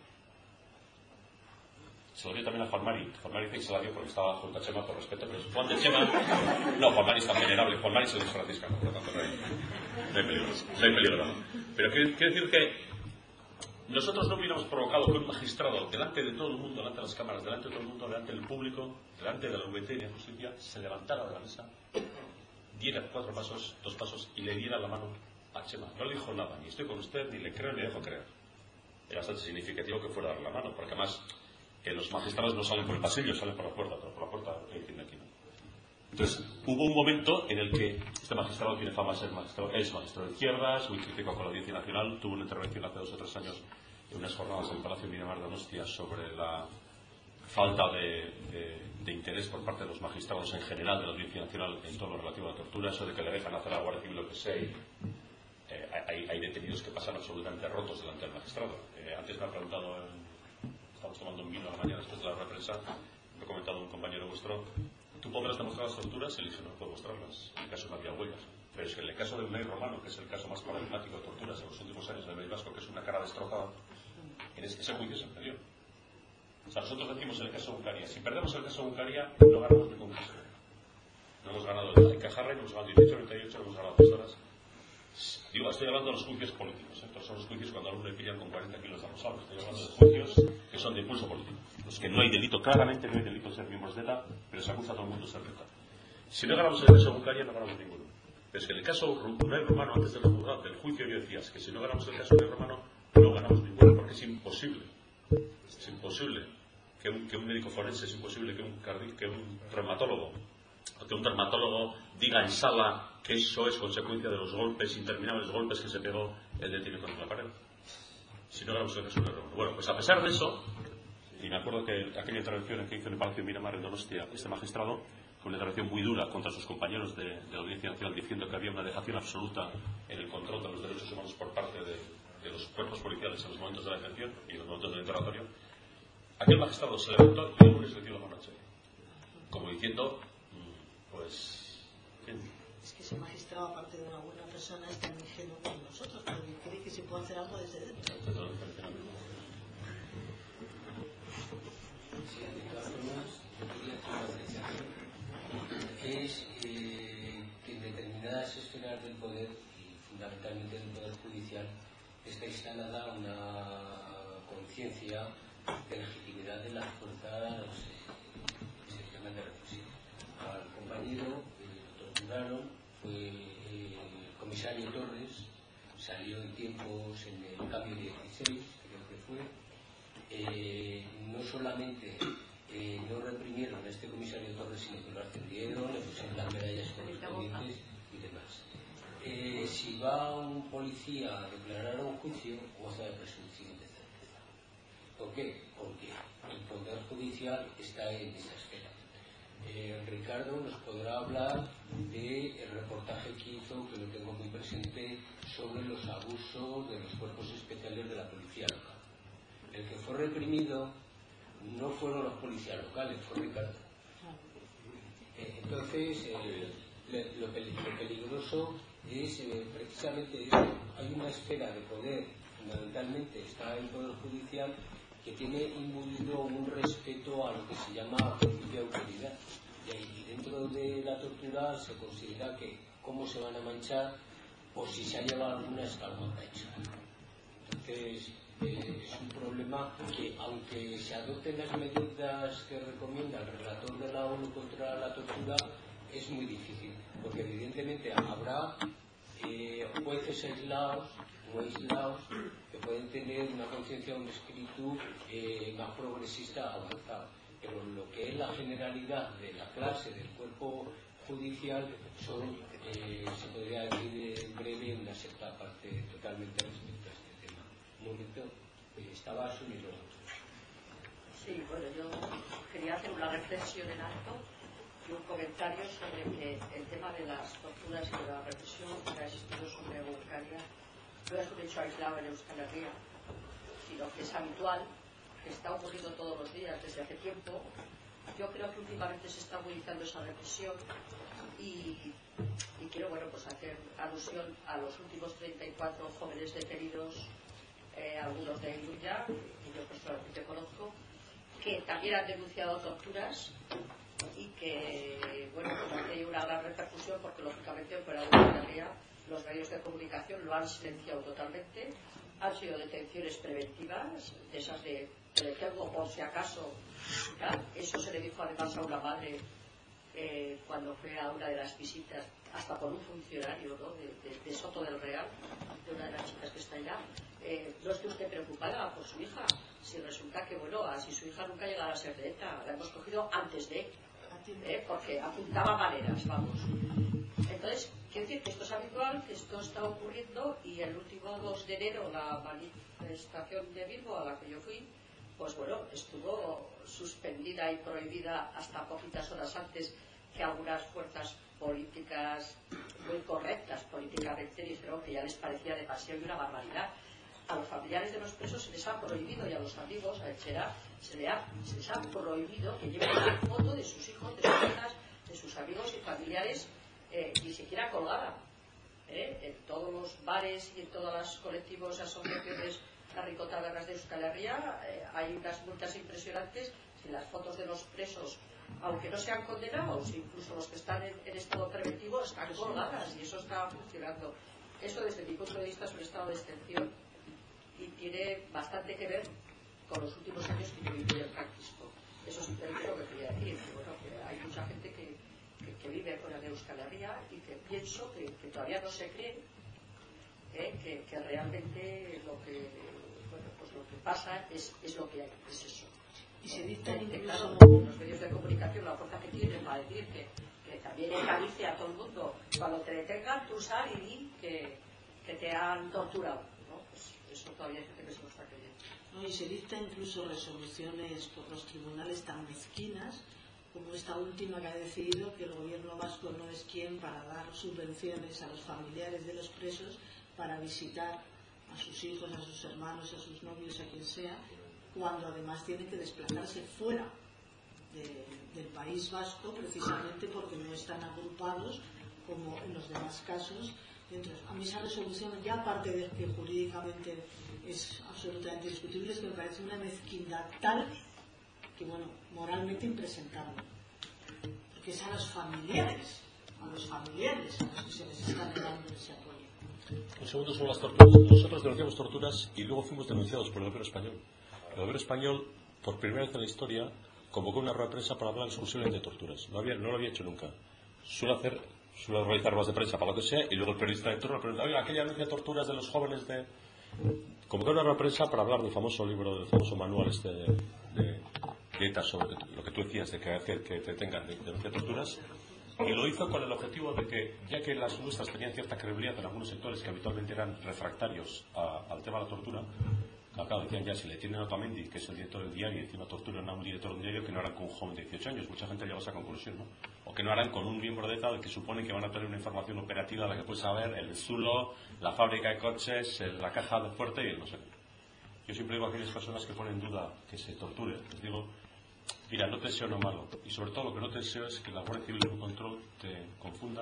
Se lo dio también a Juan Mari. Juan Mari dice que se la dio porque estaba junto a Chema por respeto, pero Juan de Chema, no, Juan Mari es tan venerable, Juan Mari es el franciscano, por lo tanto no hay peligro. Pero quiero decir que nosotros no hubiéramos provocado que un magistrado, delante de todo el mundo, delante de las cámaras, delante de todo el mundo, delante del público, delante de la VT y de la justicia, se levantara de la mesa, diera 4 pasos, 2 pasos y le diera la mano a Chema. No le dijo nada, ni estoy con usted, ni le creo, ni le dejo creer. Era bastante significativo que fuera a dar la mano, porque además los magistrados no salen por el pasillo, salen por la puerta, pero por la puerta tiene aquí. Entonces, hubo un momento en el que este magistrado tiene fama de ser magistrado, es magistrado de izquierdas, muy crítico con la Audiencia Nacional, tuvo una intervención hace 2 o 3 años en unas jornadas en el Palacio Miramar de Donostia sobre la falta de interés por parte de los magistrados en general de la Audiencia Nacional en todo lo relativo a la tortura, eso de que le dejan hacer a la Guardia Civil lo que sea. Hay detenidos que pasan absolutamente rotos delante del magistrado. Antes me ha preguntado, estamos tomando un vino a la mañana después de la rueda de prensa, me ha comentado un compañero vuestro, ¿tú podrás demostrar las torturas? Y le dije, no puedo mostrarlas. En el caso no había huellas. Pero es que en el caso del Mail Romano, que es el caso más paradigmático de torturas en los últimos años del País Vasco, que es una cara destrozada, en ese juicio se perdió. O sea, nosotros decimos en el caso de Hungría, si perdemos el caso de Hungría, no ganamos ningún caso. No hemos ganado en Cajarra, hemos ganado 18-98, hemos ganado 3 horas. Digo, estoy hablando de los juicios políticos, estos son los juicios cuando a uno le pillan con 40 kilos de rosado. Estoy hablando de juicios que son de impulso político. Los que no hay delito, claramente no hay delito de ser miembros de ETA, pero se acusa a todo el mundo de ser de ETA. Si no ganamos el caso Bucaria, no ganamos ninguno. Pero es que en el caso Unai Romano, antes del juicio, yo decía que si no ganamos el caso Unai Romano, no ganamos ninguno, porque es imposible. Es imposible que un médico forense, es imposible que un traumatólogo, que un dermatólogo diga en sala que eso es consecuencia de los golpes, interminables golpes que se pegó el detenido contra la pared. Si no ganamos el caso Unai Romano. Bueno, pues a pesar de eso, y me acuerdo que aquella intervención que hizo en el Palacio de Miramar en Donostia este magistrado, con una intervención muy dura contra sus compañeros de la Audiencia Nacional, diciendo que había una dejación absoluta en el control de los derechos humanos por parte de los cuerpos policiales en los momentos de la detención y en los momentos del interrogatorio, aquel magistrado se levantó y el lunes le dio la mano a Che, como diciendo, pues... Es que ese magistrado, aparte de una buena persona, es tan ingenuo como nosotros, porque cree que se puede hacer algo desde dentro. Sí, de todas formas, yo quería hacer una apreciación, es que en determinadas esferas del poder, y fundamentalmente del poder judicial, está instalada una conciencia de legitimidad de las fuerzas excepcionalmente represivas. Al compañero lo torturaron, fue el comisario Torres, salió en tiempos en el cambio 16, creo que fue. No solamente no reprimieron a este comisario Torres, sino que lo ascendieron, le pusieron las medallas correspondientes y demás. Si va un policía a declarar un juicio, goza de presunción de certeza. ¿Por qué? Porque el poder judicial está en esa esfera. Ricardo nos podrá hablar del reportaje que hizo, que lo tengo muy presente, sobre los abusos de los cuerpos especiales de la policía local. El que fue reprimido no fueron los policías locales, fue Ricardo. Entonces, lo peligroso es precisamente eso. Hay una esfera de poder, fundamentalmente está el poder judicial, que tiene imbuido un respeto a lo que se llama principio de autoridad. Y dentro de la tortura se considera que cómo se van a manchar o si se ha llevado alguna escalmata hecha. Entonces, es un problema que, aunque se adopten las medidas que recomienda el relator de la ONU contra la tortura, es muy difícil, porque evidentemente habrá jueces aislados o aislados que pueden tener una conciencia, un espíritu más progresista avanzado, pero lo que es la generalidad de la clase del cuerpo judicial son, se podría decir en breve, una secta parte totalmente respecto a este tema. Un momento, estaba asumido. Sí, bueno, yo quería hacer una reflexión en alto y un comentario sobre que el tema de las torturas y de la represión que ha existido sobre Bulgaria no es un hecho aislado en Euskal Herria, sino que es habitual, que está ocurriendo todos los días desde hace tiempo. Yo creo que últimamente se está agudizando esa represión y quiero, bueno, pues hacer alusión a los últimos 34 jóvenes detenidos, algunos de ellos ya, que yo personalmente conozco, que también han denunciado torturas y que, bueno, pues ha tenido una gran repercusión porque lógicamente fuera de Euskal Herria los medios de comunicación lo han silenciado totalmente. Han sido detenciones preventivas, de esas de que le tengo por si acaso. ¿Ya? Eso se le dijo además a una madre cuando fue a una de las visitas, hasta por un funcionario, ¿no?, de Soto del Real, de una de las chicas que está allá. No esté usted preocupada por su hija, si resulta que, bueno, si su hija nunca llegara a ser de ETA, la hemos cogido antes de, porque apuntaba maneras, vamos. Entonces, quiero decir que esto es habitual, que esto está ocurriendo, y el último 2 de enero la manifestación de Bilbo a la que yo fui, pues bueno, estuvo suspendida y prohibida hasta poquitas horas antes, que algunas fuerzas políticas muy correctas políticamente dijeron que ya les parecía demasiado y una barbaridad. A los familiares de los presos se les ha prohibido, y a los amigos, a Etxera, se les ha prohibido que lleven una foto de sus hijos, de sus hijas, de sus amigos y familiares, ni siquiera colgada. En todos los bares y en todos los colectivos, asociaciones, ricotaberras de Euskal Herria, hay unas multas impresionantes Si las fotos de los presos, aunque no sean condenados, incluso los que están en estado preventivo, están colgadas y eso está funcionando. Eso, desde mi punto de vista, es un estado de excepción y tiene bastante que ver con los últimos años que yo viví el franquismo. Eso es lo que quería decir, que, bueno, que hay mucha gente que vive fuera de Euskal Herria y que pienso que todavía no se cree que realmente lo que, bueno, pues lo que pasa es lo que hay, es eso. Y se dictan incluso los medios de comunicación la fuerza que tienen para decir que también en Galicia a todo el mundo, cuando te detengan, tú sal y di que te han torturado, ¿no? Pues eso todavía hay gente que se lo está creyendo. ¿no? Y se dictan incluso resoluciones por los tribunales tan mezquinas como esta última que ha decidido que el gobierno vasco no es quien para dar subvenciones a los familiares de los presos para visitar a sus hijos, a sus hermanos, a sus novios, a quien sea, cuando además tienen que desplazarse fuera del País Vasco precisamente porque no están agrupados como en los demás casos. Entonces, a mí esa resolución, ya aparte de que jurídicamente es absolutamente discutible, es que me parece una mezquindad tal que, bueno, moralmente impresentable. Porque es a los familiares a los que se les está negando ese apoyo. Un segundo sobre las torturas. Nosotros denunciamos torturas y luego fuimos denunciados por el gobierno español. El gobierno español, por primera vez en la historia, convocó una rueda de prensa para hablar exclusivamente de torturas. No lo había hecho nunca. Suele realizar ruedas de prensa para lo que sea y luego el periodista de turno pregunta, oiga, aquella anuncia torturas de los jóvenes de... Convocó una rueda de prensa para hablar del famoso libro, del famoso manual de ETA sobre lo que tú decías de que te tengan de denunciar torturas. Y lo hizo con el objetivo de que, ya que las nuestras tenían cierta credibilidad en algunos sectores que habitualmente eran refractarios al tema de la tortura, claro, decían ya, si le tienen a Otamendi, que es el director del diario, y encima torturan a un director del diario, que no harán con un joven de 18 años. Mucha gente llegó a esa conclusión, ¿no? O que no harán con un miembro de ETA que supone que van a tener una información operativa de la que puedes saber el Zulo, la fábrica de coches, la caja de fuerte y el no sé qué. Yo siempre digo a aquellas personas que ponen en duda que se torture, les digo, mira, no te deseo no malo, y sobre todo lo que no te deseo es que la Guardia Civil de Control te confunda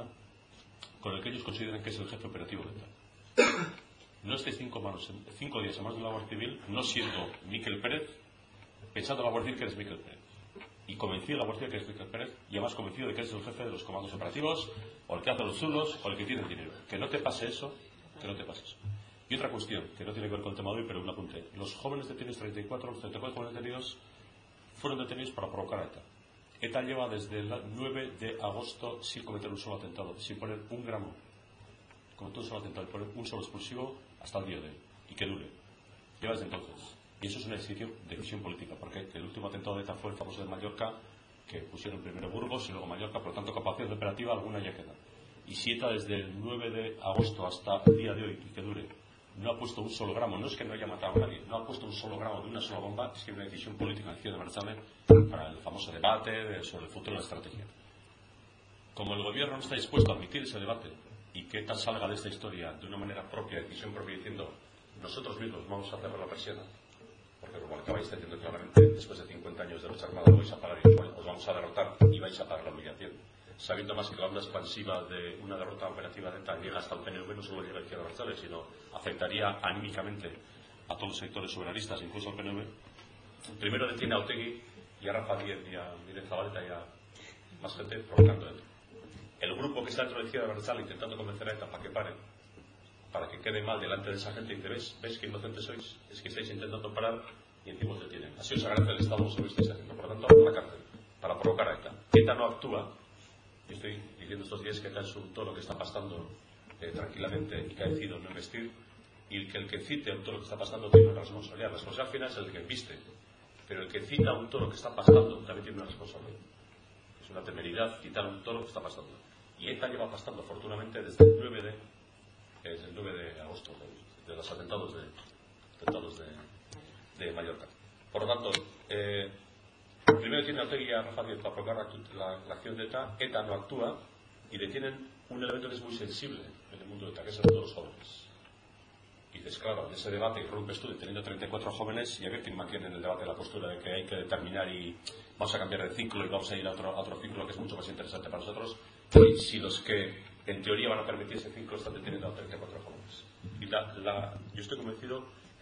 con el que ellos consideren que es el jefe operativo de ETA. No estéis 5 días a más de la Guardia Civil, no siendo Miquel Pérez, pensando en la Guardia Civil que eres Miquel Pérez. Y convencido de la Guardia Civil que eres Miquel Pérez, y además convencido de que eres el jefe de los comandos operativos, o el que hace los zulos, o el que tiene el dinero. Que no te pase eso, que no te pase eso. Y otra cuestión, que no tiene que ver con el tema de hoy, pero un apunte. Los jóvenes detenidos, los 34 jóvenes detenidos, fueron detenidos para provocar a ETA. ETA lleva desde el 9 de agosto sin cometer un solo atentado, sin poner un gramo, cometer un solo atentado, poner un solo explosivo hasta el día de hoy, y que dure. Lleva desde entonces. Y eso es una decisión política, porque el último atentado de ETA fue el famoso de Mallorca, que pusieron primero Burgos y luego Mallorca, por lo tanto capacidad operativa alguna ya queda. Y si ETA desde el 9 de agosto hasta el día de hoy, y que dure, no ha puesto un solo gramo, no es que no haya matado a nadie, no ha puesto un solo gramo de una sola bomba, es que hay una decisión política de Berchale para el famoso debate sobre el futuro de la estrategia. Como el gobierno no está dispuesto a admitir ese debate y que ETA salga de esta historia de una manera propia, decisión propia, diciendo nosotros mismos vamos a cerrar la persiana, porque como acabáis diciendo claramente, después de 50 años de lucha armada vais a parar y os vamos a derrotar y vais a parar la humillación. Sabiendo más que la onda expansiva de una derrota operativa de ETA llega hasta el PNV, no solo llega a Izquierda Abertzale, sino afectaría anímicamente a todos los sectores soberanistas, incluso al PNV. Primero detiene a Otegi y a Rafa Díez y a Miren Zabaleta y a más gente provocando a ETA. El grupo que está dentro de Izquierda Abertzale intentando convencer a ETA para que pare, para que quede mal delante de esa gente y dice, ¿ves qué inocentes sois? Es que estáis intentando parar y encima os detienen. Así os agradece el Estado, eso lo estáis haciendo. Por lo tanto, a la cárcel, para provocar a ETA. ETA no actúa. Yo estoy diciendo estos días que ETA insultó lo que está pasando tranquilamente y que ha decidido no investir, y que el que cite un todo lo que está pasando tiene una responsabilidad. La responsabilidad final es el que inviste, pero el que cita un todo lo que está pasando también tiene una responsabilidad. Es una temeridad citar un todo lo que está pasando. Y ETA lleva pasando, afortunadamente, desde el 9 de agosto, de los atentados de Mallorca. Por lo tanto, primero tiene a Otegi y a Rafa Díez para provocar la acción de ETA. ETA no actúa y detienen un elemento que es muy sensible en el mundo de ETA, que es el de los jóvenes. Y dices, claro, en ese debate irrumpes tú deteniendo 34 jóvenes y a ver quién mantiene en el debate la postura de que hay que determinar y vamos a cambiar de ciclo y vamos a ir a otro ciclo que es mucho más interesante para nosotros, y si los que en teoría van a permitir ese ciclo están deteniendo a 34 jóvenes. Y yo estoy convencido que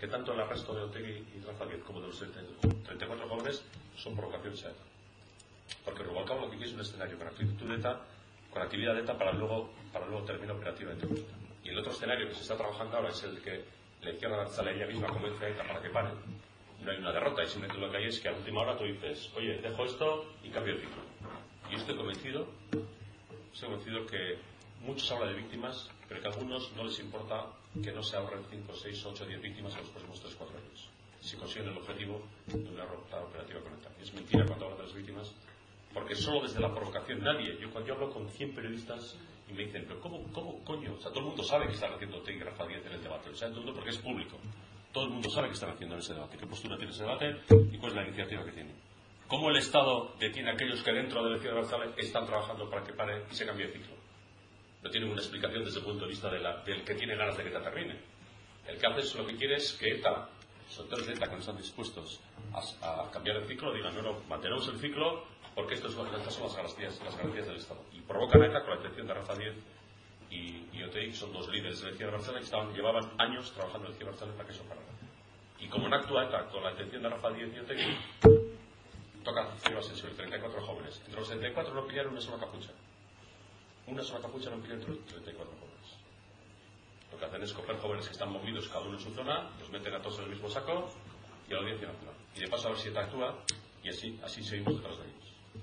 que tanto el arresto de Otegi y Rafa Díez como de los 34 jóvenes son provocaciones a ETA. Porque Rubalcaba lo que quiere es un escenario con actitud de ETA, con actividad de ETA para luego terminar operativamente. Y el otro escenario que se está trabajando ahora es el que la izquierda abertzale ella misma convence a ETA para que pare. No hay una derrota, y simplemente lo que hay es que a última hora tú dices, oye, dejo esto y cambio de ciclo. Y yo estoy convencido que muchos hablan de víctimas, pero que a algunos no les importa que no se ahorren 5, 6, 8, 10 víctimas en los próximos 3, 4 años. Si consiguen el objetivo de una derrota operativa con ETA. Es mentira cuando hablan de las víctimas, porque solo desde la provocación nadie. Cuando yo hablo con 100 periodistas y me dicen, pero ¿cómo coño? O sea, todo el mundo sabe que están haciendo Otegi y Rafa Díez en el debate. O sea, todo el mundo porque es público. Todo el mundo sabe que están haciendo en ese debate, qué postura tiene ese debate y cuál es la iniciativa que tiene. ¿Cómo el Estado detiene a aquellos que dentro de la izquierda abertzale están trabajando para que pare y se cambie de ciclo? No tiene una explicación desde el punto de vista del que tiene ganas de que ETA termine. El que hace es lo que quiere es que ETA, sectores de ETA que no están dispuestos a cambiar el ciclo, digan, no, mantenemos el ciclo porque estas son las garantías del Estado. Y provocan a ETA con la detención de Rafa Díez y Otegi, que son dos líderes de la izquierda abertzale que llevaban años trabajando en la izquierda abertzale para que eso parara. Y como no actúa ETA con la detención de Rafa Díez y Otegi, toca cero ascensión, 34 jóvenes. Entre los 34 no pillaron una sola capucha. Una sola capucha no pillaron entre los 34 jóvenes. Lo que hacen es coger jóvenes que están movidos cada uno en su zona, los meten a todos en el mismo saco y a la Audiencia Nacional. Y de paso a ver si ETA actúa y así seguimos detrás de ellos.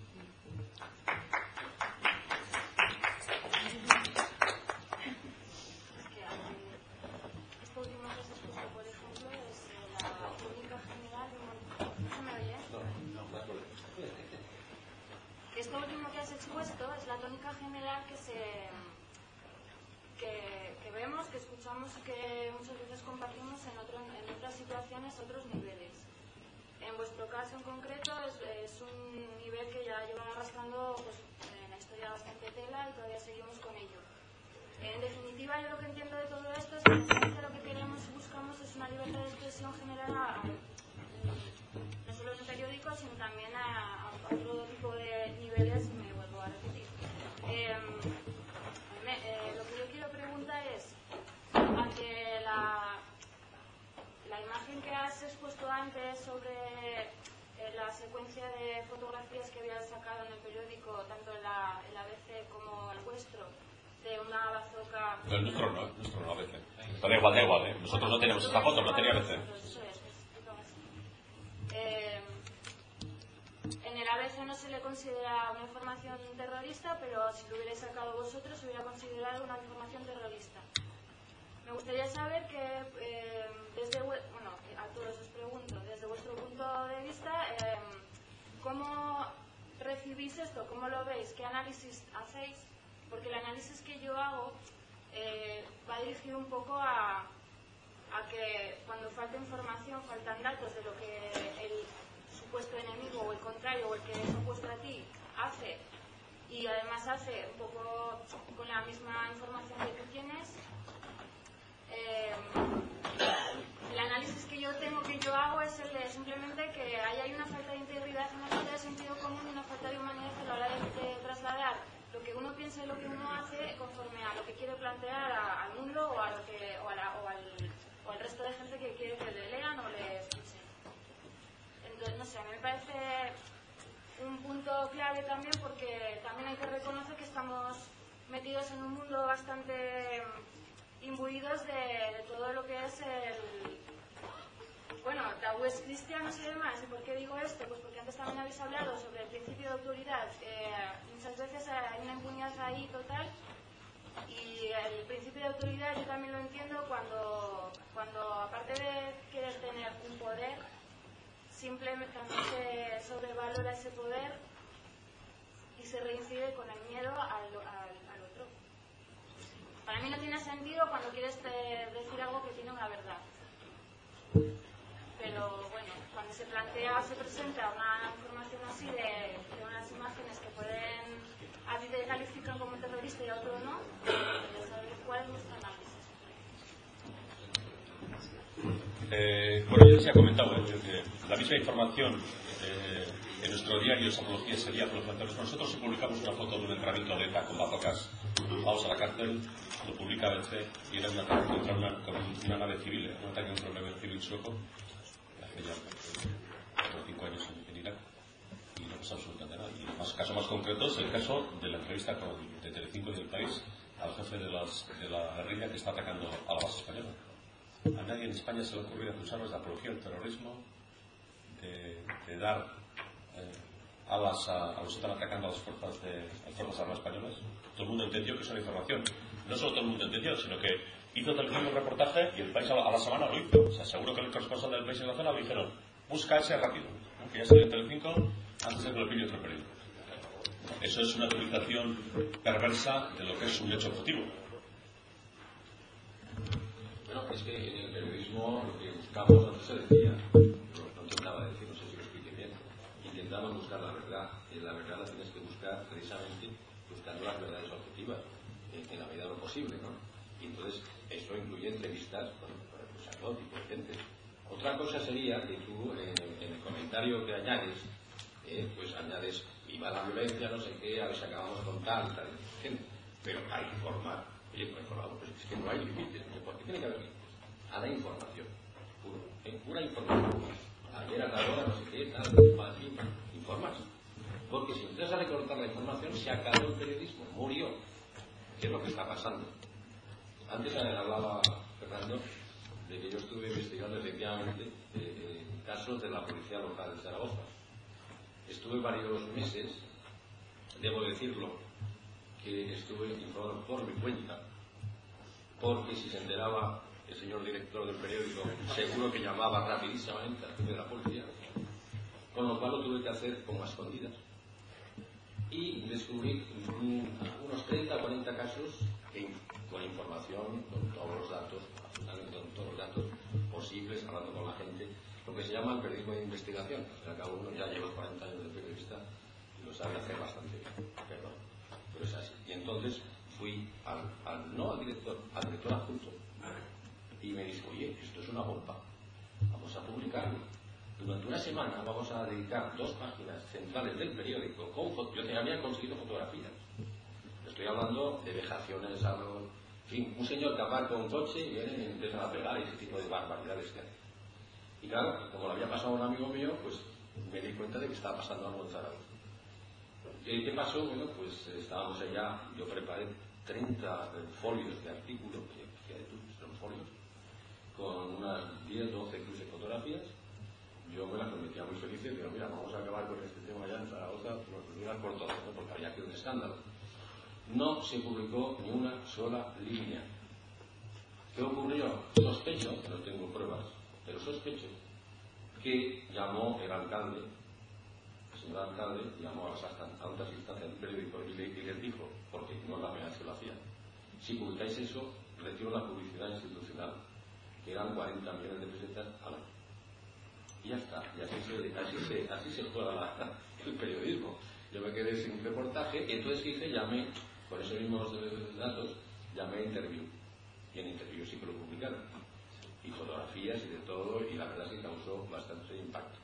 Esto último que has expuesto es la tónica general que vemos, que escuchamos y que muchas veces compartimos en otras situaciones, otros niveles. En vuestro caso en concreto es un nivel que ya lleva arrastrando en la historia bastante tela y todavía seguimos con ello. En definitiva, yo lo que entiendo de todo esto es que en esencia lo que queremos y buscamos es una libertad de expresión general no solo en el periódico, sino también a otro tipo de niveles, me vuelvo a repetir. Lo que yo quiero preguntar es, ante la imagen que has expuesto antes sobre la secuencia de fotografías que habías sacado en el periódico, tanto el ABC como el vuestro, de una bazooka... El nuestro no ABC. Da igual, ¿eh? Nosotros no tenemos esta foto, no tenía ABC. En el ABC no se le considera una información terrorista, pero si lo hubierais sacado vosotros se hubiera considerado una información terrorista. Me gustaría saber que, a todos os pregunto, desde vuestro punto de vista, ¿cómo recibís esto? ¿Cómo lo veis? ¿Qué análisis hacéis? Porque el análisis que yo hago va dirigido un poco a que cuando falta información, faltan datos de lo que el supuesto enemigo o el contrario o el que es opuesto a ti hace, y además hace un poco con la misma información que tú tienes. El análisis que yo hago es el de simplemente que ahí hay una falta de integridad, una falta de sentido común y una falta de humanidad a la hora de trasladar lo que uno piensa y lo que uno hace conforme a lo que quiere plantear al mundo o al resto de gente que quiere que le lean o le escuchen. Entonces, no sé, a mí me parece un punto clave también, porque también hay que reconocer que estamos metidos en un mundo bastante imbuidos de todo lo que es tabúes cristianos y demás. ¿Y por qué digo esto? Pues porque antes también habéis hablado sobre el principio de autoridad. Muchas veces hay una impunidad ahí total, y el principio de autoridad yo también lo entiendo cuando aparte de querer tener un poder, simplemente también se sobrevalora ese poder y se reincide con el miedo al otro. Para mí no tiene sentido cuando quieres decir algo que tiene una verdad. Pero bueno, cuando se presenta una información así de unas imágenes que pueden, a ti te califican como terrorista y a otro no, ya sabéis cuál es nuestro análisis. Bueno, yo les he comentado que la misma información en nuestro diario de Apología sería por los nosotros publicamos una foto de un entrenamiento de ETA con bazocas vamos a la cárcel, lo publica ABC y era un ataque contra una nave civil, un ataque contra una nave civil sueco, hace ya por 5 años en Irak, y no pasa absolutamente nada. Y el caso más concreto es el caso de la entrevista de Telecinco y del País al jefe de la guerrilla que está atacando a la base española. A nadie en España se le ocurrió acusarlos de apología del terrorismo, de dar alas a los que están atacando a las Fuerzas Armadas españolas. Todo el mundo entendió que es una información. No solo todo el mundo entendió, sino que hizo Telecinco un reportaje y el País a la semana lo hizo. O sea, seguro que el corresponsal del País en la zona le dijeron, busca ese rápido, ¿no? Que ya salió en Telecinco antes de que lo pille otro periódico. Eso es una utilización perversa de lo que es un hecho objetivo. Bueno, es que en el periodismo lo que buscamos, antes se decía, no intentaba decir, no sé si lo expliqué bien, intentamos buscar la verdad. Y la verdad la tienes que buscar precisamente buscando las verdades objetivas, en la medida de lo posible, ¿no? Y entonces eso incluye entrevistas con todo tipo de gente. Otra cosa sería que tú en el comentario que añades, pues añades viva la violencia, no sé qué, a ver si acabamos con tal gente. Pero hay que informar. Oye, no informado, pues es que no hay límites. ¿Por qué tiene que haber límites? A la información. Pura información. Ayer a la hora, no sé qué, tal, en fin, informarse. Porque si empiezas a recortar la información, se acabó el periodismo, murió. ¿Qué es lo que está pasando? Antes hablaba Fernando de que yo estuve investigando efectivamente casos de la policía local de Zaragoza. Estuve varios meses, debo decirlo, que estuve informado por mi cuenta, porque si se enteraba el señor director del periódico, seguro que llamaba rapidísimamente al jefe de la policía, con lo cual lo tuve que hacer como a escondidas. Y descubrí unos 30 o 40 casos con información, con todos los datos, absolutamente con todos los datos posibles, hablando con la gente, lo que se llama el periodismo de investigación. O sea, cada uno ya lleva 40 años de periodista y lo sabe hacer bastante bien. Perdón. Pero es así. Y entonces fui no al director adjunto, y me dijo, oye, esto es una bomba, vamos a publicarlo. Durante una semana vamos a dedicar 2 páginas centrales del periódico con yo te había conseguido fotografías. Estoy hablando de vejaciones, en fin, un señor que aparca un coche y vienen y empiezan a pegar ese tipo de barbaridades que hay. Y claro, como lo había pasado a un amigo mío, pues me di cuenta de que estaba pasando algo en Zaragoza. ¿Y qué pasó? Bueno, pues estábamos allá, yo preparé 30 folios de artículos, son folios, con unas 10, 12 cruces fotografías. Yo me las prometía muy felices, pero mira, vamos a acabar con este tema ya en Zaragoza, por todo, ¿no? Porque había aquí un escándalo. No se publicó ni una sola línea. ¿Qué ocurrió? Sospecho, no tengo pruebas, pero sospecho que llamó el alcalde, el señor alcalde, llamó a las altas instancias del periódico y les dijo, porque no es la primera vez que lo hacía, si publicáis eso, retiro la publicidad institucional, que eran 40 millones de pesetas al año. Y ya está, y así se juega el periodismo. Yo me quedé sin reportaje, y entonces hice, llamé, con esos mismos datos, llamé a Interview. Y en Interview sí que lo publicaron. Y fotografías y de todo, y la verdad es que causó bastante impacto.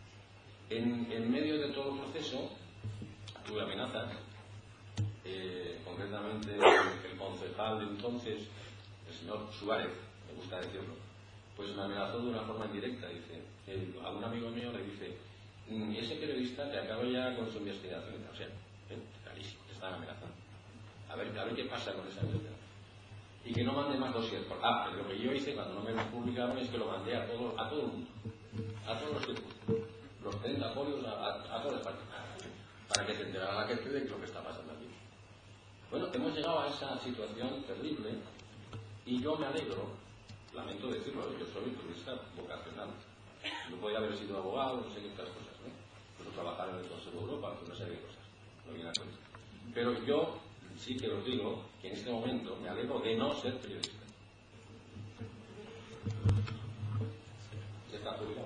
En medio de todo el proceso, tuve amenazas. Concretamente, el concejal de entonces, el señor Suárez, me gusta decirlo, pues me amenazó de una forma indirecta. Dice, a un amigo mío le dice, ese periodista te acaba ya con su investigación. O sea, clarísimo, te están amenazando. A ver qué pasa con esa investigación. Y que no mande más dossiers. Pero lo que yo hice cuando no me publicaron es que lo mandé a todo el mundo. A todos los que los 30 folios a todas las partes. Para que se enterara la gente de lo que está pasando aquí. Bueno, hemos llegado a esa situación terrible y yo me alegro, lamento decirlo, yo soy periodista vocacional. Yo podía haber sido abogado, no sé qué otras cosas, ¿no? Puedo trabajar en el Consejo de Europa, no sé qué cosas. No viene a cuenta. Pero yo sí que os digo que en este momento me alegro de no ser periodista. Está publicado.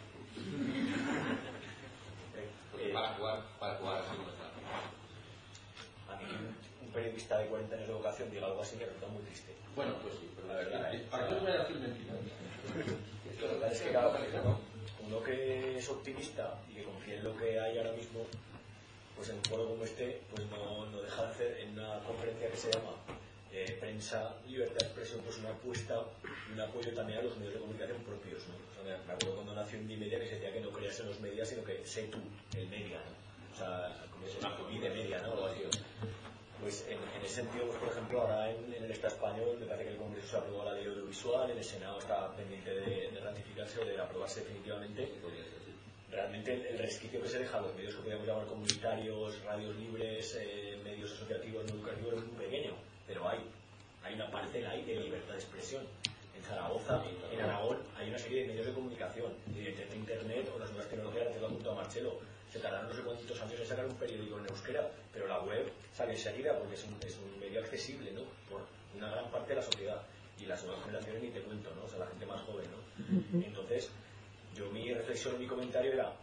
Para jugar así no está. A mí, un periodista de 40 años de vocación diga algo así que resulta muy triste. Bueno, pues sí, pero la verdad ¿para qué os voy a decir mentiras? La verdad es que claro, uno que es optimista y que confía en lo que hay ahora mismo, pues en un foro como este, pues no deja de hacer, en una conferencia que se llama Prensa, Libertad de Expresión, pues una apuesta y un apoyo también a los medios de comunicación propios, ¿no? O sea, me acuerdo cuando nació Indymedia que se decía que no creas en los medios, sino que sé tú, el media, ¿no? O sea, como es una de media, ¿no? O así, pues en ese sentido, pues, por ejemplo, ahora en el Estado español me parece que el Congreso se aprobó la ley audiovisual, en el Senado está pendiente de ratificarse o de aprobarse definitivamente. Realmente el resquicio que se deja a los medios que podríamos llamar comunitarios, radios libres, medios asociativos no educativos es muy pequeño, pero hay una parcela ahí de libertad de expresión. En Zaragoza, en Aragón, hay una serie de medios de comunicación, evidentemente Internet o las nuevas tecnologías, antes lo ha apuntado Marcelo, se tardaron no sé cuántos años en sacar un periódico en euskera, pero la web sale enseguida porque es un medio accesible, ¿no? Por una gran parte de la sociedad, y las nuevas generaciones ni te cuento, ¿no? O sea, la gente más joven, ¿no? Entonces, yo mi reflexión, mi comentario era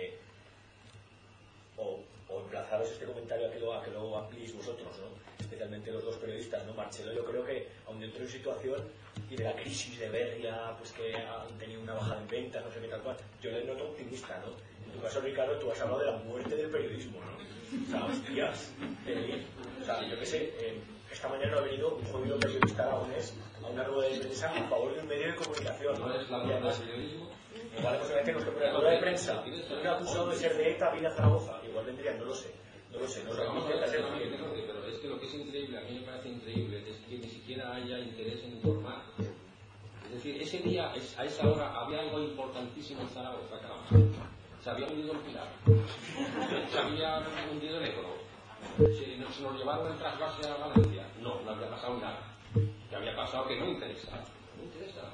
o emplazaros este comentario a que lo ampliéis vosotros, ¿no? Especialmente los dos periodistas, ¿no? Marcelo, yo creo que aun dentro de una situación y de la crisis de Berria, pues que han tenido una bajada en ventas, no sé qué tal cual, yo le noto optimista, ¿no? En tu caso, Ricardo, tú has hablado de la muerte del periodismo, ¿no? O sea, hostias, o sea, yo qué sé, esta mañana ha venido un jodido periodista aragonés a una rueda de prensa a favor de un medio de comunicación. ¿No es la muerte del periodismo? Igual posiblemente nos que la rueda de prensa un acusado de ser de ETA viene a Zaragoza, igual vendrían, no lo sé, no sé, Pero es que lo que es increíble, a mí me parece increíble, es que ni siquiera haya interés en informar. Es decir, ese día, a esa hora, había algo importantísimo en Zaragoza, caramba. Se había hundido el Pilar, se había hundido el Ebro, se nos llevaron el trasvase a Valencia. No había pasado nada. Que había pasado que no interesa. No interesa.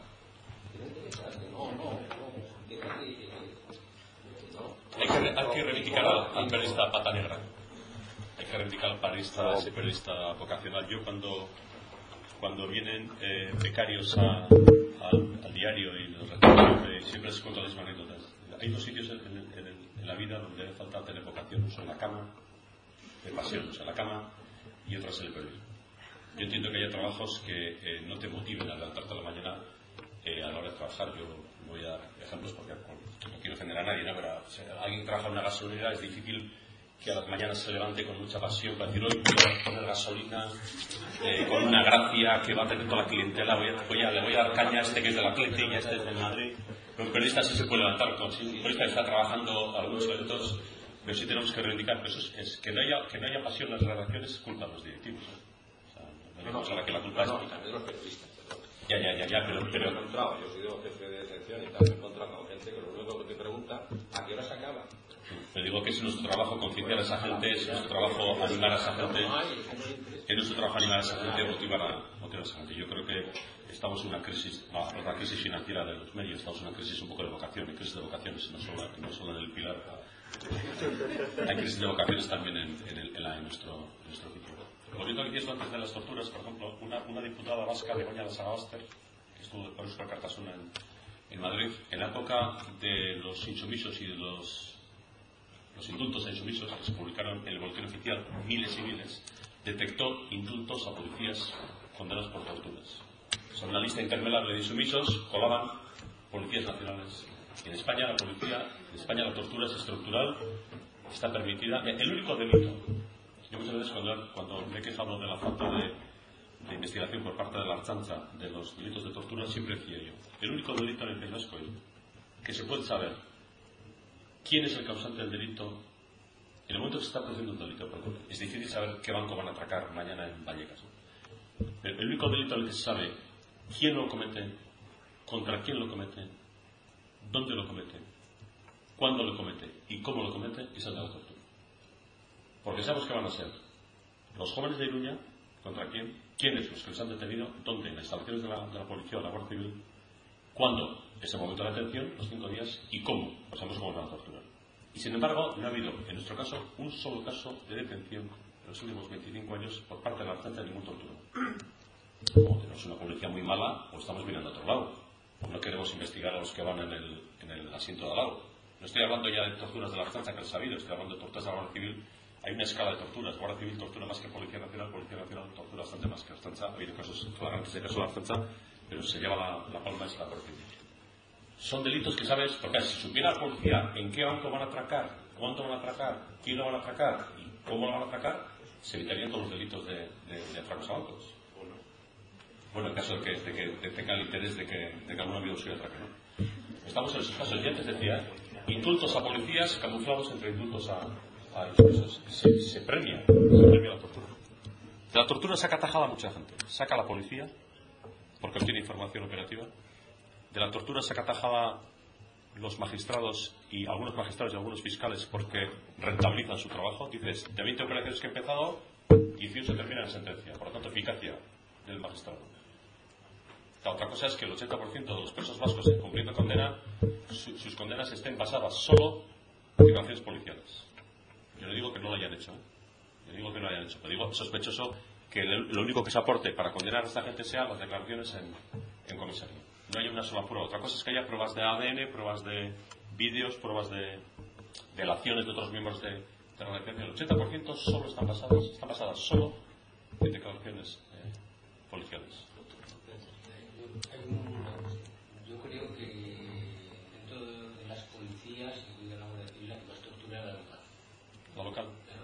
Hay que reivindicar al periodista pata negra. Hay que reivindicar al periodista, ese periodista vocacional. Yo cuando vienen becarios al diario y los siempre les cuento las anécdotas. Hay dos sitios en la vida donde hace falta tener vocación. Uno en la cama, de pasión, en la cama, y otras en el periodismo. Yo entiendo que haya trabajos que no te motiven a levantarte a la mañana a la hora de trabajar. Yo voy a dar ejemplos porque no quiero ofender a nadie, ¿no? Pero si alguien trabaja en una gasolinera, es difícil que a las mañanas se levante con mucha pasión para decir, hoy voy a poner gasolina con una gracia que va a tener toda la clientela, le voy a dar caña a este que es del Atleti y a este es del Madrid. Pero un periodista sí se puede levantar, un periodista está trabajando algunos eventos, pero sí tenemos que reivindicar que eso es que no haya pasión en las redacciones, es culpa de los directivos. O sea, que la culpa es de los periodistas. Ya, pero yo he encontrado, yo he sido jefe de sección y tal, he encontrado con gente que lo único que te pregunta, ¿a qué hora se acaba? Te digo que es nuestro trabajo concienciar a esa gente, es nuestro trabajo animar a esa gente, es nuestro trabajo animar a esa gente, motivar a esa gente. Yo creo que estamos en una crisis, la crisis financiera de los medios, estamos en una crisis un poco de vocación, hay crisis de vocaciones, no solo en el Pilar, hay crisis de vocaciones también en nuestro equipo. Volviendo al que hizo antes de las torturas, por ejemplo, una diputada vasca, Begoña Lasagaster, que estuvo por Euskal Cartasuna en Madrid, en la época de los insumisos y de los indultos a insumisos que se publicaron en el boletín oficial, miles y miles, detectó indultos a policías condenados por torturas. Sobre la lista interminable de insumisos colaban policías nacionales. En España la tortura es estructural, está permitida. El único delito, yo muchas veces cuando me he quejado de la falta de investigación por parte de la Ertzaintza de los delitos de tortura, siempre decía yo, el único delito en el País Vasco es que se puede saber quién es el causante del delito en el momento que se está produciendo un delito. Es difícil saber qué banco van a atracar mañana en Vallecas. El único delito en el que se sabe quién lo comete, contra quién lo comete, dónde lo comete, cuándo lo comete y cómo lo comete es el de la tortura. Porque sabemos que van a ser los jóvenes de Iruña, contra quiénes los que les han detenido, dónde, en las instalaciones de la policía o de la Guardia Civil, cuándo es el momento de la detención, los 5 días, y cómo, pues sabemos cómo van a torturar. Y sin embargo, no ha habido, en nuestro caso, un solo caso de detención en los últimos 25 años por parte de la Ertzaintza de ningún torturador. O tenemos una policía muy mala, o estamos mirando a otro lado, o no queremos investigar a los que van en el asiento de al lado. No estoy hablando ya de torturas de la Ertzaintza que han sabido, estoy hablando de torturas de la Guardia Civil. Hay una escala de torturas. Guardia Civil tortura más que Policía Nacional tortura bastante más que Ertzaintza. Ha habido casos flagrantes de caso de la Ertzaintza, pero se lleva la palma es la Guardia Civil. Son delitos que sabes, porque si supiera la policía en qué banco van a atracar, cuánto van a atracar, quién lo van a atracar y cómo lo van a atracar, se evitarían todos los delitos de atraco trabajos. Bueno, en caso de que tenga el interés de que alguna vida y otra que no. Estamos en esos casos. Yo antes decía, indultos a policías camuflados entre indultos a los presos. Se premia la tortura. De la tortura saca tajada a mucha gente. Saca a la policía, porque obtiene información operativa. De la tortura saca tajada los magistrados y algunos fiscales porque rentabilizan su trabajo. Dices, de 20 operaciones que he empezado, 18 terminan en sentencia. Por lo tanto, eficacia del magistrado. La otra cosa es que el 80% de los presos vascos cumpliendo condena, sus condenas estén basadas solo en declaraciones policiales. Yo no digo que no lo hayan hecho, pero digo sospechoso que lo único que se aporte para condenar a esta gente sean las declaraciones en comisaría. No hay una sola prueba. Otra cosa es que haya pruebas de ADN, pruebas de vídeos, pruebas de delaciones de otros miembros de la organización. El 80% solo están basadas solo en declaraciones policiales. Yo creo que dentro de las policías y de la Guardia Civil la que más tortura era la local.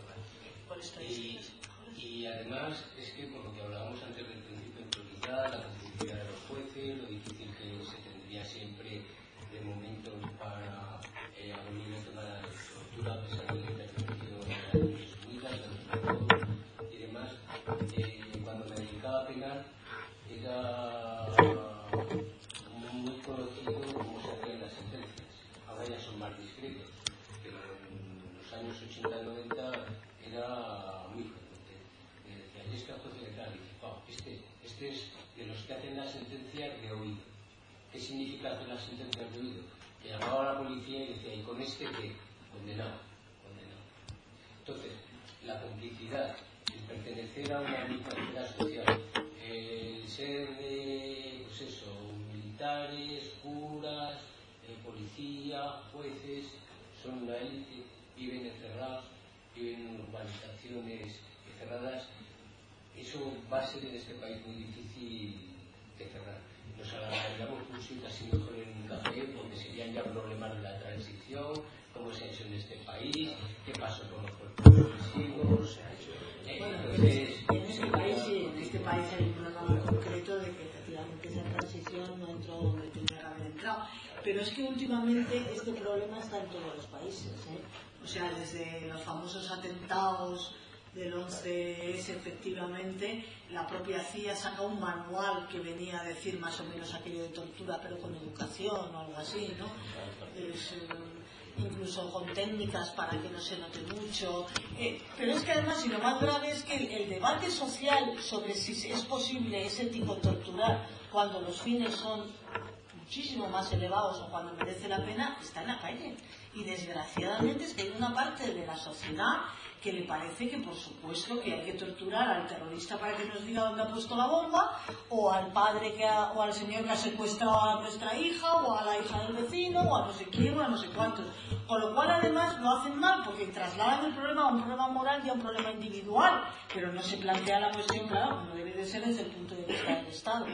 Y además es que por lo que hablábamos antes del principio de impunidad, la complejidad de los jueces, lo difícil que se tendría siempre de momento para abolir el tema de la tortura a pesar de la intervención de las Naciones Unidas, de los métodos y demás, cuando me dedicaba a penar era muy conocido cómo se hacían las sentencias. Ahora ya son más discretos, pero en los años 80-90 era muy frecuente. Me decía, y es que al juez legal, y dice, este es de los que hacen la sentencia de oído. ¿Qué significa hacer la sentencia de oído? Que llamaba a la policía y decía, ¿y con este qué? Condenado. Entonces, la complicidad, el pertenecer a una misma entidad social, el ser pues eso, militares, curas, policía, jueces, son una élite, viven encerrados, viven en urbanizaciones cerradas. Eso va a ser en este país muy difícil de cerrar. Nos alargaríamos un sitio así mejor en un café porque serían ya problemas de la transición, cómo se ha hecho en este país, qué pasó con los cuerpos sucesivos. En este país hay un problema muy concreto de que efectivamente esa transición no entró donde tenía que haber entrado. Pero es que últimamente este problema está en todos los países, O sea, desde los famosos atentados del 11S, efectivamente, la propia CIA saca un manual que venía a decir más o menos aquello de tortura, pero con educación o algo así, ¿no? Incluso con técnicas para que no se note mucho. Pero es que además, y lo más grave es que el debate social sobre si es posible ese tipo de torturar cuando los fines son muchísimo más elevados o cuando merece la pena, está en la calle. Y desgraciadamente es que hay una parte de la sociedad que le parece que por supuesto que hay que torturar al terrorista para que nos diga dónde ha puesto la bomba, o al padre o al señor que ha secuestrado a nuestra hija, o a la hija del vecino, o a no sé quién, o a no sé cuántos. Con lo cual además lo hacen mal porque trasladan el problema a un problema moral y a un problema individual, pero no se plantea la cuestión, claro, como debe de ser desde el punto de vista del Estado.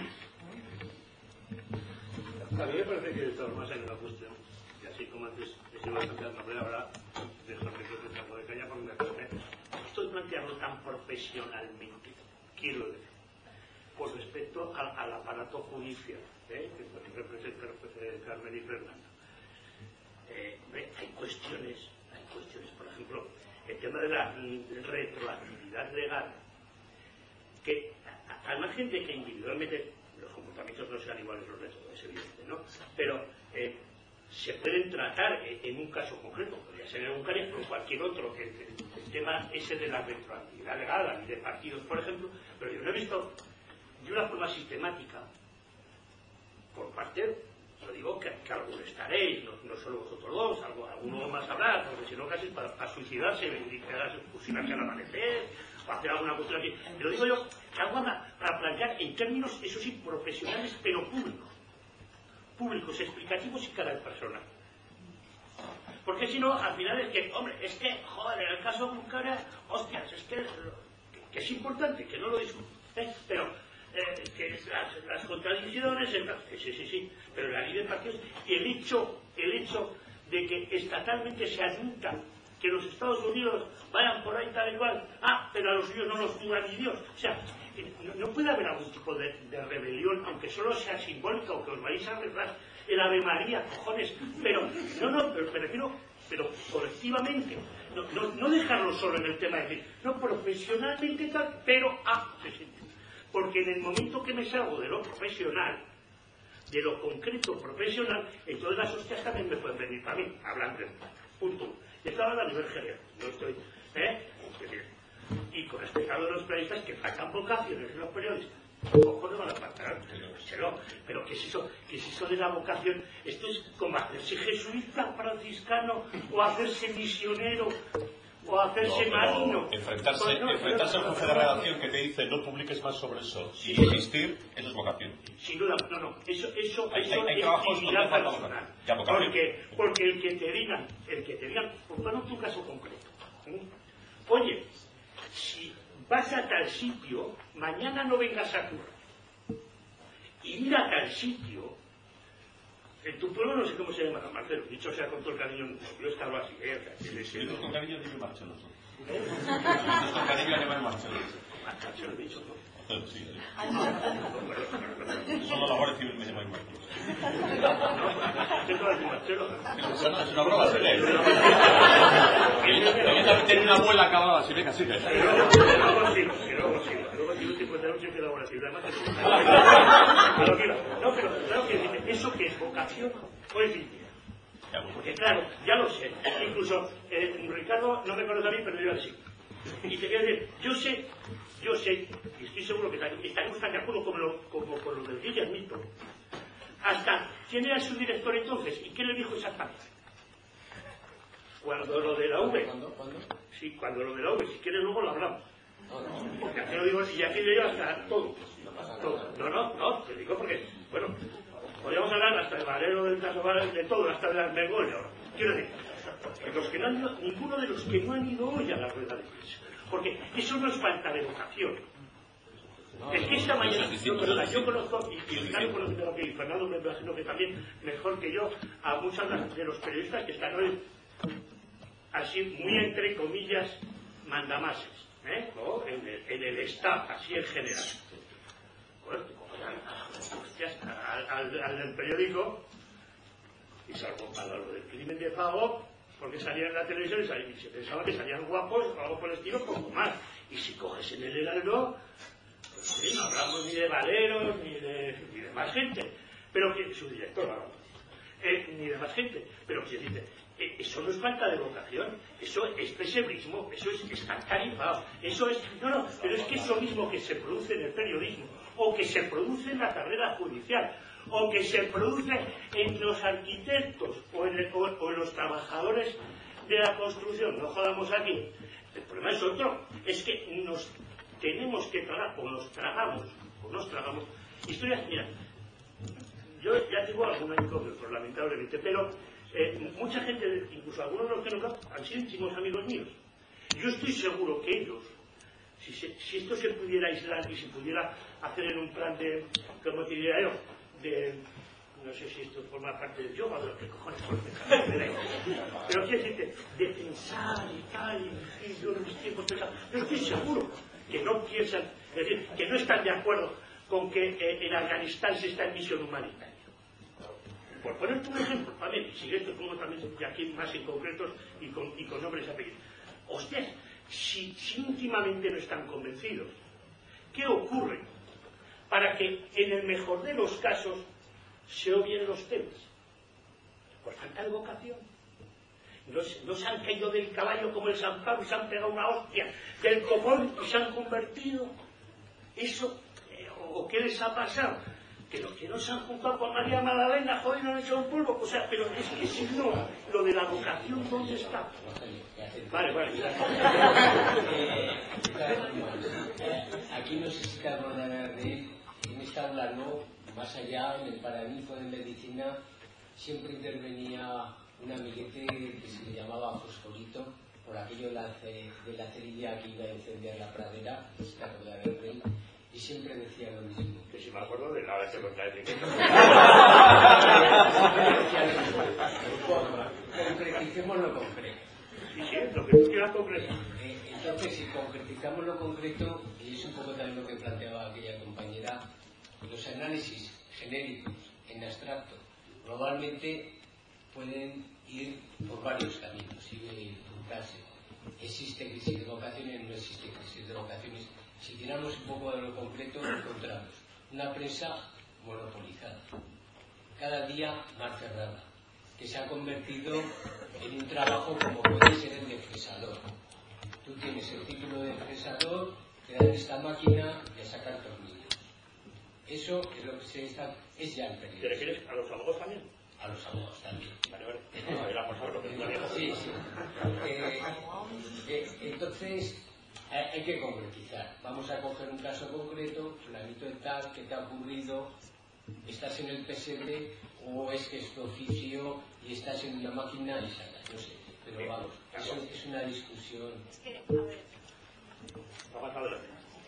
A mí me parece que estamos más en una cuestión, y así como antes decimos que la primera verdad, dejarme que te saco de caña porque me parece, estoy planteando tan profesionalmente, quiero decir, con respecto al aparato judicial, que representa Carmen y Fernando. Hay cuestiones, por ejemplo, el tema de la retroactividad legal, que al margen de que individualmente los comportamientos no sean iguales los métodos, es evidente, ¿no? Pero se pueden tratar en un caso concreto, podría ser en un caso o cualquier otro, que el tema ese de la retroactividad legal, de partidos, por ejemplo, pero yo lo he visto de una forma sistemática por parte, lo digo que algunos estaréis, no solo vosotros dos, alguno más habrá, porque si no casi para suicidarse, fusilarse al amanecer, o hacer alguna cuestión así. Te lo digo yo, algo para plantear en términos, eso sí, profesionales, pero públicos, explicativos y cada persona. Porque si no, al final es que, hombre, joder, en el caso de Buncara, hostias, que es importante, que no lo discuto, pero que las contradicciones, sí, pero la ley de partidos, y el hecho de que estatalmente se admita que los Estados Unidos vayan por ahí tal y cual, pero a los suyos no los juzga ni Dios. O sea, puede haber algún tipo de rebelión, aunque solo sea simbólica, o que os vais a rezar el Ave María, cojones, pero colectivamente, no dejarlo solo en el tema de decir, no, profesionalmente tal, pero porque en el momento que me salgo de lo profesional, de lo concreto profesional, entonces las hostias también me pueden venir para mí, hablando, punto. Y esto habla a nivel general, no estoy, y con respecto a los periodistas que sacan vocaciones en los periodistas, tampoco no van a faltar, pero ¿qué es eso de la vocación? Esto es como hacerse jesuita, franciscano, o hacerse misionero, o hacerse marino. Enfrentarse a un jefe de redacción que te dice no publiques más sobre eso y insistir, eso es vocación. Sin duda, eso hay es trabajos dignidad donde personal. Porque el que te digan, bueno, tu caso concreto, oye, si vas a tal sitio, mañana no vengas a currar. Ir a tal sitio, en tu pueblo no sé cómo se llama, Marcelo, dicho sea con todo el cariño, yo estaba así, con cariño dime Marcelo. Con cariño dime Marcelo. Marcelo, dicho, ¿no? Sí. Solo la Guardia Civil me llama Marcelo. Es una broma seria. Ella también tiene una abuela acabada así, venga, sigue. Luego sigo tipo de noche que la Guardia Civil, además pero claro que eso que es vocación o es dignidad. Porque claro, ya lo sé, incluso Ricardo no me conoce a mí, pero yo sí. Y te quiero decir, yo sé, y estoy seguro que estaremos tan de acuerdo como con lo del Guillermito. Hasta, ¿quién era su director entonces? ¿Y qué le dijo exactamente? Cuando lo de la V. ¿Cuándo? Sí, cuando lo de la V. Si quieres luego lo hablamos. Porque aquí lo digo, y aquí le digo hasta todo. No, te digo porque, bueno, podríamos hablar hasta del valero del caso, de todo, hasta de las Bergoglio. Quiero decir, los que no han ido, ninguno de los que no han ido hoy a la rueda de prensa. Porque eso no es falta de vocación. Es que esta mañana, yo conozco, y Ricardo conoce y Fernando me imagino que también, mejor que yo, a muchos de los periodistas que están hoy, así muy entre comillas, mandamases, o en el staff, así en general. Al del periódico, y salvo para lo del crimen de Fago, porque salían en la televisión y se pensaba que salían guapos o algo por el estilo, poco más. Y si coges en el Heraldo, pues sí, no hablamos ni de Valeros ni de más gente, pero que su director hablamos, ni de más gente, pero que dice, eso no es falta de vocación, eso es pesebrismo, eso es estar tarifado, eso es, pero es que eso mismo que se produce en el periodismo, o que se produce en la carrera judicial, o que se produce en los arquitectos o en los trabajadores de la construcción, no jodamos aquí. El problema es otro, es que nos tenemos que tragar, o nos tragamos historias. Mira, yo ya tengo algún incógnito, lamentablemente, pero mucha gente, incluso algunos de los que no han sido íntimos amigos míos. Yo estoy seguro que ellos, si esto se pudiera aislar y se pudiera hacer en un plan de, como te diría yo, no sé si esto forma parte del yoga, de lo que cojones pero quiero decirte, de pensar y tal, y yo en mis tiempos pensaba, yo estoy seguro que no piensan, es decir, que no están de acuerdo con que en Afganistán se está en misión humanitaria. Por ponerte un ejemplo, también, y si esto pongo también aquí más en concretos y con nombres y apellidos. Hostias, si íntimamente no están convencidos, ¿qué ocurre? Para que en el mejor de los casos se obvien los temas. Por falta de vocación. No se han caído del caballo como el San Pablo y se han pegado una hostia del copón y se han convertido. Eso, ¿o qué les ha pasado? Que los que no se han juntado con María Magdalena, joder, no han hecho un polvo. O sea, pero es que si no, lo de la vocación, ¿dónde está? Vale. Aquí no sé si te acordarás de él. En esta aula no, más allá, en el paraninfo de medicina, siempre intervenía un amiguete que se le llamaba Fosforito, por aquello de la cerilla que iba a encender la pradera, que se te acordarás de él, y siempre decía lo mismo. Que si me acuerdo de nada, se contradicción. Concreticemos lo concreto. Sí, lo que tú quieras concretar. Entonces, si concretizamos lo concreto, y es un poco también lo que planteaba aquella Los análisis genéricos en abstracto globalmente pueden ir por varios caminos y truncarse. Existe crisis de vocaciones, no existe crisis de vocaciones. Si tiramos un poco de lo concreto, encontramos una prensa monopolizada, cada día más cerrada, que se ha convertido en un trabajo como puede ser el de fresador. Tú tienes el título de fresador, te dan esta máquina y a sacar tornillos. Eso es lo que se está, es ya el periodismo. ¿Te refieres a los abogados también? A los abogados también. Vale, vale. No, era por saber lo que tú habías. Sí, sí. Entonces, hay que concretizar. Vamos a coger un caso concreto, fulanito de tal, ¿qué te ha ocurrido? ¿Estás en el pesebre o es que es tu oficio y estás en una máquina y sacas? No sé, pero vamos, eso es una discusión. Es que, a ver. Vamos adelante.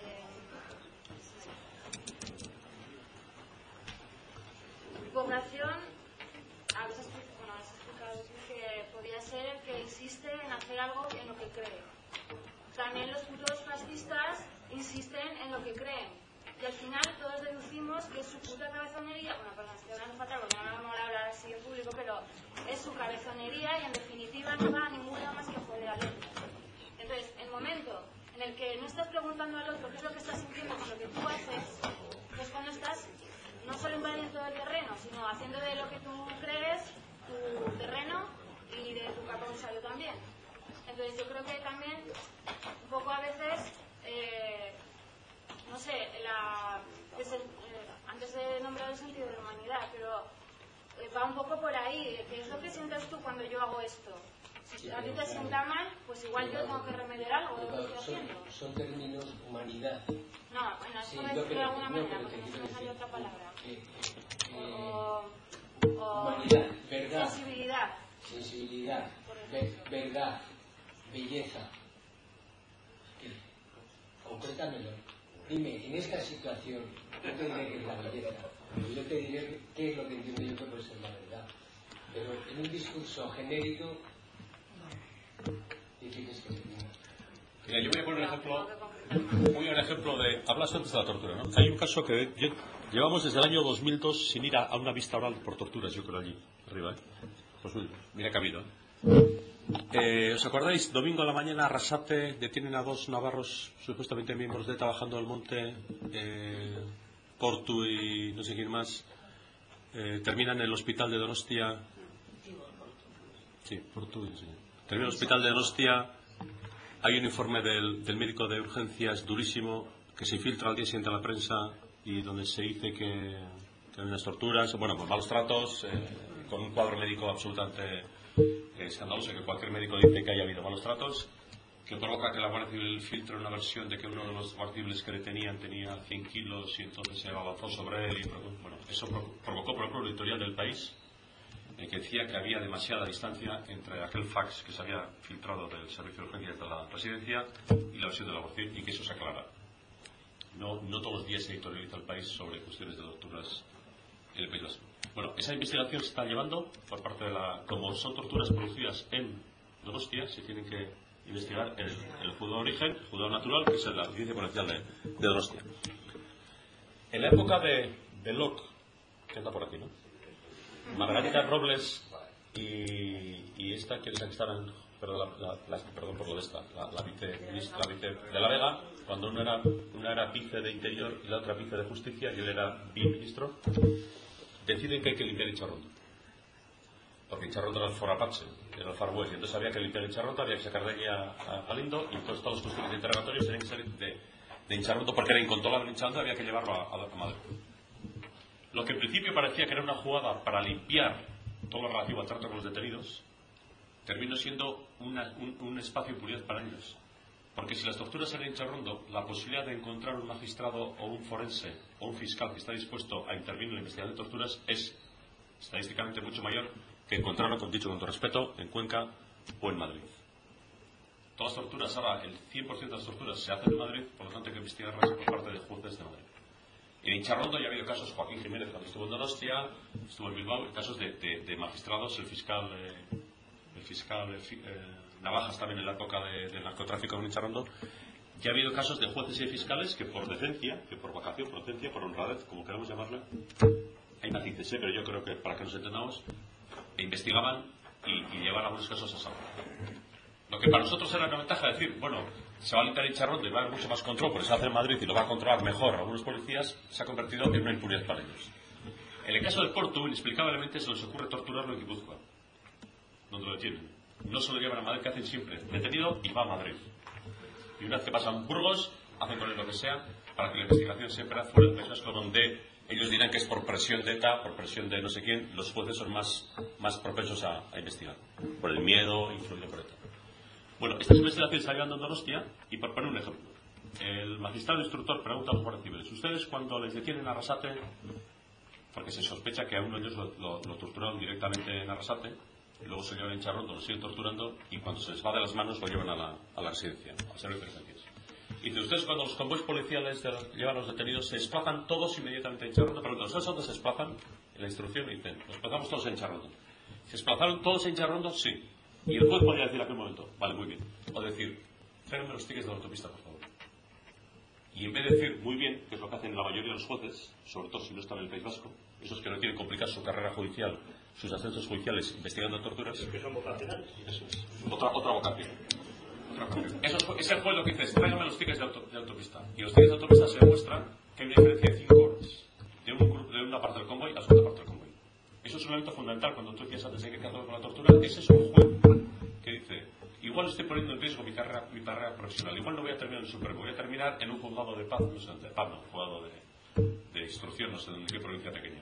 Vocación, a veces, bueno, has explicado que podía ser el que insiste en hacer algo en lo que cree. También los putos fascistas insisten en lo que creen. Y al final todos deducimos que es su puta cabezonería, bueno, perdón, estoy hablando fatal porque no me mola hablar así en público, pero es su cabezonería y en definitiva no va a ningún lado más que joder al otro. Entonces, el momento en el que no estás preguntando al otro qué es lo que estás sintiendo con lo que tú haces, pues cuando estás no solo invadiendo el terreno, sino haciendo de lo que tú crees tu terreno y de tu campo de ensayo también. Entonces yo creo que también un poco a veces, no sé, antes de nombrar el sentido de la humanidad, pero va un poco por ahí, ¿qué es lo que sientes tú cuando yo hago esto? Si a ti te sienta mal, pues igual yo tengo que remediar algo de lo que estoy haciendo. Son términos humanidad. No, bueno, eso Sí, me yo de creo alguna que manera, no, porque pero te no quiero me sale decir otra palabra. o O humanidad, verdad, sensibilidad. sensibilidad, verdad, belleza. ¿Qué? Concrétamelo. Dime, en esta situación, yo te diré que es la belleza, pero yo te diré qué es lo que entiendo yo que puede ser la verdad. Pero en un discurso genérico, ¿qué quieres que te diga? Mira, yo voy a poner un ejemplo de... Hablas antes de la tortura, ¿no? Hay un caso que llevamos desde el año 2002 sin ir a una vista oral por torturas, yo creo, allí, arriba, ¿eh? Pues mira que ha habido, ¿eh? ¿Os acordáis? Domingo a la mañana, Arrasate, detienen a 2 navarros, supuestamente miembros de Trabajando del Monte, Portu y no sé quién más, terminan en el hospital de Donostia. Sí, Portu, sí. Termina en el hospital de Donostia. Hay un informe del médico de urgencias durísimo que se infiltra al día siguiente a la prensa y donde se dice que hay unas torturas, bueno, pues malos tratos, con un cuadro médico absolutamente escandaloso, que cualquier médico dice que haya habido malos tratos, que provoca que la Guardia Civil filtre una versión de que uno de los guardiables que detenían tenía 100 kilos y entonces se avanzó sobre él. Y, bueno, eso provocó, por ejemplo, el editorial del País, que decía que había demasiada distancia entre aquel fax que se había filtrado del servicio de urgencias de la residencia y la versión de la Guardia Civil, y que eso se aclara. No todos los días se editorializa el País sobre cuestiones de torturas en el País Vasco. Bueno, esa investigación se está llevando por parte de la... Como son torturas producidas en Donostia, se tienen que investigar el juzgado de origen, el juzgado natural, que es la audiencia provincial de Donostia. En la época de Locke, que anda por aquí, ¿no? Margarita Robles y esta, que estaban, perdón por lo de esta, la vice de la Vega, cuando una era vice de Interior y la otra vice de Justicia, y él era viceministro, deciden que hay que limpiar Incharrondo, porque Incharrondo era el Forapache, era el Far West, y entonces había que limpiar Incharrondo, había que sacar de allí a Lindo, y entonces todos los cuestiones de interrogatorios tenían que salir de Incharrondo, porque era incontrolable en Incharrondo, había que llevarlo a Madrid. Lo que en principio parecía que era una jugada para limpiar todo lo relativo al trato con los detenidos, terminó siendo un espacio de impunidad para ellos. Porque si las torturas eran en Incharrondo, la posibilidad de encontrar un magistrado o un forense o un fiscal que está dispuesto a intervenir en la investigación de torturas es estadísticamente mucho mayor que encontrarlo, con todo respeto, en Cuenca o en Madrid. Todas las torturas, ahora el 100% de las torturas se hacen en Madrid, por lo tanto hay que investigarlas por parte de jueces de Madrid. En Incharrondo ya ha habido casos, Joaquín Jiménez cuando estuvo en Donostia, estuvo en Bilbao, casos de magistrados, el fiscal Navajas también en la época del narcotráfico en Incharrondo, que ha habido casos de jueces y fiscales que por decencia, que por vocación, por decencia, por honradez, como queramos llamarla, hay matices, pero yo creo que para que nos entendamos, investigaban y llevaban algunos casos a salvo. Lo que para nosotros era una ventaja, decir, bueno, se va a limpiar el charrondo y va a haber mucho más control, porque se hace en Madrid y lo va a controlar mejor algunos policías, se ha convertido en una impunidad para ellos. En el caso del Porto, inexplicablemente se les ocurre torturarlo en Guipúzcoa, donde lo detienen. No se lo llevan a Madrid, que hacen siempre, detenido y va a Madrid. Y una vez que pasan Burgos, hacen con él lo que sea, para que la investigación siempre fuera del País Vasco, donde ellos dirán que es por presión de ETA, por presión de no sé quién, los jueces son más propensos a investigar, por el miedo influido por ETA. Bueno, estas investigaciones se han llevado en Donostia, y por poner un ejemplo, el magistrado instructor pregunta a los guardias civiles: ustedes cuando les detienen a Arrasate, porque se sospecha que a uno de ellos lo torturaron directamente en Arrasate, y luego se llevan en Charrondo, lo siguen torturando, y cuando se les va de las manos lo llevan a la residencia, al servicio de residencias. Y de ustedes cuando los convoys policiales llevan a los detenidos, se desplazan todos inmediatamente en Charrondo. Preguntan: ¿ustedes dónde se desplazan? En la instrucción me dicen: nos desplazamos todos en Charrondo. ¿Se desplazaron todos en Charrondo? Sí. Y el juez podría decir a aquel momento: vale, muy bien. O decir: tráiganme los tickets de la autopista, por favor. Y en vez de decir muy bien, que es lo que hacen la mayoría de los jueces, sobre todo si no están en el País Vasco, esos que no quieren complicar su carrera judicial, sus ascensos judiciales investigando torturas, que son vocacionales. Eso es. Otra vocación. Ese juez lo que dice es: tráigame los tickets de autopista. Y los tickets de autopista se demuestra que hay una diferencia de 5 horas de una parte del convoy a la segunda parte del convoy. Eso es un elemento fundamental. Cuando tú decías antes de que quedado con la tortura, ese es un juez que dice: igual estoy poniendo en riesgo mi carrera profesional, igual no voy a terminar en el Supremo, voy a terminar en un juzgado de paz, no sé, de paz, no, un juzgado de instrucción, no sé en qué provincia pequeña.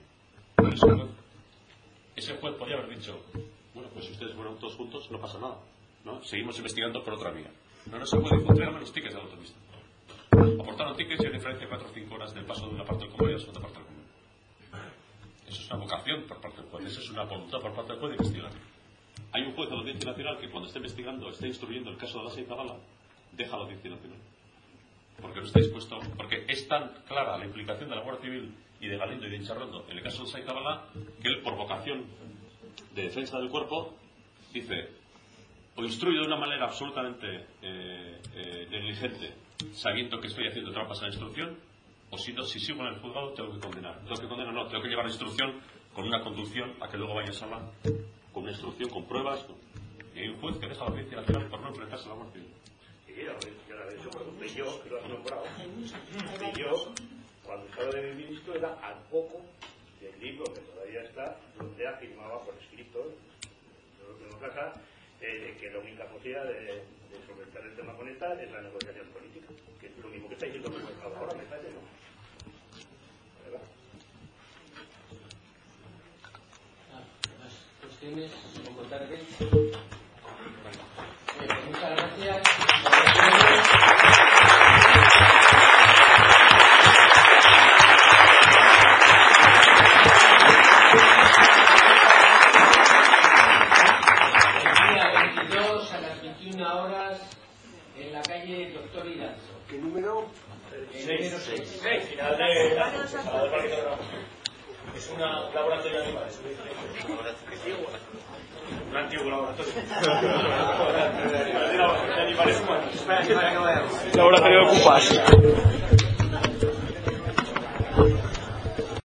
Ese juez podría haber dicho: bueno, pues si ustedes fueron todos juntos, no pasa nada, ¿no? Seguimos investigando por otra vía. No se puede dijo: tráigame los tickets de la autopista. Aportaron tickets y hay diferencia de 4 o 5 horas del paso de una parte del convoy a la segunda parte del convoy. Eso es una vocación por parte del juez, eso es una voluntad por parte del juez de investigar. Hay un juez de la Audiencia Nacional que cuando está investigando, está instruyendo el caso de la Saizabala, deja la Audiencia Nacional. Porque no está dispuesto, porque es tan clara la implicación de la Guardia Civil y de Galindo y de Incharrondo en el caso de Saizabala, que él, por vocación de defensa del cuerpo, dice: o instruyo de una manera absolutamente negligente, sabiendo que estoy haciendo trampas en la instrucción, o si no, si sigo en el juzgado, tengo que condenar. Tengo que llevar la instrucción con una conducción a que luego vaya a sala, con una instrucción, con pruebas. Y hay un juez que deja la Audiencia Nacional por no enfrentarse a la Guardia Civil. Sí, yo, que lo has nombrado, yo, cuando estaba de ministro, era al poco del libro que todavía está, donde afirmaba por escrito, lo que nos deja, que la única posibilidad de solventar el tema con ETA es la negociación política, que es lo mismo que está diciendo ahora, me parece, ¿no? ¿Verdad? Las cuestiones, como tarde. Muchas gracias. El día 22 a las 21 horas en la calle Doctor Hilario. ¿Qué número? 6. Final de es un laboratorio de animales. Un antiguo laboratorio. De animales humanos. Laboratorio de ocupas.